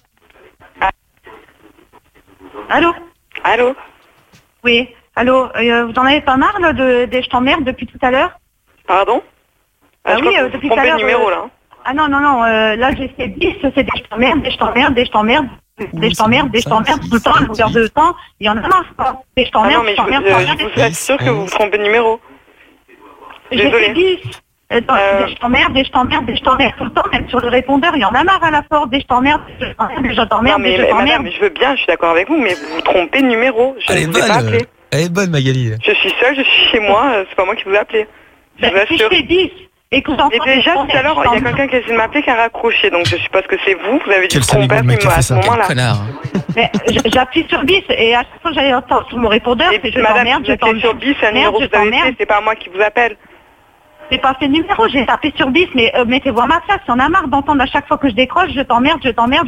Allô. Allô. Oui. Allô. Vous en avez pas marre là des je t'emmerde depuis tout à l'heure? Pardon? Ah oui, depuis tout à l'heure. Numéro là. Ah non, là j'ai fait 10, c'est des je t'emmerde tout le temps, à longueur de temps, il y en a marre, quoi. Des je t'emmerde, je vous assure que vous vous trompez de numéro. J'ai fait 10. Des je t'emmerde tout le temps, même sur le répondeur, il y en a marre à la force, des je t'emmerde, Madame, je veux bien, je suis d'accord avec vous, mais vous vous trompez de numéro. Je ne vous ai pas appelé. Elle est bonne, Magali. Je suis seule, je suis chez moi, c'est pas moi qui vous ai appelé. Je vous assure. Si je fais 10. Et déjà, tout à l'heure, il y a quelqu'un qui a essayé de m'appeler qui a raccroché, donc je suppose que c'est vous, vous avez dû tromper à ce moment-là. Mais j'appuie sur 10 et à chaque fois que j'allais entendre sur mon répondeur, c'est je t'emmerde, je t'emmerde. Sur 10, c'est un numéro que vous avez fait, c'est pas moi qui vous appelle. C'est pas ce numéro, j'ai tapé sur 10, mais mettez-vous à ma place, il y en a marre d'entendre à chaque fois que je décroche, je t'emmerde. Je comprends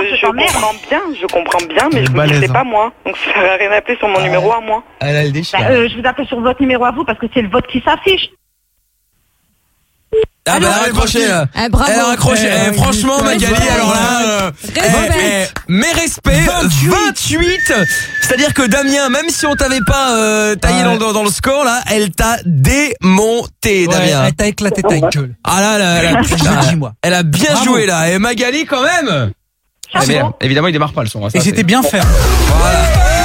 bien, mais je vous dis que c'est pas moi, donc ça sert à rien d'appeler sur mon numéro à moi. Elle a le déchire. Je vous appelle sur votre numéro à vous parce que c'est le vôtre qui s'affiche. Ah bah elle a raccroché là. Bravo. Elle a raccroché. Franchement Magali, alors là mes respects 28. C'est-à-dire que Damien, même si on t'avait pas taillé dans le score là, elle t'a démonté Damien. Elle t'a éclaté ta gueule. Ah là elle a bien joué là. Et Magali quand même. Mais, évidemment il démarre pas le son. Et c'était bien fait. Voilà.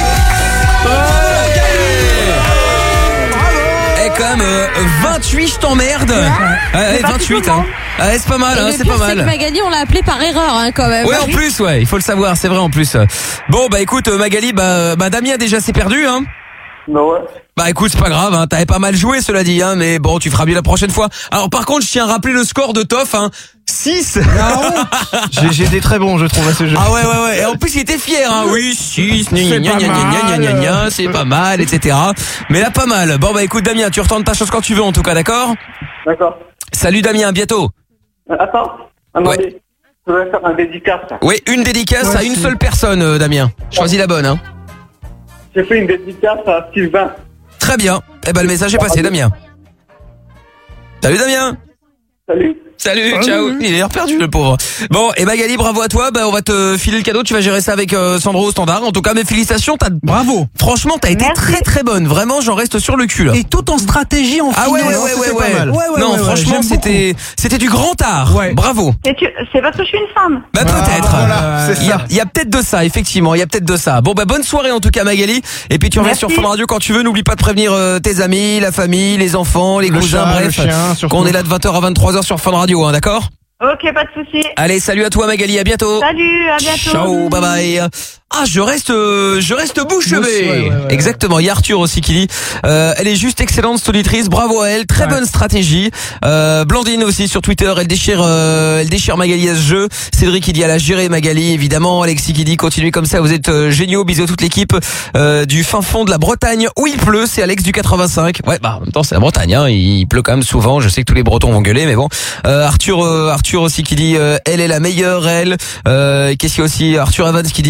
Quand même 28 je t'emmerde. 28 hein. C'est pas mal, hein, c'est pas mal. Magali, on l'a appelé par erreur hein, quand même. Ouais, en plus, il faut le savoir, c'est vrai en plus. Bon bah écoute Magali, Damien déjà c'est perdu hein. Non ouais. Bah écoute, c'est pas grave hein, t'avais pas mal joué cela dit hein, mais bon, tu feras mieux la prochaine fois. Alors par contre, je tiens à rappeler le score de Toff hein. 6. J'ai été très bon, je trouve, à ce jeu. Ah ouais. Et en plus, il était fier, hein. Oui, 6, c'est pas mal, etc. Mais là, pas mal. Bon, bah, écoute, Damien, tu retournes ta chose quand tu veux, en tout cas, d'accord? D'accord. Salut, Damien, à bientôt. Attends, attendez. Je vais faire un dédicace. Oui, une dédicace à une seule personne, Damien. Choisis la bonne, hein. J'ai fait une dédicace à Sylvain. Très bien. Eh ben, le message est passé, Damien. Salut, Damien. Salut, ciao. Il est perdu le pauvre. Bon, et Magali, bravo à toi. On va te filer le cadeau. Tu vas gérer ça avec Sandro au standard. En tout cas, mes félicitations. Bravo. Franchement, t'as été très très bonne. Vraiment, j'en reste sur le cul là. Et tout en stratégie en finale. Ouais. Non, franchement, c'était du grand art. Ouais. Bravo. C'est parce que je suis une femme. Bah peut-être. Voilà, c'est ça. Il y a peut-être de ça, effectivement. Il y a peut-être de ça. Bon, bonne soirée en tout cas, Magali. Et puis tu reviens sur Fun Radio quand tu veux. N'oublie pas de prévenir tes amis, la famille, les enfants, les cousins, bref. Qu'on est là de 20h à 23h sur Fun Radio, hein, d'accord? Ok, pas de souci. Allez, salut à toi Magali, à bientôt. Salut, à bientôt. Ciao, bye bye. Ah, je reste bouche bée. Ouais. Exactement. Il y a Arthur aussi qui dit, elle est juste excellente, auditrice. Bravo à elle. Très bonne stratégie. Blandine aussi sur Twitter. Elle déchire Magali à ce jeu. Cédric qui dit, elle a géré Magali, évidemment. Alexis qui dit, continuez comme ça. Vous êtes géniaux. Bisous à toute l'équipe, du fin fond de la Bretagne où il pleut. C'est Alex du 85. Ouais, en même temps, c'est la Bretagne, hein. Il pleut quand même souvent. Je sais que tous les Bretons vont gueuler, mais bon. Arthur aussi qui dit, elle est la meilleure, elle. Qu'est-ce qu'il y a aussi? Arthur Evans qui dit, il est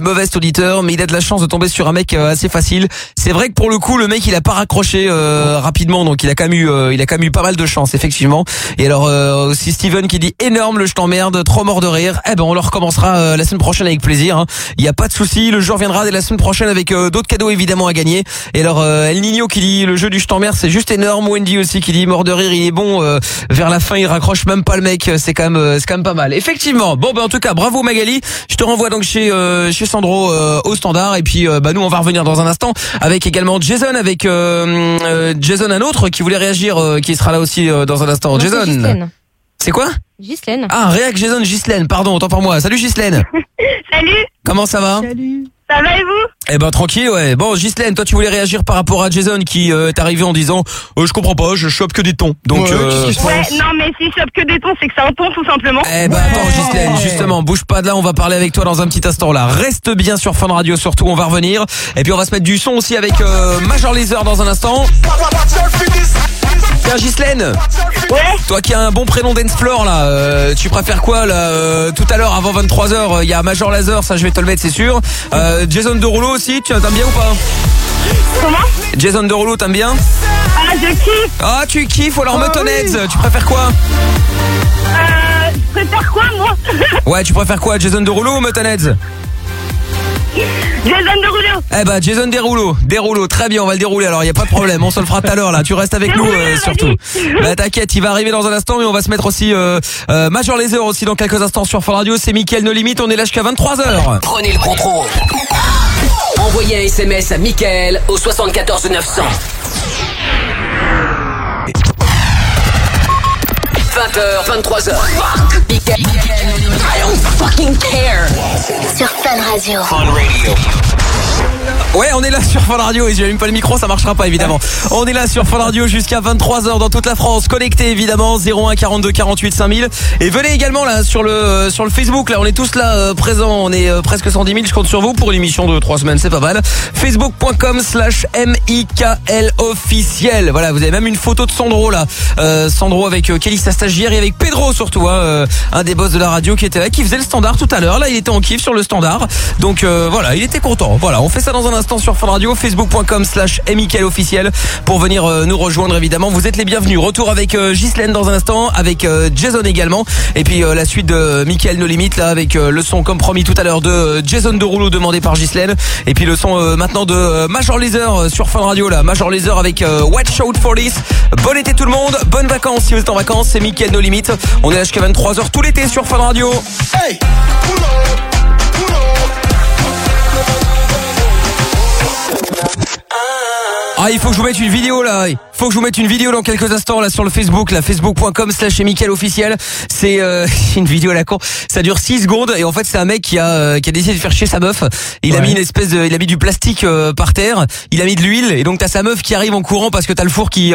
mauvais cet auditeur, mais il a de la chance de tomber sur un mec assez facile. C'est vrai que pour le coup, le mec il a pas raccroché rapidement, donc il a quand même eu pas mal de chance effectivement. Et alors aussi Steven qui dit énorme le je t'emmerde, trop mort de rire. Eh ben on le recommencera la semaine prochaine avec plaisir. Il y a pas de souci, le jeu reviendra dès la semaine prochaine avec d'autres cadeaux évidemment à gagner. Et alors El Nino qui dit le jeu du je t'emmerde c'est juste énorme. Wendy aussi qui dit mort de rire, il est bon. Vers la fin il raccroche même pas le mec, c'est quand même pas mal. Effectivement. Bon ben en tout cas bravo Magali. Je te renvoie donc chez Sandro au standard et puis nous on va revenir dans un instant avec également Jason avec Jason un autre qui voulait réagir qui sera là aussi dans un instant. Jason. C'est quoi? Ghislaine. Ah, réac Jason Ghislaine, pardon, autant pour moi. Salut Ghislaine. Salut. Comment ça va? Salut. Ça va et vous? Eh ben tranquille, ouais. Bon Ghislaine, toi tu voulais réagir par rapport à Jason qui est arrivé en disant je comprends pas, je chope que des tons. Donc non mais si je chope que des tons, c'est que c'est un ton tout simplement. Eh ben attends Ghislaine, justement, bouge pas de là, on va parler avec toi dans un petit instant là. Reste bien sur Fun Radio surtout, on va revenir. Et puis on va se mettre du son aussi avec Major Lazer dans un instant. Tiens Ghislaine. Ouais. Toi qui as un bon prénom d'Ensplore là, tu préfères quoi là tout à l'heure avant 23h, il y a Major Lazer, ça je vais te le mettre c'est sûr. Jason Derulo aussi, tu t'aimes bien ou pas? Comment? Jason Derulo, t'aimes bien? Ah je kiffe. Ah tu kiffes, alors Motonheads, tu préfères quoi? Je préfère quoi moi? Ouais, tu préfères quoi, Jason Derulo ou Motonheads? Jason Derulo. Eh ben Jason Derulo, très bien, on va le dérouler alors, il y a pas de problème, on se le fera tout à l'heure là, tu restes avec nous surtout. Bah t'inquiète, il va arriver dans un instant mais on va se mettre aussi Major Lazer aussi dans quelques instants sur Fun Radio, c'est Mickaël No Limite, on est là jusqu'à 23h. Prenez le contrôle. Envoyez un SMS à Mickaël au 74 900. 20h, 23h. Mickaël No Limite. I don't fucking care. Sur Fun Radio. Fun Radio. Ouais, on est là sur Fun Radio et j'ai même pas le micro, ça marchera pas évidemment. On est là sur Fun Radio jusqu'à 23h dans toute la France, connecté évidemment 01 42 48 5000 et venez également là sur le Facebook là, on est tous là présents, on est presque 110 000, je compte sur vous pour une émission de 3 semaines, c'est pas mal. Facebook.com/MIKL officiel. Voilà, vous avez même une photo de Sandro là. Sandro avec Kelly sa stagiaire et avec Pedro surtout un des boss de la radio qui était là, qui faisait le standard tout à l'heure. Là, il était en kiff sur le standard. Donc voilà, il était content. Voilà, on fait ça dans un instant sur Fun Radio, Facebook.com/MIKL officiel pour venir nous rejoindre évidemment. Vous êtes les bienvenus. Retour avec Ghislaine dans un instant, avec Jason également. Et puis la suite de Mickaël No Limite là avec le son comme promis tout à l'heure de Jason Derulo demandé par Ghislaine. Et puis le son maintenant de Major Lazer sur Fun Radio là. Major Lazer avec Watch Out For This. Bon été tout le monde, bonnes vacances si vous êtes en vacances, c'est Mickaël No Limite. On est là jusqu'à 23h tout l'été sur Fun Radio. Hey, Ah, il faut que je vous mette une vidéo là. Il faut que je vous mette une vidéo dans quelques instants là sur le Facebook, là facebook.com/Mickaël officiel. C'est une vidéo à la con. Ça dure 6 secondes et en fait c'est un mec qui a décidé de faire chier sa meuf. Il a mis une espèce de, il a mis du plastique par terre. Il a mis de l'huile et donc t'as sa meuf qui arrive en courant parce que t'as le four qui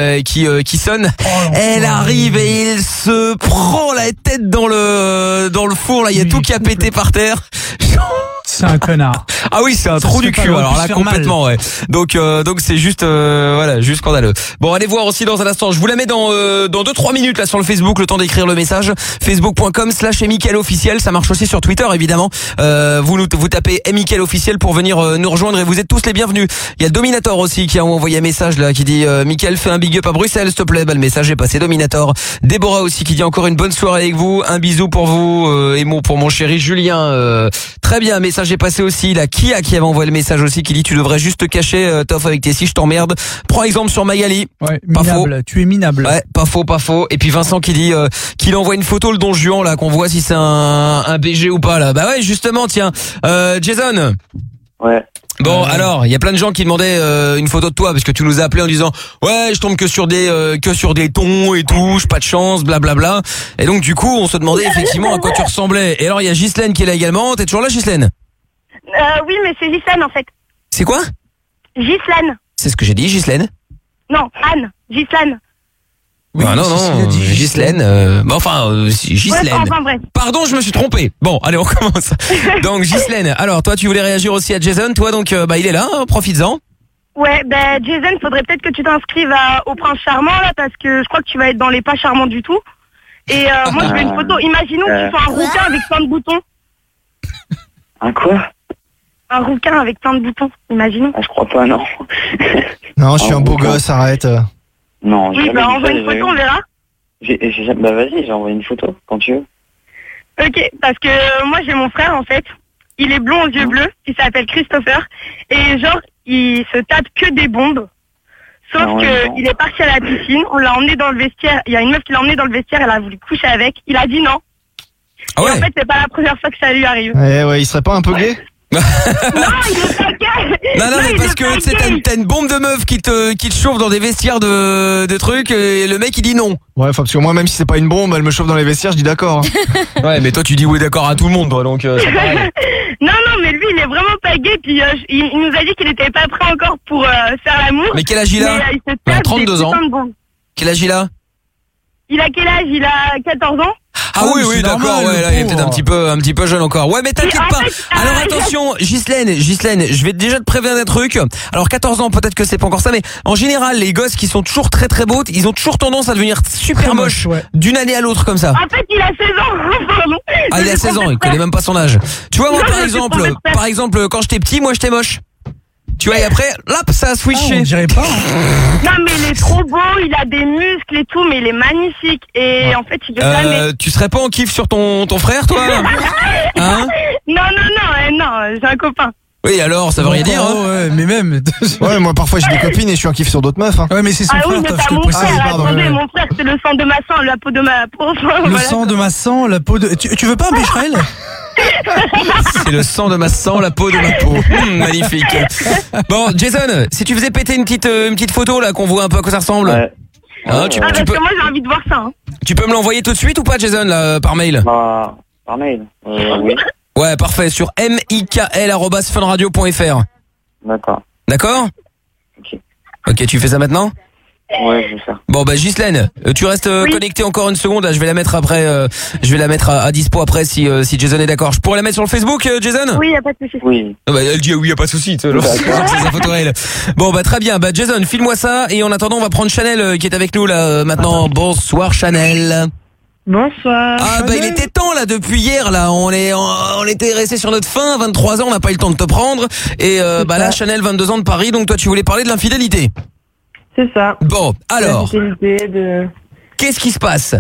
sonne. Elle arrive et il se prend la tête dans le four là. Il y a tout qui a pété par terre. C'est un connard. Ah oui, c'est un trou du cul. Alors là, complètement, ouais. Donc c'est juste, voilà, juste scandaleux. Bon, allez voir aussi dans un instant. Je vous la mets dans 2-3 minutes là sur le Facebook, le temps d'écrire le message. Facebook.com/Mickaël officiel. Ça marche aussi sur Twitter, évidemment. Vous tapez Mickaël officiel pour venir nous rejoindre et vous êtes tous les bienvenus. Il y a Dominator aussi qui a envoyé un message là, qui dit Mickaël fait un big up à Bruxelles, s'il te plaît. Bah, le message est passé. Dominator. Déborah aussi qui dit encore une bonne soirée avec vous. Un bisou pour vous et pour mon chéri Julien. Très bien, message est passé aussi. La Kia qui avait envoyé le message aussi qui dit tu devrais juste te cacher Toff avec tes si je t'emmerde. Prends exemple sur Magali. Ouais, pas minable, faux. Tu es minable. Ouais, pas faux. Et puis Vincent qui dit qu'il envoie une photo le Don Juan là qu'on voit si c'est un BG ou pas là. Bah ouais, justement, tiens. Jason. Ouais. Bon, alors, il y a plein de gens qui demandaient une photo de toi parce que tu nous as appelé en disant ouais, je tombe que sur des tons et tout, j'ai pas de chance, blablabla. Et donc du coup, on se demandait effectivement à quoi tu ressemblais. Et alors, il y a Ghislaine qui est là également. T'es toujours là, Ghislaine? Oui, mais c'est Ghislaine en fait. C'est quoi? Ghislaine. C'est ce que j'ai dit, Ghislaine? Non, Anne. Ghislaine. Oui, non, Ghislaine. Ghislaine. Enfin, bref. Pardon, je me suis trompé. Bon, allez, on commence. Donc, Ghislaine, alors, toi, tu voulais réagir aussi à Jason. Toi, donc, il est là, hein, profites-en. Ouais, Jason, faudrait peut-être que tu t'inscrives au Prince Charmant, là, parce que je crois que tu vas être dans les pas charmants du tout. Et moi, je veux une photo. Imaginons que tu sois un rouquin avec plein de boutons. Un quoi? un rouquin avec plein de boutons, imagine. Ah, je crois pas, non. Non, je suis un beau gosse, arrête. Non, Oui, bah envoie une photo, on verra. Bah vas-y, j'ai envoyé une photo, quand tu veux. Ok, parce que moi j'ai mon frère en fait. Il est blond aux yeux bleus, il s'appelle Christopher. Et genre, il se tape que des bombes. Sauf il est parti à la piscine, on l'a emmené dans le vestiaire. Il y a une meuf qui l'a emmené dans le vestiaire, elle a voulu coucher avec. Il a dit non. Ah ouais. Et en fait, c'est pas la première fois que ça lui arrive. Ouais, il serait pas un peu gay? Non, il est pas gay. Non, mais parce que tu sais, t'as une bombe de meuf qui te chauffe dans des vestiaires de trucs et le mec il dit non. Ouais, parce que moi, même si c'est pas une bombe, elle me chauffe dans les vestiaires, je dis d'accord. Ouais, mais toi tu dis oui d'accord à tout le monde, toi, donc c'est pareil. Non, mais lui il est vraiment pas gay. Puis il nous a dit qu'il était pas prêt encore pour faire l'amour. Mais quel âge il a? Il a 32 ans. Quel âge il a? Il a quel âge? Il a 14 ans. Ah oui, d'accord, ouais, là, il est peut-être un petit peu jeune encore. Ouais, mais t'inquiète pas. Alors attention, Ghislaine, je vais déjà te prévenir d'un truc. Alors 14 ans, peut-être que c'est pas encore ça, mais en général, les gosses qui sont toujours très très beaux, ils ont toujours tendance à devenir super moches d'une année à l'autre comme ça. En fait, il a 16 ans. Pardon. Ah, il a 16 ans, il connaît même pas son âge. Tu vois, moi par exemple, quand j'étais petit, moi j'étais moche. Tu vois, et après, là, ça a switché. On dirait pas. Non, mais il est trop beau, il a des muscles et tout, mais il est magnifique. Et en fait, il veut jamais. Tu serais pas en kiff sur ton frère, toi? Hein? Non, j'ai un copain. Oui, alors, ça veut rien dire, hein? Ouais, mais même. Ouais, moi, parfois, j'ai des copines et je suis en kiff sur d'autres meufs, hein. Ouais, mais c'est son frère, oui, mais t'as mon frère, attendez, mon frère, c'est le sang de ma sang, la peau de ma peau. Le sang de ma sang, la peau de... Tu veux pas un Becherel? C'est le sang de ma sang, la peau de ma peau. Magnifique. Bon, Jason, si tu faisais péter une petite photo là, qu'on voit un peu à quoi ça ressemble. Ouais. Hein, tu parce peux... que moi j'ai envie de voir ça. Hein. Tu peux me l'envoyer tout de suite ou pas, Jason, là, par mail? Par mail. Oui. Ouais, parfait. Sur mikl@funradio.fr. D'accord. D'accord. Ok, tu fais ça maintenant? Ouais, je vais faire. Bon bah Ghislaine, tu restes connecté encore une seconde là, je vais la mettre après je vais la mettre à dispo après si Jason est d'accord. Je pourrais la mettre sur le Facebook, Jason? Oui, y a pas de souci. Oui. Ah bah, elle dit oui, y a pas de souci, c'est sa photo réelle. Bon bah très bien, bah Jason, file-moi ça et en attendant, on va prendre Chanel qui est avec nous là maintenant. Bonsoir Chanel. Bonsoir. Ah bah il était temps là depuis hier là, on était resté sur notre fin, 23 ans, on n'a pas eu le temps de te prendre et bah là Chanel 22 ans de Paris, donc toi tu voulais parler de l'infidélité. C'est ça. Bon, alors, qu'est-ce qui se passe?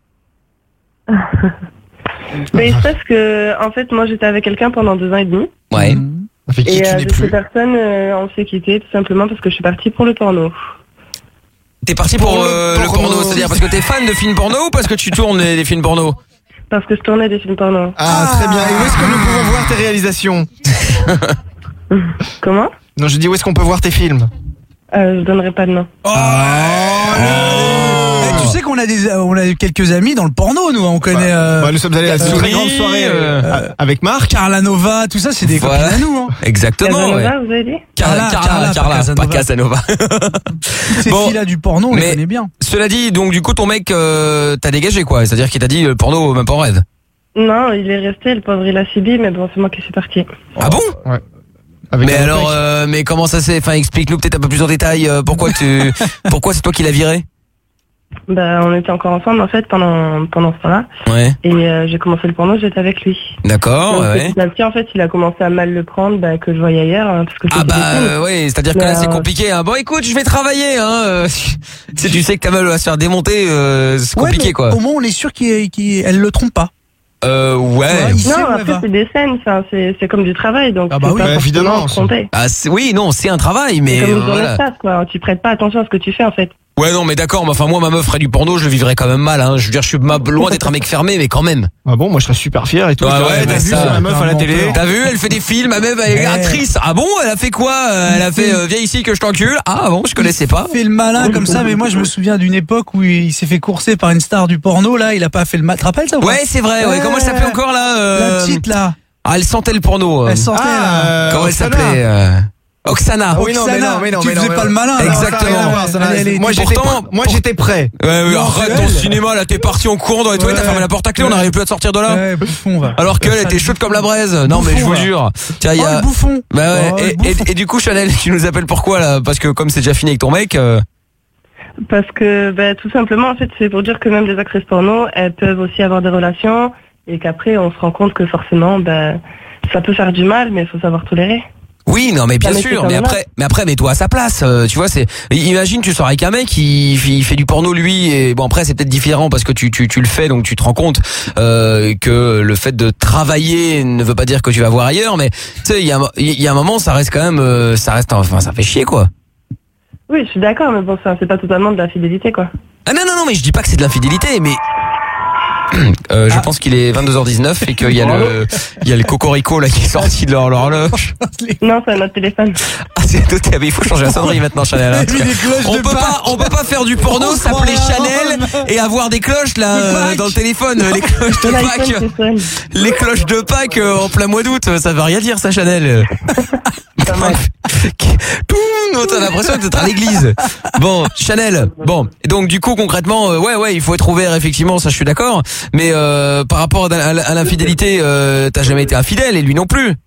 Mais il se passe que, en fait, moi j'étais avec quelqu'un pendant 2 ans et demi. Ouais. Avec qui et tu n'es avec plus. cette personne, on s'est quitté tout simplement parce que je suis partie pour le porno. T'es parti pour le porno, c'est-à-dire parce que t'es fan de films porno ou parce que tu tournes des films porno? Parce que je tournais des films porno. Ah, très bien. Et où est-ce que nous pouvons voir tes réalisations? Comment? Non, je dis où est-ce qu'on peut voir tes films? Je donnerai pas de nom. Tu sais qu'on a quelques amis dans le porno, nous, on connaît. Nous sommes allés à une très grande soirée avec Marc, Carla Nova, tout ça, c'est des copines à nous. Hein. Exactement. Casanova, vous avez dit? Carla, pas Casanova. Ces filles-là du porno, on les connaît bien. Cela dit, donc du coup, ton mec t'a dégagé quoi? C'est-à-dire qu'il t'a dit le porno même pas en rêve? Non, il est resté, le pauvre il a subi, mais bon, c'est moi qui suis parti. Ah bon? Ouais. Mais alors, mais comment ça s'est... Enfin, explique-nous peut-être un peu plus en détail pourquoi c'est toi qui l'as viré? Bah, on était encore ensemble en fait pendant ce temps-là. Ouais. Et j'ai commencé le porno, j'étais avec lui. D'accord. Donc, ouais. petit à petit, en fait, il a commencé à mal le prendre, que je voyais ailleurs. Hein, parce que oui, c'est-à-dire que là c'est compliqué. Hein. Bon, écoute, je vais travailler. Hein. Si tu sais que ta meuf va se faire démonter, c'est compliqué quoi. Au moins, on est sûr qu'elle le trompe pas. Ouais. Non, après c'est des scènes, c'est comme du travail, donc ah bah oui, évidemment. Ah oui, non, c'est un travail, mais comme dans l'espace, quoi. Tu prêtes pas attention à ce que tu fais en fait. Ouais, non, mais d'accord, mais enfin moi ma meuf ferait du porno, je le vivrais quand même mal. Hein. Je veux dire, je suis loin d'être un mec fermé, mais quand même. Ah bon, moi je serais super fier et tout. Ouais, t'as vu ma meuf à la télé? T'as vu, elle fait des films, ma meuf elle est actrice. Ah bon, elle a fait quoi? Elle a fait viens ici que je t'encule. Ah bon, je connaissais pas. Il fait le malin comme ça, mais moi je me souviens d'une époque où il s'est fait courser par une star du porno. Là, il a pas fait le mal. Tu te rappelles ça? Ouais, c'est vrai. Ouais. Comment elle s'appelait encore là? La petite là. Ah, elle sentait le porno. Elle sentait. Comment elle s'appelait? Oksana. Oui, non, mais non. Tu faisais pas le malin. Exactement. Moi j'étais prêt. Ouais, arrête ton cinéma, là t'es parti en courant dans les toilettes, t'as fermé la porte à clé, on n'arrive plus à te sortir de là. Ouais, bouffon, va. Alors qu'elle était chaude comme la braise. Non, mais je vous jure. Tiens, il y a. le bouffon. Bah ouais. Et du coup, Chanel, tu nous appelles pourquoi là? Parce que comme c'est déjà fini avec ton mec. Parce que, tout simplement, en fait, c'est pour dire que même les actrices porno, elles peuvent aussi avoir des relations et qu'après, on se rend compte que forcément, Ça peut faire du mal, mais il faut savoir tolérer. Oui, non, mais bien sûr, mais après, mets-toi à sa place. Tu vois, imagine, tu sors avec un mec, il fait du porno lui, et bon après c'est peut-être différent parce que tu le fais, donc tu te rends compte que le fait de travailler ne veut pas dire que tu vas voir ailleurs, mais tu sais, il y a un moment, ça reste quand même, ça fait chier quoi. Oui, je suis d'accord, mais bon, ça c'est pas totalement de la fidélité quoi. Ah non, mais je dis pas que c'est de l'infidélité, mais je pense qu'il est 22h19 et qu'il y a le cocorico là qui est sorti de l'horloge. Non, c'est notre téléphone. Ah, c'est noté, mais il faut changer la sonnerie maintenant, Chanel. Hein, on peut pas faire du porno, s'appeler Chanel et avoir des cloches là dans le téléphone, les cloches de Pâques. Les cloches de Pâques en plein mois d'août, ça veut rien dire ça, Chanel. T'as l'impression d'être à l'église. Bon, Chanel. Bon, et donc du coup concrètement, ouais, il faut être ouvert effectivement, ça je suis d'accord. Mais par rapport à l'infidélité, t'as jamais été infidèle et lui non plus.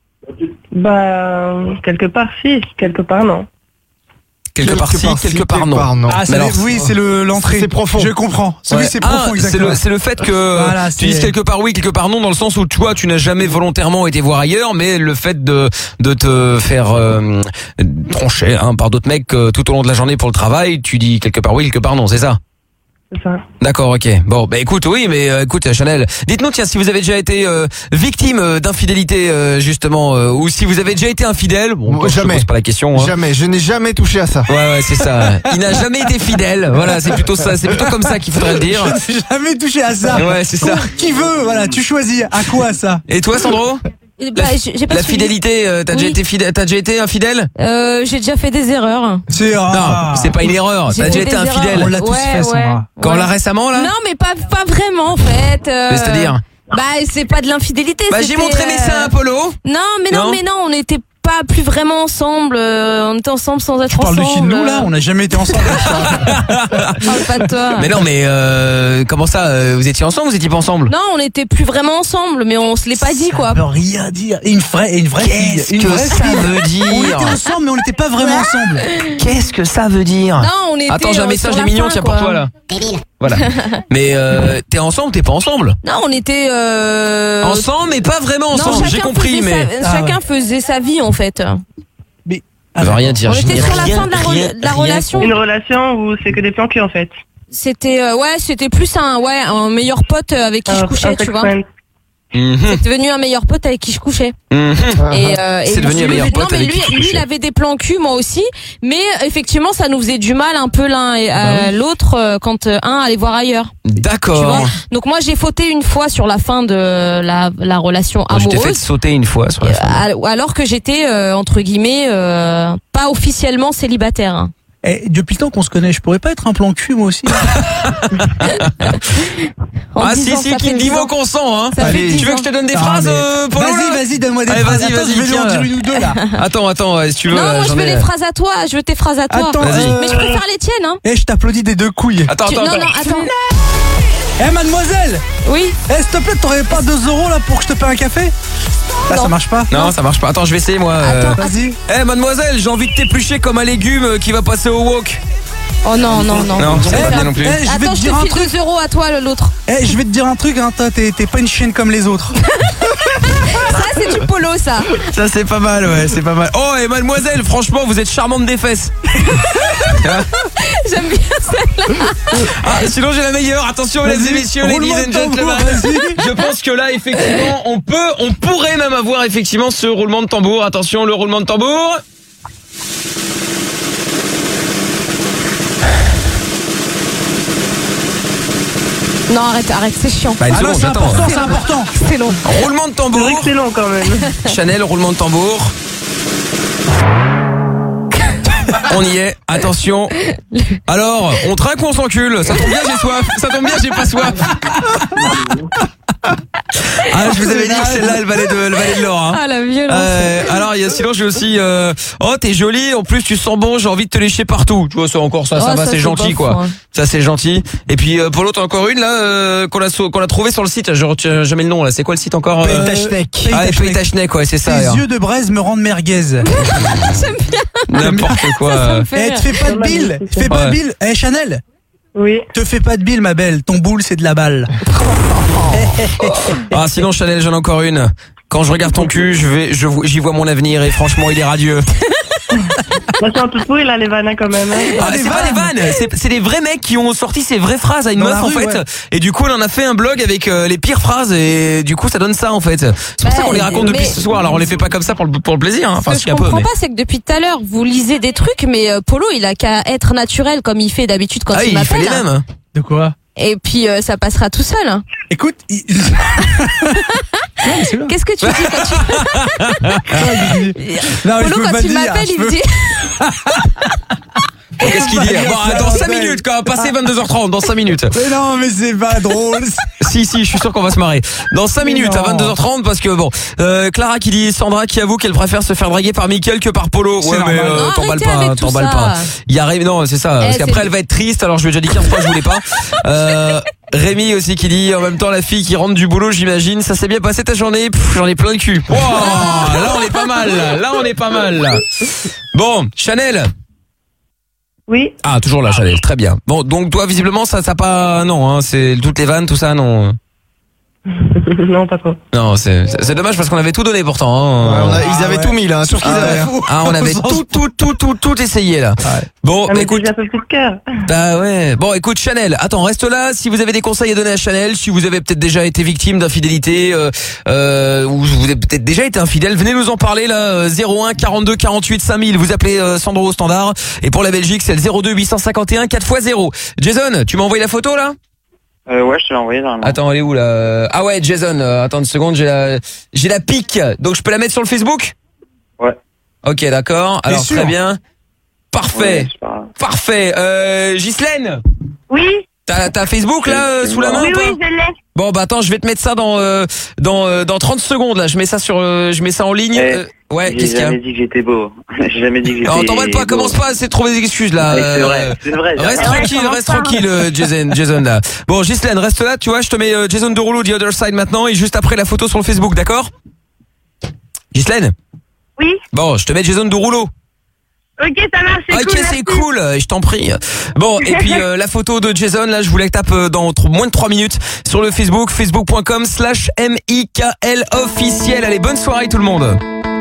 Bah quelque part si, quelque part non. Quelque part si, quelque part non. Ah, oui, c'est l'entrée. C'est profond. Je comprends. Oui, c'est profond, exactement. C'est le fait que tu dises quelque part oui, quelque part non, dans le sens où tu n'as jamais volontairement été voir ailleurs, mais le fait de te faire troncher par d'autres mecs tout au long de la journée pour le travail, tu dis quelque part oui, quelque part non, c'est ça? C'est ça. D'accord, ok. Bon, bah écoute, oui, mais écoute, Chanel, dites-nous tiens si vous avez déjà été victime d'infidélité justement, ou si vous avez déjà été infidèle. Bon, jamais. Je pose pas la question. Hein. Jamais. Je n'ai jamais touché à ça. Ouais, c'est ça. Il n'a jamais été fidèle. Voilà, c'est plutôt ça. C'est plutôt comme ça qu'il faudrait le dire. Je n'ai jamais touché à ça. Ouais, c'est ça. Qui veut, voilà, tu choisis. À quoi ça? Et toi, Sandro? J'ai pas la fidélité, t'as déjà été infidèle? J'ai déjà fait des erreurs. Non, c'est pas une erreur. T'as déjà été infidèle. On l'a tous fait, Sandra. Quand là récemment là? Non, mais pas vraiment en fait. C'est-à-dire? Bah c'est pas de l'infidélité. Bah j'ai montré mes seins à Apollo. Non, on était pas plus vraiment ensemble. On était ensemble sans être ensemble. Tu parles de ensemble. nous là, on n'a jamais été ensemble. Parle pas de toi. Mais non, mais comment ça? Vous étiez ensemble, vous étiez pas ensemble? Non, on était plus vraiment ensemble, mais on se l'est pas dit quoi. Ça veut rien dire. Une vraie Qu'est-ce que ça veut dire? On était ensemble, mais on n'était pas vraiment ensemble. Qu'est-ce que ça veut dire? Non, on était. Attends, j'ai un message des mignons, tiens pour toi là. Voilà. Mais t'es ensemble, t'es pas ensemble? Non, on était ensemble, mais pas vraiment ensemble. J'ai compris, mais chacun faisait sa vie en fait. Mais ça veut rien dire. On était sur la fin de la relation. Une relation où c'est que des plans cul en fait. C'était c'était plus un meilleur pote avec qui je couchais, tu vois. C'est devenu un meilleur pote avec qui je couchais. Et c'est devenu un meilleur pote avec qui je couchais. Lui, il avait des plans cul, moi aussi. Mais effectivement, ça nous faisait du mal un peu l'un et l'autre quand un allait voir ailleurs. D'accord. Donc moi, j'ai fauté une fois sur la fin de la relation amoureuse. Je t'ai fait sauter une fois sur la fin. Alors que j'étais entre guillemets pas officiellement célibataire. Et depuis le temps qu'on se connaît, je pourrais pas être un plan cul moi aussi. Si, qui me dit mot consent, hein. Allez, tu veux que je te donne des phrases pour Vas-y, donne-moi des phrases. Vas-y, je vais lui en dire une ou deux là. Attends, si tu veux. Non, moi je veux les phrases à toi, je veux tes phrases à toi. Attends, mais je préfère les tiennes, hein. Je t'applaudis des deux couilles. Attends. Mademoiselle. Oui. S'il te plaît, t'aurais pas 2 € là pour que je te paie un café? Là, ça marche pas. Non, ça marche pas. Attends, je vais essayer moi. Vas-y. Mademoiselle, j'ai envie de t'éplucher comme un légume qui va passer au wok. Oh non. Non, c'est pas bien non plus. Attends, je te file 2 € à toi l'autre. Je vais te dire un truc, hein, toi, t'es pas une chienne comme les autres. Ça, c'est du polo, ça. Ça, c'est pas mal, ouais, c'est pas mal. Oh, et mademoiselle, franchement, vous êtes charmante des fesses. J'aime bien celle-là. Sinon, j'ai la meilleure. Attention, mesdames et messieurs, ladies and gentlemen. Je pense que là, effectivement, on pourrait même avoir effectivement ce roulement de tambour. Attention, le roulement de tambour. Non, arrête, c'est chiant. Une seconde, c'est important. C'est long. Roulement de tambour. C'est vrai que c'est long quand même. Chanel, roulement de tambour. On y est, attention. Alors, on trinque ou on s'encule? Ça tombe bien, j'ai soif. Ça tombe bien, j'ai pas soif. Je vous avais dit que celle-là, elle valait de l'or. Hein. Ah, la violence. Alors, sinon, j'ai aussi... oh, t'es jolie, en plus, tu sens bon, j'ai envie de te lécher partout. Tu vois, c'est encore ça va, c'est gentil, quoi. Ça, c'est gentil. Et puis, pour l'autre, encore une, là, qu'on a trouvé sur le site. Je retiens jamais le nom, là. C'est quoi le site encore? Paytachnek, ouais, c'est ça. Les yeux de braise me rendent merguez. J'aime bien. N'importe quoi. Te fais pas de bile. Fais pas de bile. Chanel. Oui. Te fais pas de bile, ma belle. Ton boule, c'est de la balle. Sinon, Chanel, j'en ai encore une. Quand je regarde ton cul, j'y vois mon avenir et franchement, il est radieux. Moi, c'est un peu pourri, là, les vannes, quand même. Hein. Ah, c'est pas des vannes, c'est des vrais mecs qui ont sorti ces vraies phrases à une meuf, en fait. Ouais. Et du coup, elle en a fait un blog avec les pires phrases et du coup, ça donne ça, en fait. C'est pour ça qu'on les raconte depuis ce soir. Alors, on les fait pas comme ça pour le plaisir, hein. Enfin, ce que je comprends pas, c'est que depuis tout à l'heure, vous lisez des trucs, mais Polo, il a qu'à être naturel comme il fait d'habitude quand il m'appelle. Il fait les mêmes. De quoi? Et puis ça passera tout seul. Hein. Écoute, qu'est-ce que tu dis quand tu non, Polo, quand il m'appelle, il me dit Qu'est-ce qu'il dit? Bon, dans 5 minutes, quand passer 22h30, dans 5 minutes. Mais non, mais c'est pas drôle. Si, je suis sûr qu'on va se marrer. Dans 5 minutes, à 22h30, parce que bon, Clara qui dit, Sandra qui avoue qu'elle préfère se faire draguer par Mickaël que par Polo. Ouais, mais t'emballes pas. Il arrive, non, c'est ça. Parce qu'après, elle va être triste, alors je lui ai déjà dit 15 fois que je voulais pas. Rémi aussi qui dit, en même temps, la fille qui rentre du boulot, j'imagine, ça s'est bien passé ta journée? J'en ai plein le cul. Wow, là, on est pas mal. Bon, Chanel. Oui. Ah, toujours là, Chanel, très bien. Bon, donc toi, visiblement, ça pas... Non, hein, c'est toutes les vannes, tout ça, non. Non, pas trop. Non, c'est dommage parce qu'on avait tout donné pourtant. Hein. Ouais, ils avaient tout mis là, sur ce qu'ils avaient. Ah, on avait tout essayé là. Ouais. Bon, écoute. J'ai un peu plus de cœur. Bah ouais. Bon, écoute, Chanel, attends, reste là. Si vous avez des conseils à donner à Chanel, si vous avez peut-être déjà été victime d'infidélité, ou vous avez peut-être déjà été infidèle, venez nous en parler là. 01 42 48 5000. Vous appelez Sandro au standard. Et pour la Belgique, c'est le 02 851 4x0. Jason, tu m'as envoyé la photo là? Ouais, je te l'ai envoyé normalement. Attends, elle est où là? Ah ouais, Jason, attends une seconde, j'ai la pique. Donc je peux la mettre sur le Facebook? Ouais. Ok, d'accord. Alors très bien. Parfait. Ouais, parfait. Ghislaine? Oui. T'as Facebook là sous la main? Oui, je l'ai. Bon bah attends, je vais te mettre ça dans 30 secondes là. Je mets ça en ligne. Ouais, qu'est-ce qu'il y a? J'ai jamais dit que j'étais beau. J'ai jamais dit que j'étais. Non, t'emballe pas, commence pas à essayer de trouver des excuses là. C'est vrai. Reste tranquille, Jason là. Bon, Ghislaine, reste là, tu vois, je te mets Jason Derulo The Other Side maintenant et juste après la photo sur le Facebook, d'accord? Ghislaine? Oui. Bon, je te mets Jason Derulo. Ok, ça marche, c'est cool. Ok, c'est cool, je t'en prie. Bon, et puis la photo de Jason, là, je vous la tape dans moins de 3 minutes sur le Facebook, facebook.com/MIKL officiel. Allez, bonne soirée tout le monde.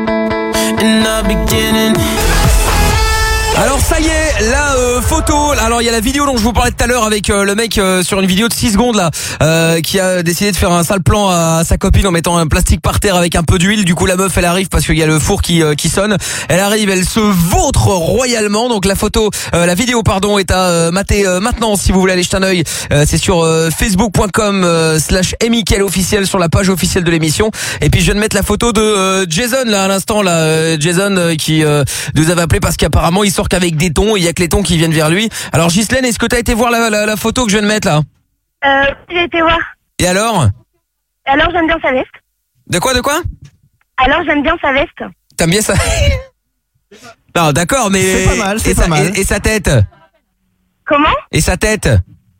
Alors ça y est, la photo, alors il y a la vidéo dont je vous parlais tout à l'heure avec le mec sur une vidéo de 6 secondes là, qui a décidé de faire un sale plan à sa copine en mettant un plastique par terre avec un peu d'huile. Du coup la meuf elle arrive parce qu'il y a le four qui sonne. Elle arrive, elle se vautre royalement. Donc la vidéo pardon est à mater maintenant si vous voulez aller jeter un œil. C'est sur facebook.com/MIKL officiel sur la page officielle de l'émission. Et puis je viens de mettre la photo de Jason là à l'instant là, Jason qui nous avait appelé parce qu'apparemment il sort qu'avec des tons, il y a que les tons qui viennent vers lui. Alors Ghislaine, est-ce que t'as été voir la photo que je viens de mettre là? J'ai été voir. Et alors? Alors j'aime bien sa veste. De quoi? Alors j'aime bien sa veste. T'aimes bien ça? Non, d'accord, mais c'est pas mal, c'est pas mal. Et sa tête? Comment? Et sa tête?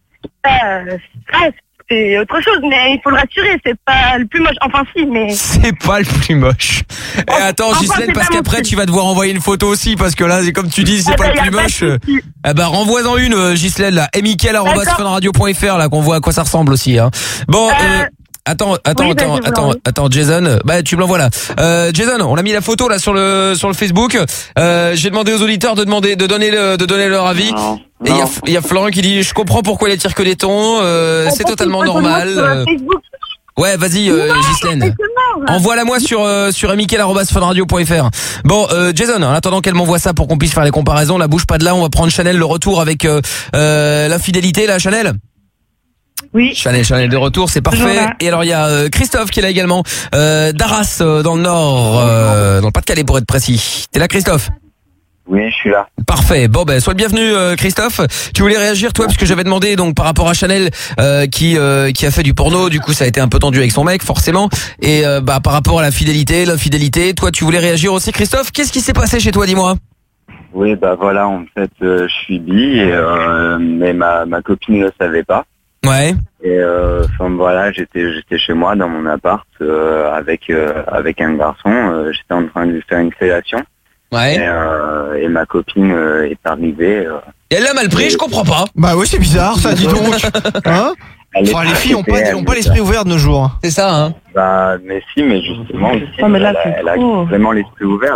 C'est autre chose, mais il faut le rassurer, c'est pas le plus moche. Enfin si, mais... C'est pas le plus moche. Et attends, Ghislaine, parce qu'après tu vas devoir envoyer une photo aussi, parce que là, c'est comme tu dis, c'est pas le plus moche. Eh ben, renvoie-en une, Ghislaine, là. mikel@funradio.fr, là, qu'on voit à quoi ça ressemble aussi, hein. Bon, Attends, Jason. Bah, tu me l'envoies là. Jason, on a mis la photo là sur le Facebook. J'ai demandé aux auditeurs de donner leur avis. Non. Et il y a Florent qui dit, je comprends pourquoi il tire que des tons. C'est totalement normal. Ouais, vas-y, Ghislaine. Envoie-la moi sur mikel@funradio.fr. Bon, Jason, en attendant qu'elle m'envoie ça pour qu'on puisse faire les comparaisons, la bouge pas de là, on va prendre Chanel le retour avec l'infidélité là, Chanel. Oui. Chanel de retour, c'est parfait. Et alors il y a Christophe qui est là également, d'Arras dans le Nord, dans le Pas-de-Calais pour être précis. T'es là, Christophe? Oui, je suis là. Parfait. Bon ben sois le bienvenu, Christophe. Tu voulais réagir toi parce que j'avais demandé donc par rapport à Chanel qui a fait du porno, du coup ça a été un peu tendu avec son mec forcément. Et par rapport à l'infidélité, toi tu voulais réagir aussi, Christophe. Qu'est-ce qui s'est passé chez toi, dis-moi? Oui, bah voilà, en fait, je suis bi, mais ma copine ne le savait pas. Ouais. Et voilà, j'étais chez moi dans mon appart avec un garçon. J'étais en train de lui faire une fellation. Ouais. Et ma copine est arrivée. Et elle l'a mal pris, je comprends pas. Bah oui, c'est bizarre, ça, dis donc. Hein? Les filles ont pas l'esprit ouvert de nos jours. C'est ça, hein. Bah, mais si, mais justement, aussi, mais là, elle a vraiment l'esprit ouvert.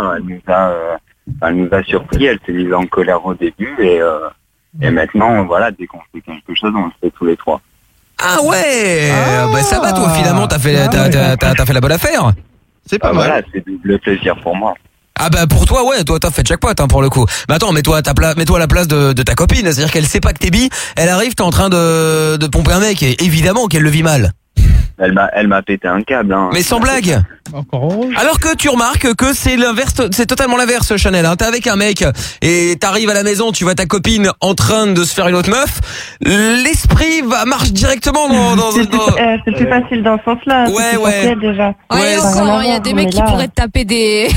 Elle nous a surpris, elle s'est mise en colère au début et maintenant, voilà, dès qu'on fait quelque chose, on le fait tous les trois. Ah ouais. Bah ça va, toi, finalement, t'as fait la bonne affaire. C'est pas mal. Voilà, c'est double plaisir pour moi. Ah bah pour toi ouais, toi t'as fait jackpot hein, pour le coup. Mais attends, mets-toi à la place de ta copine, c'est-à-dire qu'elle sait pas que t'es bi, elle arrive, t'es en train de pomper un mec et évidemment qu'elle le vit mal. Elle m'a pété un câble hein. Mais sans blague. Encore heureux. Alors que tu remarques que c'est l'inverse, c'est totalement l'inverse, Chanel. Hein. T'es avec un mec et t'arrives à la maison, tu vois ta copine en train de se faire une autre meuf. L'esprit marche directement dans. C'est plus facile dans ce sens-là. Ouais. Déjà. Ouais, encore, il y a des mecs qui pourraient te taper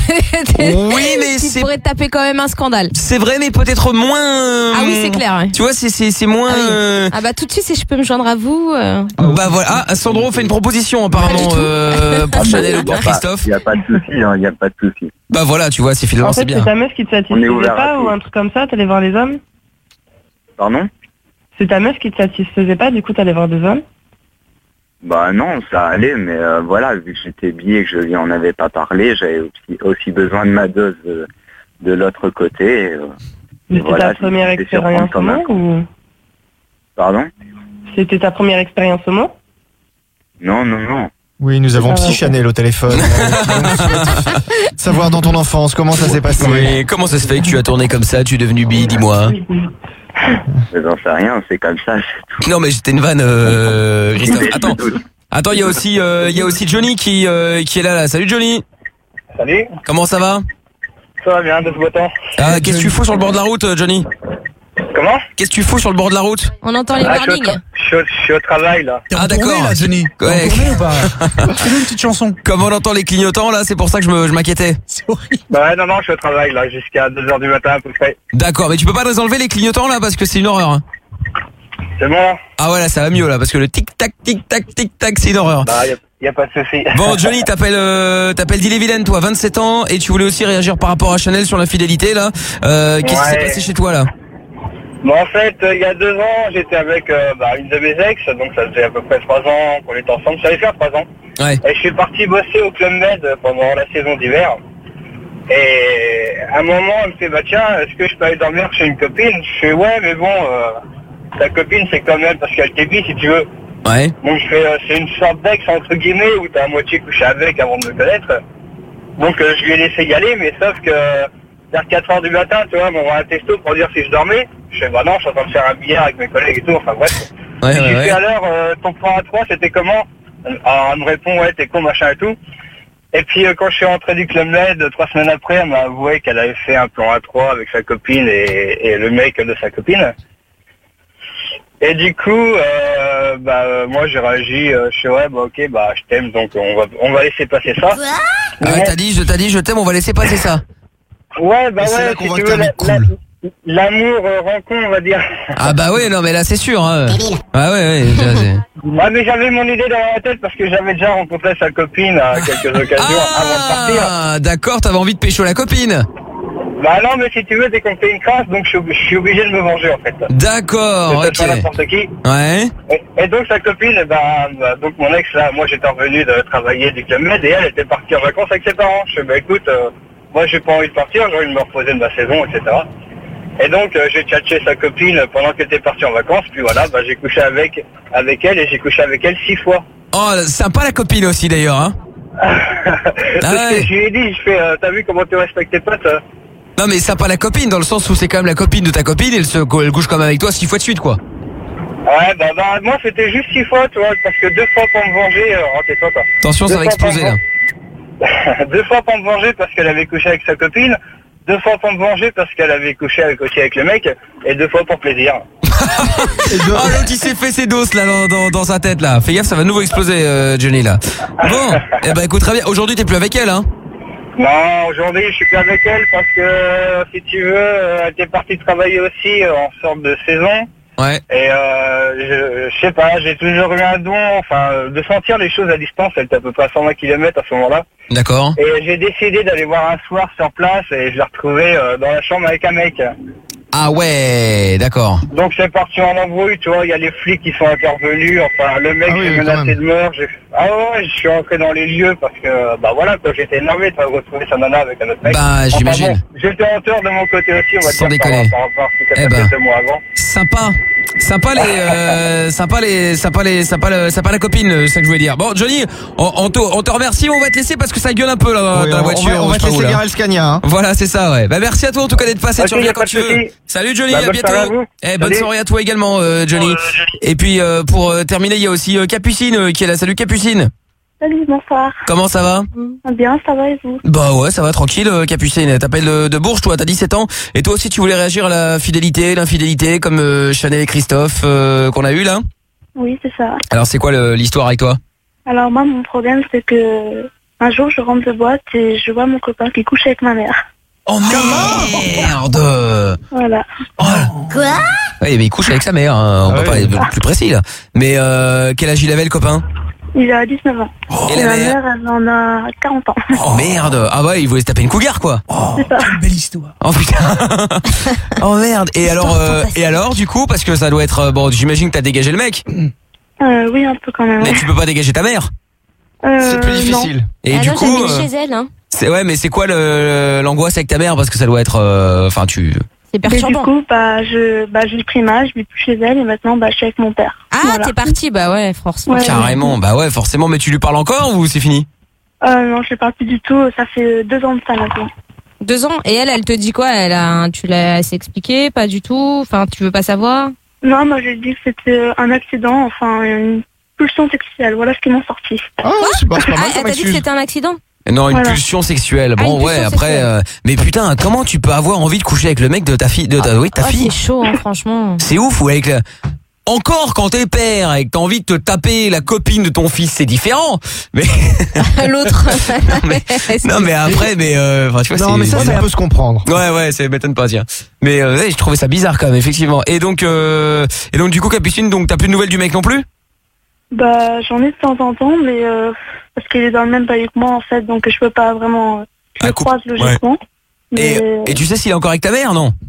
Oui, mais qui pourraient te taper quand même un scandale. C'est vrai, mais peut-être moins. Ah oui, c'est clair. Ouais. Tu vois, c'est moins. Ah bah tout de suite, si je peux me joindre à vous. Bah voilà. Ah, Sandro fait une proposition apparemment pour Chanel ou pour Christophe. Il y a pas de souci, il y a pas de souci. Bah voilà, tu vois, c'est finalement c'est bien. C'est ta meuf qui te satisfaisait pas ou un truc comme ça, t'allais voir les hommes? Pardon? C'est ta meuf qui te satisfaisait pas, du coup t'allais voir des hommes? Bah non, ça allait, mais voilà, vu que j'étais bi et que je lui en avais pas parlé, j'avais aussi besoin de ma dose de l'autre côté. Mais c'était ta première expérience au monde ou? Pardon? C'était ta première expérience au monde? Non. Oui, nous avons Psy Chanel au téléphone. Savoir dans ton enfance, comment ça s'est passé? Oui, comment ça se fait que tu as tourné comme ça, tu es devenu bi, dis-moi. J'en sais rien, c'est comme ça. Non mais j'étais une vanne, Christophe. Attends, il y a aussi Johnny qui est là. Salut Johnny. Salut. Comment ça va? Ça va bien, de ce beau temps. Ah, qu'est-ce que tu fous sur le bord de la route, Johnny? Comment? Qu'est-ce que tu fous sur le bord de la route? On entend les warnings. Je suis au travail là. Ah d'accord là, Johnny. Ouais. Fais-nous une petite chanson. Comme on entend les clignotants là, c'est pour ça que je m'inquiétais. C'est horrible. Bah ouais, non, je suis au travail là, jusqu'à 2h du matin à peu près. D'accord, mais tu peux pas les enlever les clignotants là parce que c'est une horreur. Hein. C'est bon. Ah ouais là ça va mieux là parce que le tic-tac, c'est une horreur. Bah y a pas de souci. Bon Johnny, t'appelles d'Ille-et-Vilaine toi, 27 ans, et tu voulais aussi réagir par rapport à Chanel sur l'infidélité là. Qu'est-ce qui s'est passé chez toi là? Bon, en fait, il y a 2 ans, j'étais avec une de mes ex, donc ça faisait à peu près 3 ans qu'on était ensemble, ça allait faire 3 ans. Ouais. Et je suis parti bosser au Club Med pendant la saison d'hiver. Et à un moment, elle me fait, bah tiens, est-ce que je peux aller dormir chez une copine? Je fais, ouais, mais bon, ta copine, c'est comme elle parce qu'elle t'est bi, si tu veux. Ouais. Donc je fais, c'est une sorte d'ex, entre guillemets, où t'as à moitié couché avec avant de me connaître. Donc je lui ai laissé y aller, mais sauf que vers 4h du matin, tu vois, m'envoie un texto pour dire si je dormais. Je fais, bah non, je suis en train de faire un billard avec mes collègues et tout, enfin bref. Ouais, j'ai fait alors, ton plan à 3, c'était comment? Alors, elle me répond, ouais, t'es con, machin et tout. Et puis quand je suis rentré du Club Med, 3 semaines après, elle m'a avoué qu'elle avait fait un plan à 3 avec sa copine et le mec de sa copine. Et du coup, moi j'ai réagi, je fais ouais, bah ok, bah je t'aime, donc on va laisser passer ça. Ah ouais, t'as dit je t'aime, on va laisser passer ça. Ouais, bah ouais, si tu veux, l'amour rend con, on va dire. Ah bah oui, non mais là c'est sûr. Hein. Ah ouais. Ouais, mais j'avais mon idée dans la tête parce que j'avais déjà rencontré sa copine à quelques occasions avant de partir. Ah d'accord, t'avais envie de pécho la copine. Bah non, mais si tu veux, dès qu'on fait une crasse, donc je suis obligé de me venger en fait. D'accord, ok. N'importe qui. Ouais. Et donc sa copine, donc mon ex là, moi j'étais revenu de travailler du Club Med et elle était partie en vacances avec ses parents. Je fais bah écoute, moi j'ai pas envie de partir, j'ai envie de me reposer de ma saison, etc. Et donc j'ai tchatché sa copine pendant qu'elle était partie en vacances, puis voilà, j'ai couché avec elle et j'ai couché avec elle 6 fois. Oh, sympa la copine aussi d'ailleurs, hein. Parce que je lui ai dit, je fais, t'as vu comment tu respectes tes potes? Non mais sympa la copine dans le sens où c'est quand même la copine de ta copine et elle couche comme avec toi 6 fois de suite quoi. Ouais, moi c'était juste 6 fois, tu vois, parce que 2 fois pour me venger, tais-toi quoi. Attention, ça va exploser là. 2 fois pour me venger parce qu'elle avait couché avec sa copine, 2 fois pour me venger parce qu'elle avait couché aussi avec le mec, et 2 fois pour plaisir. Oh l'autre il s'est fait ses doses là dans sa tête là. Fais gaffe, ça va de nouveau exploser Johnny là. Bon, écoute très bien, aujourd'hui t'es plus avec elle hein? Non, aujourd'hui je suis plus avec elle parce que si tu veux, elle était partie travailler aussi en sorte de saison. Ouais. Et je sais pas, j'ai toujours eu un don, de sentir les choses à distance. Elle était à peu près à 120 km à ce moment-là. D'accord. Et j'ai décidé d'aller voir un soir sur place et je l'ai retrouvée dans la chambre avec un mec. Ah ouais, d'accord. Donc c'est parti en embrouille, tu vois, il y a les flics qui sont intervenus, enfin le mec s'est menacé de mort, je suis rentré dans les lieux parce que, bah voilà, quoi, j'étais énervé de retrouver sa nana avec un autre mec. Bah j'imagine. Bon, j'étais en tort de mon côté aussi, on va Sans dire, déconner. par rapport à ce qui s'est passé 2 mois avant. Sympa la copine, c'est ça que je voulais dire. Bon, Johnny, on te remercie, on va te laisser parce que ça gueule un peu là dans la voiture. On va te laisser garer le Scania. Hein. Voilà, c'est ça, ouais. Bah merci à toi en tout cas d'être passé, tu reviens quand tu veux. Salut Johnny, à bientôt. Bonne soirée à toi également, Johnny. Et puis pour terminer, il y a aussi Capucine qui est là. Salut Capucine. Salut, bonsoir. Comment ça va? Bien, ça va et vous? Bah ouais, ça va tranquille, Capucine. T'appelles de Bourges, toi, t'as 17 ans. Et toi aussi, tu voulais réagir à la fidélité, l'infidélité, comme Chanel et Christophe qu'on a eu là? Oui, c'est ça. Alors, c'est quoi l'histoire avec toi? Alors moi, mon problème, c'est que un jour, je rentre de boîte et je vois mon copain qui couche avec ma mère. Oh merde! Voilà. Quoi? Oui, mais il couche avec sa mère, hein. On va pas être plus précis là. Mais quel âge il avait le copain? Il a 19 ans. Et ma mère, elle en a 40 ans. Oh merde! Ah ouais, il voulait se taper une cougar quoi. C'est ça. Quelle belle histoire. Oh putain. Oh merde. Et alors du coup, parce que ça doit être bon, j'imagine que t'as dégagé le mec. Oui, un peu quand même. Mais tu peux pas dégager ta mère. C'est plus difficile. Non. Et du coup, chez elle, hein. Ouais, mais c'est quoi l'angoisse avec ta mère parce que ça doit être, enfin C'est perturbant. Et du coup, j'ai pris ma, je vis plus chez elle et maintenant, je suis avec mon père. Ah, voilà. T'es parti, bah ouais, forcément. Ouais. Carrément, bah ouais, forcément. Mais tu lui parles encore ou c'est fini? Non, je lui parle plus du tout. Ça fait 2 ans de ça maintenant. 2 ans. Et elle te dit quoi? Tu l'as assez expliqué? Pas du tout. Enfin, tu veux pas savoir? Non, moi j'ai dit que c'était un accident, enfin une pulsion sexuelle. Voilà ce qu'ils m'ont sorti. Ah, c'est pas mal. Elle t'a dit que c'était un accident? Non, une pulsion sexuelle. Bon, ouais, après, mais putain, comment tu peux avoir envie de coucher avec le mec de ta fille, de ta fille? C'est chaud, hein, franchement. C'est ouf, ou avec encore quand t'es père et que t'as envie de te taper la copine de ton fils, c'est différent. Mais l'autre. non, mais après, enfin, tu vois, non, mais ça peut se comprendre. Ouais, ça m'étonne pas, tiens. Mais je trouvais ça bizarre quand même, effectivement. Et donc du coup, Capucine, donc t'as plus de nouvelles du mec non plus? J'en ai de temps en temps, mais parce qu'il est dans le même pays que moi en fait, donc je peux pas vraiment. Je le croise logiquement. Ouais. Mais... Et tu sais s'il est encore avec ta mère, non?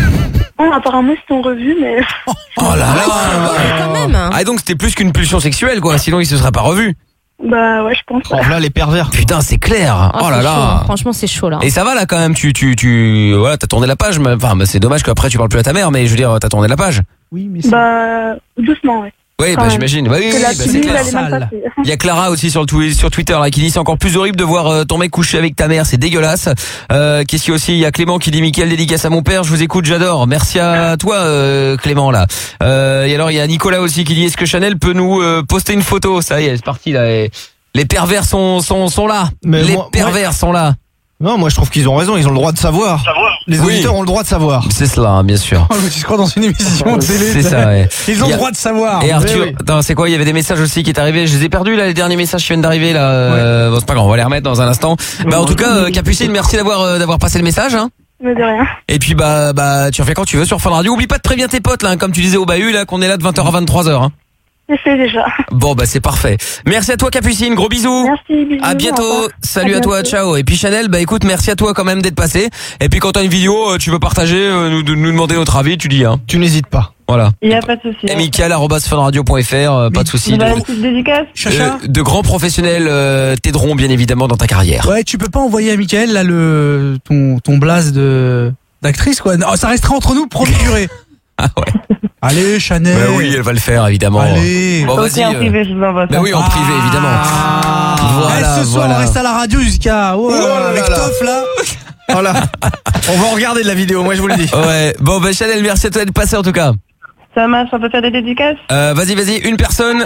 Non, apparemment ils se sont revus, mais. Oh là là. Quand même. Ah donc c'était plus qu'une pulsion sexuelle, quoi. Sinon il se serait pas revu. Bah ouais, je pense. Oh là les pervers. Putain, c'est clair. Oh là là. Chaud. Franchement, c'est chaud là. Et ça va là quand même. Voilà, t'as tourné la page. Enfin, c'est dommage qu'après tu parles plus à ta mère, mais je veux dire, t'as tourné la page. Oui, mais doucement, ouais. Oui, j'imagine. Oui, c'est clair. Il y a Clara aussi sur Twitter là qui dit c'est encore plus horrible de voir ton mec coucher avec ta mère, c'est dégueulasse. Qu'est-ce qu'il y a aussi? Il y a Clément qui dit Mickaël, dédicace à mon père, je vous écoute, j'adore. Merci à toi Clément là. Et alors il y a Nicolas aussi qui dit est-ce que Chanel peut nous poster une photo? Ça y est, c'est parti là. Les pervers sont là. Mais les pervers sont là. Non, moi je trouve qu'ils ont raison, ils ont le droit de savoir. Les auditeurs ont le droit de savoir. C'est cela, bien sûr. Tu se crois dans une émission de télé. C'est ça, ouais. Ils ont le droit de savoir. Et Arthur, attends, c'est quoi? Il y avait des messages aussi qui est arrivé. Je les ai perdus là, les derniers messages qui viennent d'arriver là. Bon, c'est pas grave, on va les remettre dans un instant. En tout cas, Capucine, merci d'avoir passé le message. Hein. Mais de rien. Et puis tu reviens quand tu veux sur Fun Radio. Oublie pas de prévenir tes potes là, comme tu disais au bahut là, qu'on est là de 20h à 23h. Hein. C'est déjà. Bon c'est parfait. Merci à toi Capucine, gros bisous. Merci, bisous. À bientôt. Salut à toi, ciao. Et puis Chanel, écoute, merci à toi quand même d'être passé. Et puis quand t'as une vidéo, tu veux partager, nous demander notre avis, tu dis hein. Tu n'hésites pas. Voilà. Il n'y a pas de souci. Et Mickaël@funradio.fr, pas de souci. Une petite dédicace. De grands professionnels t'aideront bien évidemment dans ta carrière. Ouais, tu peux pas envoyer à Mickaël là ton blaze d'actrice quoi. Non, ça restera entre nous, promis durée. Ah ouais. Allez, Chanel. Bah oui, elle va le faire, évidemment. Allez. Bon, vas-y. En privé, je vous envoie ça. Bah oui, en privé, évidemment. Voilà, ce soir, on reste à la radio jusqu'à, avec Toff, là. Voilà. On va regarder de la vidéo, moi je vous le dis. Ouais. Bon, Chanel, merci à toi d'être passé en tout cas. Ça marche, on peut faire des dédicaces? Vas-y, une personne.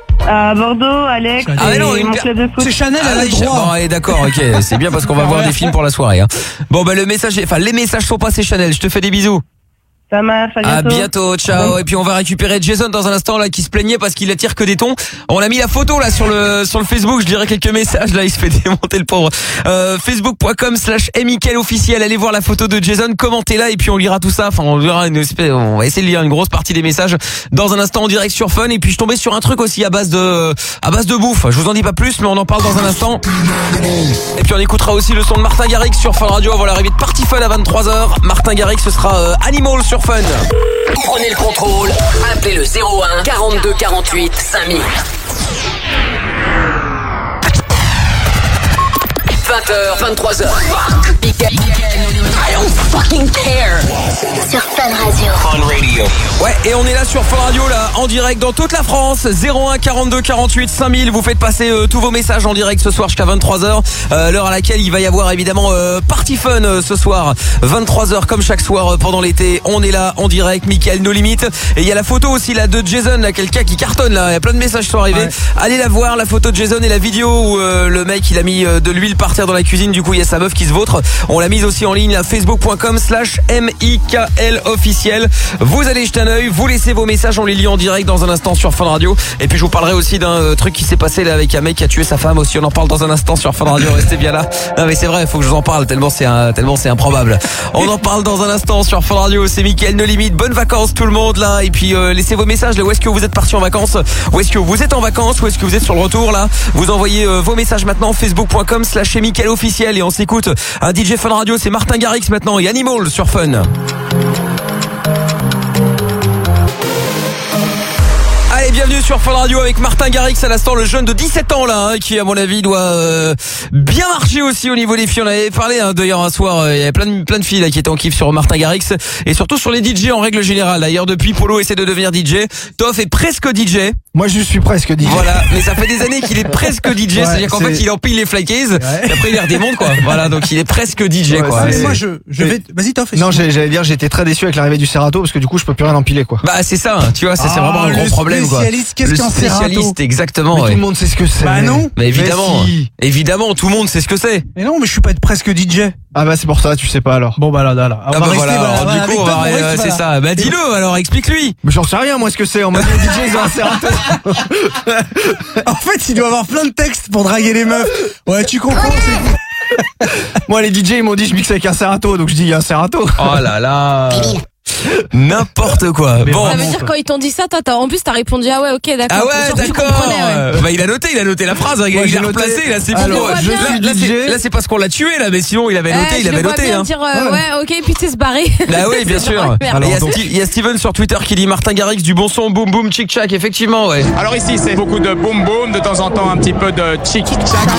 À Bordeaux, Alex. Ah mais non, mon club de foot. C'est Chanel, elle a le droit. Bon, allez, d'accord, ok. C'est bien parce qu'on va voir des films pour la soirée. Hein. Bon, les messages sont passés, Chanel. Je te fais des bisous. Ça marche, à bientôt, ciao. Et puis on va récupérer Jason dans un instant là qui se plaignait parce qu'il attire que des tons. On a mis la photo là sur le Facebook, je dirais quelques messages là, il se fait démonter le pauvre. Facebook.com/mickaël officiel, allez voir la photo de Jason, commentez-la et puis on lira tout ça. Enfin on va essayer de lire une grosse partie des messages dans un instant en direct sur Fun. Et puis je tombais sur un truc aussi à base de bouffe. Je vous en dis pas plus, mais on en parle dans un instant. Et puis on écoutera aussi le son de Martin Garrix sur Fun Radio avant l'arrivée de Party Fun à 23h. Martin Garrix, ce sera Animal sur Fun. Prenez le contrôle, appelez le 01 42 48 5000. 20h, 23h. I don't fucking care. Sur Fun Radio. Fun Radio. Ouais, et on est là sur Fun Radio là en direct dans toute la France. 01 42 48 5000. Vous faites passer tous vos messages en direct ce soir jusqu'à 23h, l'heure à laquelle il va y avoir évidemment Party Fun ce soir 23h comme chaque soir pendant l'été. On est là en direct, Mickaël No Limit. Et il y a la photo aussi là de Jason là, quelqu'un qui cartonne là. Il y a plein de messages qui sont arrivés. Ouais. Allez la voir, la photo de Jason et la vidéo où le mec il a mis de l'huile par terre dans la cuisine. Du coup il y a sa meuf qui se vautre. On l'a mise aussi en ligne à facebook.com/MIKL officiel. Vous allez jeter un œil, vous laissez vos messages, on les lit en direct dans un instant sur Fun Radio. Et puis je vous parlerai aussi d'un truc qui s'est passé là avec un mec qui a tué sa femme aussi. On en parle dans un instant sur Fun Radio. Restez bien là. Non mais c'est vrai, il faut que je vous en parle tellement c'est improbable. On en parle dans un instant sur Fun Radio. C'est Mickaël No Limit. Bonnes vacances tout le monde là. Et puis laissez vos messages là. Où est-ce que vous êtes partis en vacances? Où est-ce que vous êtes en vacances? Où est-ce que vous êtes sur le retour là? Vous envoyez vos messages maintenant facebook.com/MIKAEL officiel et on s'écoute un DJ Fun Radio. C'est Martin Garrix maintenant et Animal sur Fun. Allez, bienvenue sur Fun Radio avec Martin Garrix à l'instant, le jeune de 17 ans là, qui à mon avis doit bien marcher aussi au niveau des filles. On avait parlé d'ailleurs un soir, il y avait plein de filles là qui étaient en kiff sur Martin Garrix et surtout sur les DJ en règle générale. D'ailleurs depuis Polo essaie de devenir DJ, Toff est presque DJ. Moi je suis presque DJ. Voilà, mais ça fait des années qu'il est presque DJ, ouais, c'est-à-dire qu'en fait il empile les flycases et après il les redémonte quoi. Voilà, donc il est presque DJ quoi. Mais moi je vais vas-y Toff. Non, j'allais dire j'étais très déçu avec l'arrivée du Serato parce que du coup je peux plus rien empiler quoi. Bah c'est ça, tu vois, ça c'est vraiment un gros problème quoi. Qu'est-ce qu'un spécialiste, exactement. Mais ouais. Tout le monde sait ce que c'est. Bah non. Mais évidemment, évidemment, tout le monde sait ce que c'est. Mais non, mais je suis pas être presque DJ. Ah bah c'est pour ça, tu sais pas alors. Bon bah là. Ah bah voilà, du coup, c'est ça. Bah dis-le alors, explique-lui. Mais j'en sais rien moi ce que c'est. En mode DJ ils ont un Serato. En fait, il doit avoir plein de textes pour draguer les meufs. Ouais, tu comprends. Moi les DJ ils m'ont dit je mixe avec un Serato, donc je dis il y a un Serato. Oh là là. N'importe quoi. Mais bon, ça veut dire quand ils t'ont dit ça, toi, en plus t'as répondu ah ouais, ok, d'accord. Ah ouais, d'accord. Ouais. Bah il a noté la phrase. Il a replacé. Là c'est bon. Là c'est parce qu'on l'a tué là, mais sinon il avait noté. Il avait noté. Hein. Dire ouais, ok, puis tu sais se barrer. Bah oui, bien sûr. Il y a Steven sur Twitter qui dit Martin Garrix du bon son, boum boum, chic chac. Effectivement, ouais. Alors ici c'est beaucoup de boum boum, de temps en temps un petit peu de chic chac.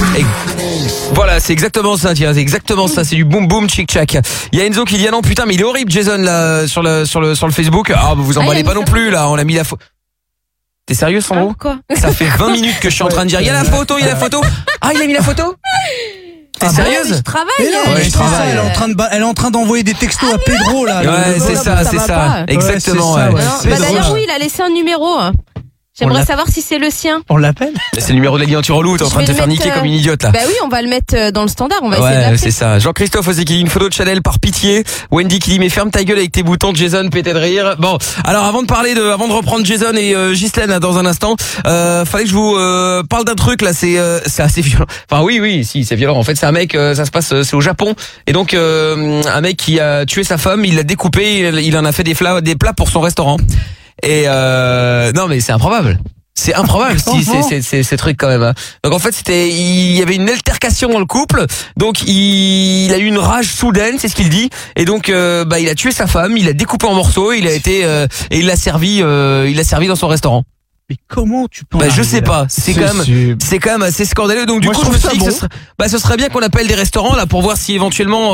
Voilà, c'est exactement ça. Tiens, c'est exactement ça. C'est du boum boum, chic chac. Il y a Enzo qui dit non putain, mais il est horrible, Jason là. Sur le Facebook. Ah, vous emballez pas non plus là, on a mis la photo. T'es sérieux Sandro? Quoi? Ça fait 20 minutes que je suis en train de dire il y a la photo. Ah, il a mis la photo? T'es sérieuse? Je travaille. Ouais, je travaille. Elle est en train d'envoyer des textos à Pedro là. Ouais, c'est ça. Exactement. Ouais. D'ailleurs oui, il a laissé un numéro. J'aimerais savoir si c'est le sien. On l'appelle? C'est le numéro de la guillemot relou, t'es en train de te faire niquer comme une idiote là. Bah oui, on va le mettre dans le standard, on va essayer de l'appeler. Ouais, c'est ça. Jean-Christophe aussi qui dit une photo de Chanel par pitié. Wendy qui dit mais ferme ta gueule avec tes boutons, Jason pété de rire. Bon, alors avant de reprendre Jason et Ghislaine dans un instant, fallait que je vous parle d'un truc là, c'est assez violent. Enfin oui, si, c'est violent. En fait, c'est un mec, ça se passe c'est au Japon et donc un mec qui a tué sa femme, il l'a découpé, il en a fait des plats pour son restaurant. Et non mais c'est improbable. C'est improbable ces trucs quand même. Donc en fait il y avait une altercation dans le couple. Donc il a eu une rage soudaine, c'est ce qu'il dit. Et donc il a tué sa femme, il l'a découpé en morceaux, il a été et il l'a servi dans son restaurant. Mais comment tu peux je sais pas, c'est quand même assez scandaleux. Donc du coup je me suis dit que ce serait bien qu'on appelle des restaurants là pour voir si éventuellement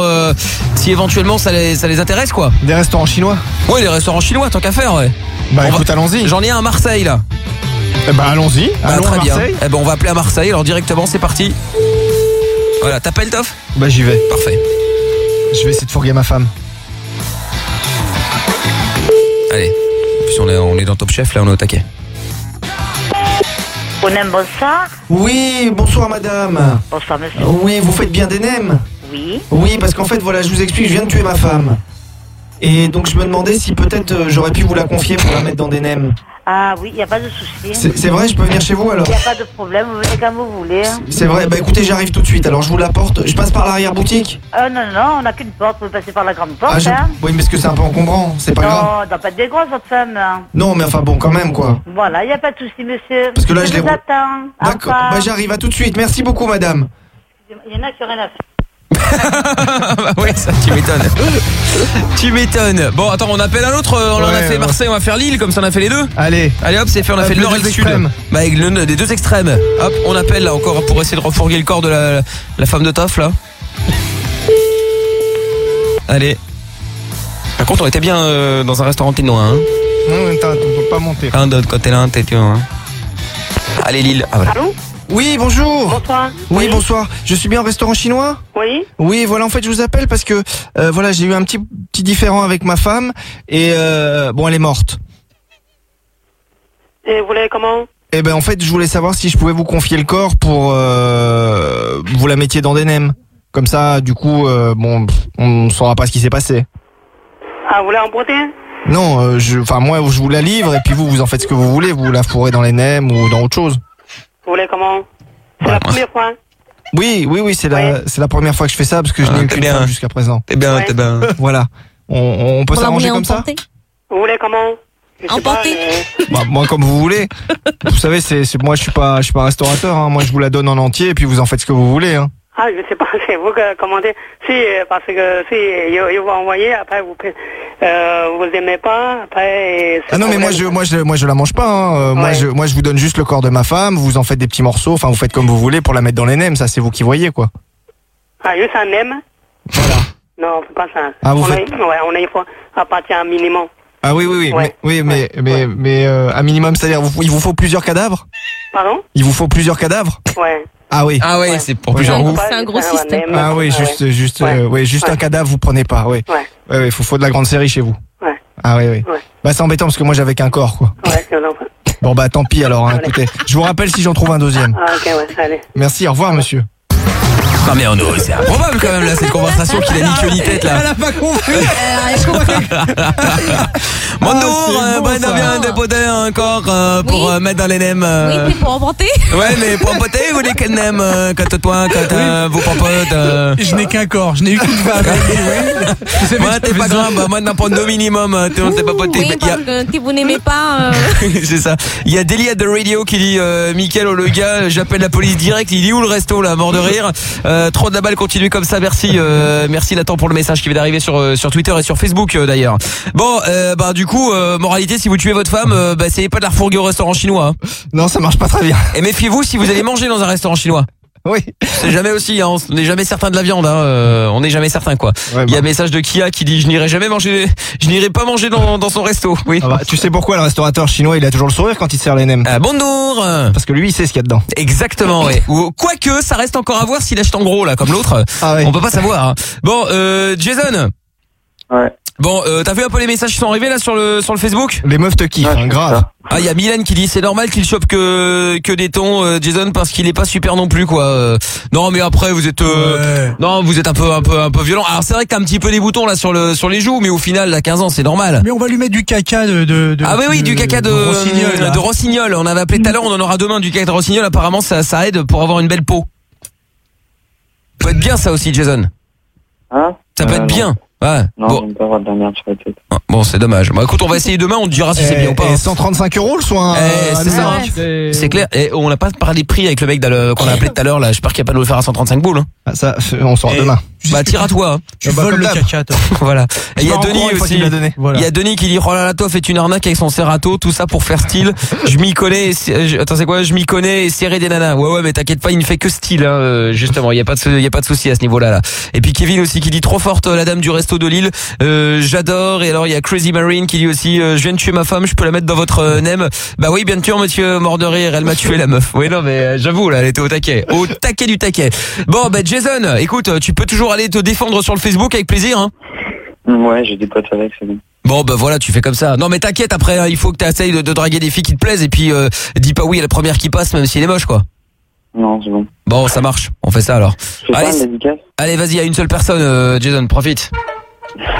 ça les intéresse quoi. Des restaurants chinois? Ouais, des restaurants chinois tant qu'à faire, ouais. Bah écoute, allons-y. J'en ai un à Marseille là. Bah allons-y. Allons très à Marseille. Bien. On va appeler à Marseille alors directement, c'est parti. Voilà, t'appelles Toff? Bah j'y vais. Parfait. Je vais essayer de fourguer ma femme. Allez. En plus on est dans Top Chef là, on est au taquet. Bonsoir. Oui, bonsoir madame. Bonsoir monsieur. Oui, vous faites bien des nems? Oui. Oui, parce qu'en fait voilà, je vous explique, je viens de tuer ma femme. Et donc je me demandais si peut-être j'aurais pu vous la confier pour la mettre dans des nems. Ah oui, il n'y a pas de souci. C'est vrai, je peux venir chez vous alors? Il n'y a pas de problème, vous venez quand vous voulez. C'est vrai, bah écoutez, j'arrive tout de suite, alors je vous la porte. Je passe par l'arrière-boutique? Non, on n'a qu'une porte, vous passez par la grande porte. Oui, mais est-ce que c'est un peu encombrant? C'est pas grave. Non, elle doit pas être des grosses, votre femme. Non, mais enfin bon, quand même quoi. Voilà, il n'y a pas de souci, monsieur. Parce que là, je les attends. D'accord, bah j'arrive, à tout de suite. Merci beaucoup, madame. Il y en a qui n'ont rien à faire. Bah oui, ça, tu m'étonnes. Tu m'étonnes. Bon, attends, on appelle un autre. On en a fait Marseille, on va faire Lille, comme ça on a fait les deux. Allez, hop, c'est fait, on a fait le nord et le sud. Bah, avec des deux extrêmes. Hop, on appelle là encore pour essayer de refourguer le corps de la femme de taf là. Allez. Par contre, on était bien dans un restaurant ténois. Hein. Non, on peut pas monter. Un d'autre côté là, t'es hein. Allez, Lille. Ah, voilà. Allô? Oui, bonjour. Bonsoir. Oui, bonsoir. Je suis bien au restaurant chinois? Oui. Oui, voilà, en fait, je vous appelle parce que voilà, j'ai eu un petit différend avec ma femme et bon, elle est morte. Et vous voulez comment? Eh ben, en fait, je voulais savoir si je pouvais vous confier le corps pour vous la mettiez dans des nems. Comme ça, du coup, bon, on saura pas ce qui s'est passé. Ah, vous voulez emporter? Non, moi, je vous la livre et puis vous en faites ce que vous voulez. Vous la fourrez dans les nems ou dans autre chose. Vous voulez comment? C'est la première fois. Oui, c'est la première fois que je fais ça parce que je n'ai eu qu'une femme jusqu'à présent. T'es bien. Voilà. On peut s'arranger comme ça? Vous voulez comment? Emporter. Bah, moi, comme vous voulez. Vous savez, moi, je suis pas restaurateur. Hein. Moi, je vous la donne en entier et puis vous en faites ce que vous voulez. Hein. Ah, je sais pas, c'est vous qui commandez. Parce que il vous envoyer, après vous aimez pas, après. Ah non, mais moi je la mange pas. Hein. Moi je vous donne juste le corps de ma femme. Vous en faites des petits morceaux. Enfin, vous faites comme vous voulez pour la mettre dans les nems. Ça, c'est vous qui voyez quoi. Ah, juste un nem. Voilà. Non, on fait pas ça. Ah, on a il faut à partir d'un minimum. Ah oui. Ouais. Mais un minimum, c'est-à-dire il vous faut plusieurs cadavres? Pardon? Il vous faut plusieurs cadavres? Ouais. Ah oui. C'est pour plusieurs goûts. C'est un gros système. Ah oui, juste un cadavre, vous prenez pas, oui. Ouais, faut de la grande série chez vous. Ouais. Ah oui. Bah c'est embêtant parce que moi j'avais qu'un corps, quoi. Ouais, bon bah tant pis alors, hein, écoutez. Je vous rappelle si j'en trouve un deuxième. Ah ok, allez. Merci, au revoir monsieur. Non mais c'est improbable quand même là cette conversation qu'il a ni queue ni tête là. Elle a pas compris. Bonjour, on vient déposer un corps pour mettre dans les nems. Oui, mais pour emporter. Ouais, mais pour emporter, vous voulez quel nem quand toi, quand vos popotes Je n'ai qu'un corps, je n'ai eu qu'une femme. Moi, t'es pas grave, moi, n'en prends deux minimum, t'es pas poté. Oui, parce que si vous n'aimez pas. C'est ça. Il y a Delia de Radio qui dit Mickaël, le gars, j'appelle la police direct. Il dit où le resto là, mort de rire. Trop de la balle, continue comme ça, merci. Merci Nathan pour le message qui vient d'arriver sur Twitter et sur Facebook d'ailleurs. Bon, du coup, moralité, si vous tuez votre femme, essayez pas de la refourguer au restaurant chinois. Hein. Non, ça marche pas très bien. Et méfiez-vous si vous allez manger dans un restaurant chinois. Oui. C'est jamais aussi, hein, on n'est jamais certain de la viande, hein, on n'est jamais certain quoi. Ouais, il y a un message de Kia qui dit je n'irai pas manger dans son resto. Oui. Ah bah, tu sais pourquoi le restaurateur chinois il a toujours le sourire quand il sert les nems? Bonjour. Parce que lui il sait ce qu'il y a dedans. Exactement. Ouais. Quoique ça reste encore à voir s'il achète en gros là comme l'autre. Ah ouais. On peut pas savoir. Hein. Bon, Jason. Ouais. Bon, t'as vu un peu les messages qui sont arrivés là sur le Facebook? Les meufs te kiffent, hein, grave. Ah, il y a Mylène qui dit c'est normal qu'il chope que des tons, Jason, parce qu'il est pas super non plus quoi. Non, mais après vous êtes non, vous êtes un peu violent. Alors c'est vrai que t'as un petit peu des boutons là sur les joues, mais au final à 15 ans, c'est normal. Mais on va lui mettre du caca de ah oui, du caca de Rossignol. De Rossignol. On avait appelé tout à l'heure, on en aura demain du caca de Rossignol. Apparemment ça aide pour avoir une belle peau. Ça peut être bien ça aussi, Jason. Hein? Ça peut être bien. Ouais. Non, bon. on peut avoir de la merde sur la tête. Bon, c'est dommage. Bon, écoute, on va essayer demain, on te dira si c'est bien ou pas. Et 135 € le soin. C'est ça. C'est clair. Et on n'a pas parlé prix avec le mec qu'on a appelé tout à l'heure là. J'espère qu'il n'y a pas de le faire à 135 boules. Hein. Ah, ça, on sort demain. Bah tire à toi. Hein. Tu voles le caca. Voilà. Et il y a Denis aussi. Il y a Denis qui dit oh là là, toi fait une arnaque avec son Serato, tout ça pour faire style. Je m'y connais. Attends, c'est quoi? Je m'y connais et serrer des nanas. Ouais, mais t'inquiète pas, il ne fait que style. Hein, justement, il y a pas de souci à ce niveau-là. Là. Et puis Kevin aussi qui dit trop forte la dame du resto de Lille. J'adore. Et alors il y a Crazy Marine qui dit aussi je viens de tuer ma femme, je peux la mettre dans votre nem. Bah oui, bien sûr, monsieur mort de rire, elle m'a tué la meuf. Oui non mais j'avoue là, elle était au taquet du taquet. Bon bah Jason, écoute, tu peux toujours aller te défendre sur le Facebook avec plaisir. Hein. Ouais, j'ai des potes avec, c'est bon. Bon bah voilà, tu fais comme ça. Non mais t'inquiète, après hein, il faut que t'essayes de draguer des filles qui te plaisent et puis dis pas oui à la première qui passe même si elle est moche quoi. Non, c'est bon. Bon, ça marche. On fait ça alors. Allez, vas-y, à une seule personne, Jason, profite.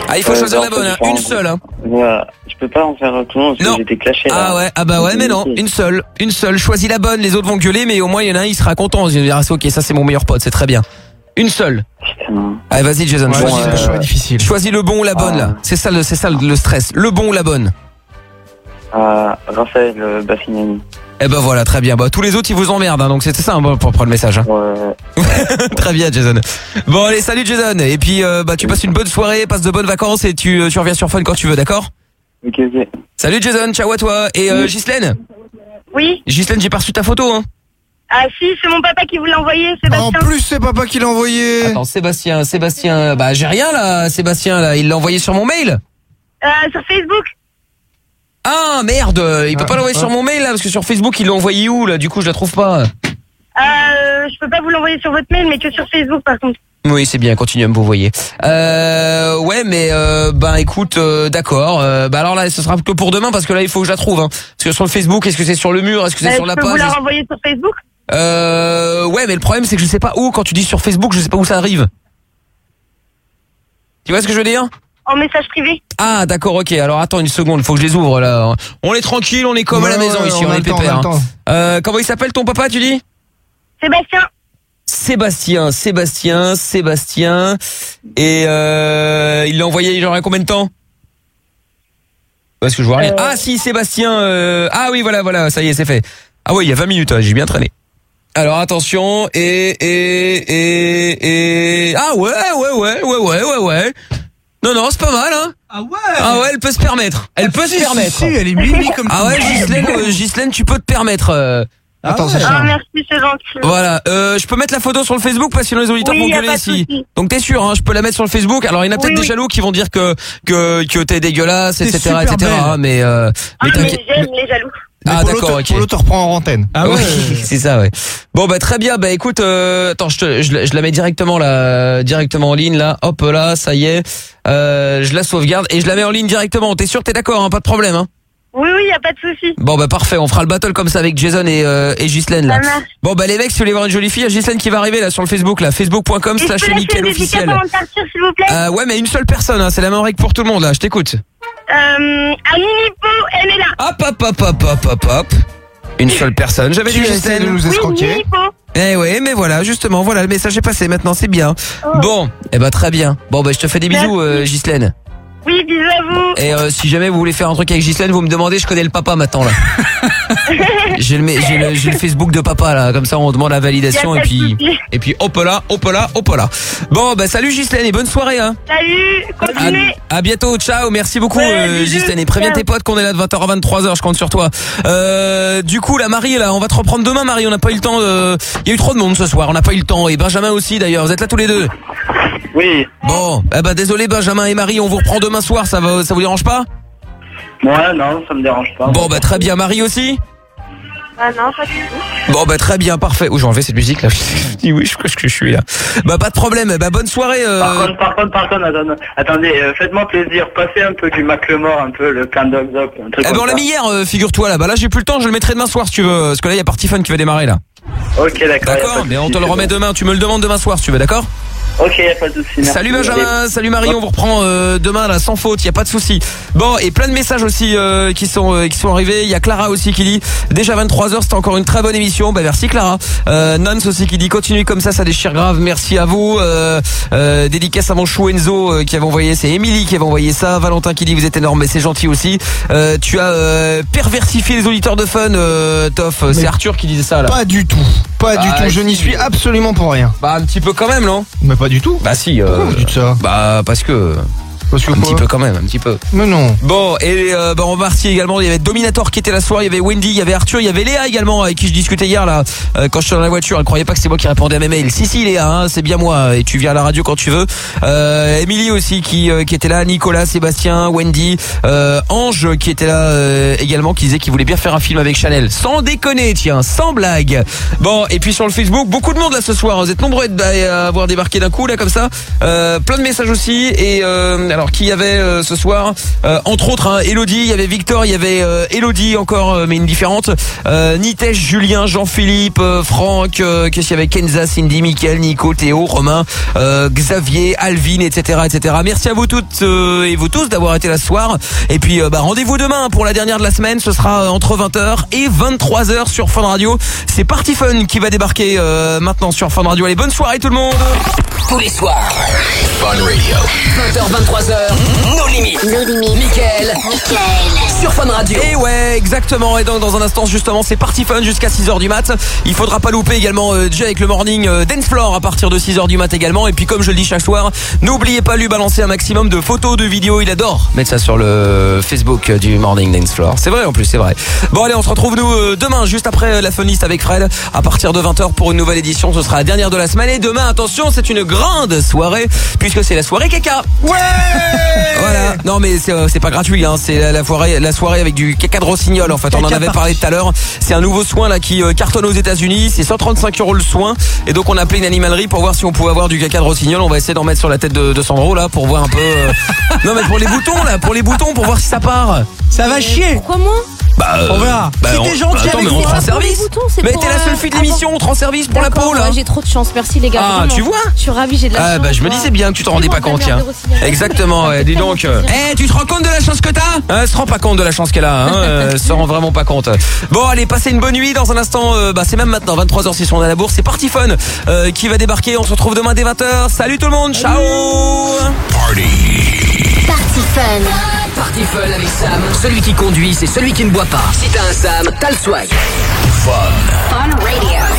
Ah, il faut choisir la bonne, hein. Une seule, hein. Voilà. Je peux pas en faire tout le monde parce que j'étais clashé. Ah ouais, ah bah ouais, mais non, une seule. Choisis la bonne, les autres vont gueuler, mais au moins il y en a un, il sera content. Il dira, ok, ça c'est mon meilleur pote, c'est très bien. Une seule. Putain. Allez, vas-y, Jason, choisis le choix difficile. Choisis le bon ou la bonne, là. C'est ça le stress. Le bon ou la bonne. Raphaël Bassignani. Eh ben voilà, très bien. Bah, tous les autres, ils vous emmerdent, hein, donc c'était ça, hein, pour prendre le message. Hein. Ouais. Très bien, Jason. Bon, allez, salut, Jason. Et puis, tu passes une bonne soirée, passe de bonnes vacances et tu reviens sur Fun quand tu veux, d'accord? Ok. Salut, Jason. Ciao à toi. Et Ghislaine? Oui. Ghislaine, j'ai pas reçu ta photo, hein. Ah si, c'est mon papa qui vous l'a envoyé, Sébastien. En plus, c'est papa qui l'a envoyé. Attends, Sébastien, bah j'ai rien là, Sébastien là, il l'a envoyé sur mon mail. Sur Facebook. Ah merde, il peut pas l'envoyer sur mon mail là parce que sur Facebook il l'a envoyé où là, du coup je la trouve pas. Je peux pas vous l'envoyer sur votre mail mais que sur Facebook par contre. Oui, c'est bien, continue à me vous voyez. Ouais, mais écoute, d'accord. Alors là, ce sera que pour demain parce que là il faut que je la trouve. Hein. Parce que sur le Facebook, est-ce que c'est sur le mur, est-ce que c'est sur la page? Je peux vous la renvoyer sur Facebook. Ouais, mais le problème c'est que je sais pas où. Quand tu dis sur Facebook, je sais pas où ça arrive. Tu vois ce que je veux dire? En message privé. Ah d'accord, ok. Alors attends une seconde, faut que je les ouvre là. On est tranquille, on est comme à la maison ici, on est pépère. Hein. Comment il s'appelle ton papa, tu dis? Sébastien. Sébastien. Et il l'a envoyé genre à combien de temps? Parce que je vois rien. Ah si, Sébastien. Ah oui, voilà, ça y est, c'est fait. Ah oui, il y a 20 minutes, j'ai bien traîné. Alors attention, et ah ouais. Non, c'est pas mal, hein. Ah ouais, elle peut se permettre. Elle Si, elle est mimi comme Ah ouais, Ghislaine, tu peux te permettre. Attends, merci, c'est gentil. Voilà, je peux mettre la photo sur le Facebook parce que sinon les auditeurs vont gueuler ici. Donc t'es sûr, hein, je peux la mettre sur le Facebook. Alors il y en a peut-être des jaloux qui vont dire que t'es dégueulasse, etc. Hein, mais t'inquiète. J'aime les jaloux. Ah d'accord, ok. Polo te reprend en antenne. Ah ouais, c'est ça, ouais. Bon très bien. Écoute, attends, je la mets directement en ligne là. Hop là, ça y est. Je la sauvegarde et je la mets en ligne directement. T'es sûr, t'es d'accord, hein, pas de problème, hein. Oui, y a pas de souci. Bon parfait, on fera le battle comme ça avec Jason et Ghislaine là. Bon les mecs, si vous voulez voir une jolie fille, il y a Ghislaine qui va arriver là sur le Facebook là, facebook.com/Mickaël officiel. Ouais, mais une seule personne, hein, c'est la même règle pour tout le monde là. Je t'écoute. Aninipo, elle est là. Hop. Une seule personne. J'avais dit Ghislaine de nous escroquer. Eh ouais, mais voilà, justement, le message est passé maintenant, c'est bien. Bon, très bien. Bon je te fais des bisous, Ghislaine. Oui, bisous à vous. Et si jamais vous voulez faire un truc avec Ghislaine, vous me demandez, je connais le papa maintenant là. J'ai le Facebook de papa là, comme ça on demande la validation et puis hop là. Bon salut Ghislaine et bonne soirée, hein. Salut, continuez. À bientôt, ciao, merci beaucoup Ghislaine et préviens tes potes qu'on est là de 20h à 23h, je compte sur toi. Du coup la Marie là, on va te reprendre demain Marie, on n'a pas eu le temps il y a eu trop de monde ce soir, on n'a pas eu le temps et Benjamin aussi d'ailleurs, vous êtes là tous les deux. Oui. Bon, désolé Benjamin et Marie, on vous reprend demain soir, ça vous dérange pas? Ouais, non, ça me dérange pas. Bon très bien, Marie aussi? Ah non, pas du tout. Bon très bien, parfait. Où j'ai enlevé cette musique là? Je dis oui, je crois que je suis là. Pas de problème, bonne soirée. Par contre, attendez, faites-moi plaisir, passez un peu du Macklemore, un peu le Can Dog Up, un truc. On l'a mis hier, figure-toi là. Là j'ai plus le temps, je le mettrai demain soir si tu veux, parce que là il y a Party Fun qui va démarrer là. Ok, d'accord. D'accord, mais on te le remet demain, tu me le demandes demain soir si tu veux, d'accord? Ok, y a pas de souci. Salut Benjamin, salut Marie, on vous reprend demain là sans faute, y a pas de souci. Bon, et plein de messages aussi qui sont arrivés. Il y a Clara aussi qui dit déjà 23h, c'était encore une très bonne émission. Merci Clara. Nance aussi qui dit continuez comme ça déchire grave. Merci à vous. Dédicace à mon chou Enzo qui avait envoyé, c'est Émilie qui avait envoyé ça. Valentin qui dit vous êtes énorme, mais c'est gentil aussi. Tu as perversifié les auditeurs de Fun, Toff. C'est Arthur qui disait ça là. Pas du tout. Je n'y suis absolument pour rien. Un petit peu quand même, non? Mais pas du tout. Si. Pourquoi vous dites ça? Parce que un petit peu quand même, un petit peu. Mais non. Bon, et on remercie également, il y avait Dominator qui était là ce soir, il y avait Wendy, il y avait Arthur, il y avait Léa également avec qui je discutais hier là quand je suis dans la voiture. Elle croyait pas que c'est moi qui répondais à mes mails. Si Léa, hein, c'est bien moi et tu viens à la radio quand tu veux. Émilie aussi qui était là, Nicolas, Sébastien, Wendy, Ange qui était là également, qui disait qu'il voulait bien faire un film avec Chanel. Sans déconner, tiens, sans blague. Bon, et puis sur le Facebook, beaucoup de monde là ce soir. Vous êtes nombreux à avoir débarqué d'un coup là comme ça. Plein de messages aussi et alors Alors qui y avait ce soir entre autres hein, Elodie, il y avait Victor, il y avait Elodie encore mais une différente, Nitesh, Julien, Jean-Philippe, Franck, qu'est-ce qu'il y avait, Kenza, Cindy, Mickaël, Nico, Théo, Romain, Xavier, Alvin, etc. Merci à vous toutes et vous tous d'avoir été là ce soir. Et puis rendez-vous demain pour la dernière de la semaine. Ce sera entre 20h et 23h sur Fun Radio. C'est Party Fun qui va débarquer maintenant sur Fun Radio. Allez, bonne soirée tout le monde. Tous les soirs, Fun Radio, 20h, 23h, nos limites. Mickaël, sur Fun Radio. Et ouais, exactement. Et donc dans un instant justement, c'est Party Fun jusqu'à 6h du mat. Il faudra pas louper également Jay avec le morning Dance Floor à partir de 6h du mat également. Et puis comme je le dis chaque soir, n'oubliez pas de lui balancer un maximum de photos, de vidéos. Il adore mettre ça sur le Facebook du morning Dance Floor. C'est vrai en plus, c'est vrai. Bon allez, on se retrouve nous demain juste après la Funlist avec Fred à partir de 20h pour une nouvelle édition. Ce sera la dernière de la semaine. Et demain, attention, c'est une grande soirée puisque c'est la soirée caca. Ouais. Voilà. Non mais c'est pas gratuit hein. C'est la soirée avec du caca de rossignol en fait. On en avait parlé tout à l'heure. C'est un nouveau soin là qui cartonne aux États-Unis. C'est 135 € le soin. Et donc on a appelé une animalerie pour voir si on pouvait avoir du caca de rossignol. On va essayer d'en mettre sur la tête de Sandro là pour voir un peu. Non mais pour les boutons pour voir si ça part. Ça va chier. Pourquoi moi? On verra. Si t'es gentil attends, avec mais on te rend service. Mais pour, t'es la seule fille de l'émission, on te rend service pour la peau là. Ouais, j'ai trop de chance, merci les gars. Ah, vraiment. tu vois? Je suis ravie, j'ai de la chance. Je me disais bien que tu t'en rendais pas compte, tiens. Exactement, ouais, dis donc. Tu te rends compte de la chance que t'as? Elle se rend pas compte de la chance qu'elle a, hein. Elle se rend vraiment pas compte. Bon, allez, passez une bonne nuit. Dans un instant, c'est même maintenant, 23h si on est à la bourse. C'est Party Fun qui va débarquer. On se retrouve demain dès 20h. Salut tout le monde, ciao. Party Fun. Party Fun avec Sam. Celui qui conduit, c'est celui qui ne boit pas. Si t'as un Sam, t'as le swag. Fun Radio.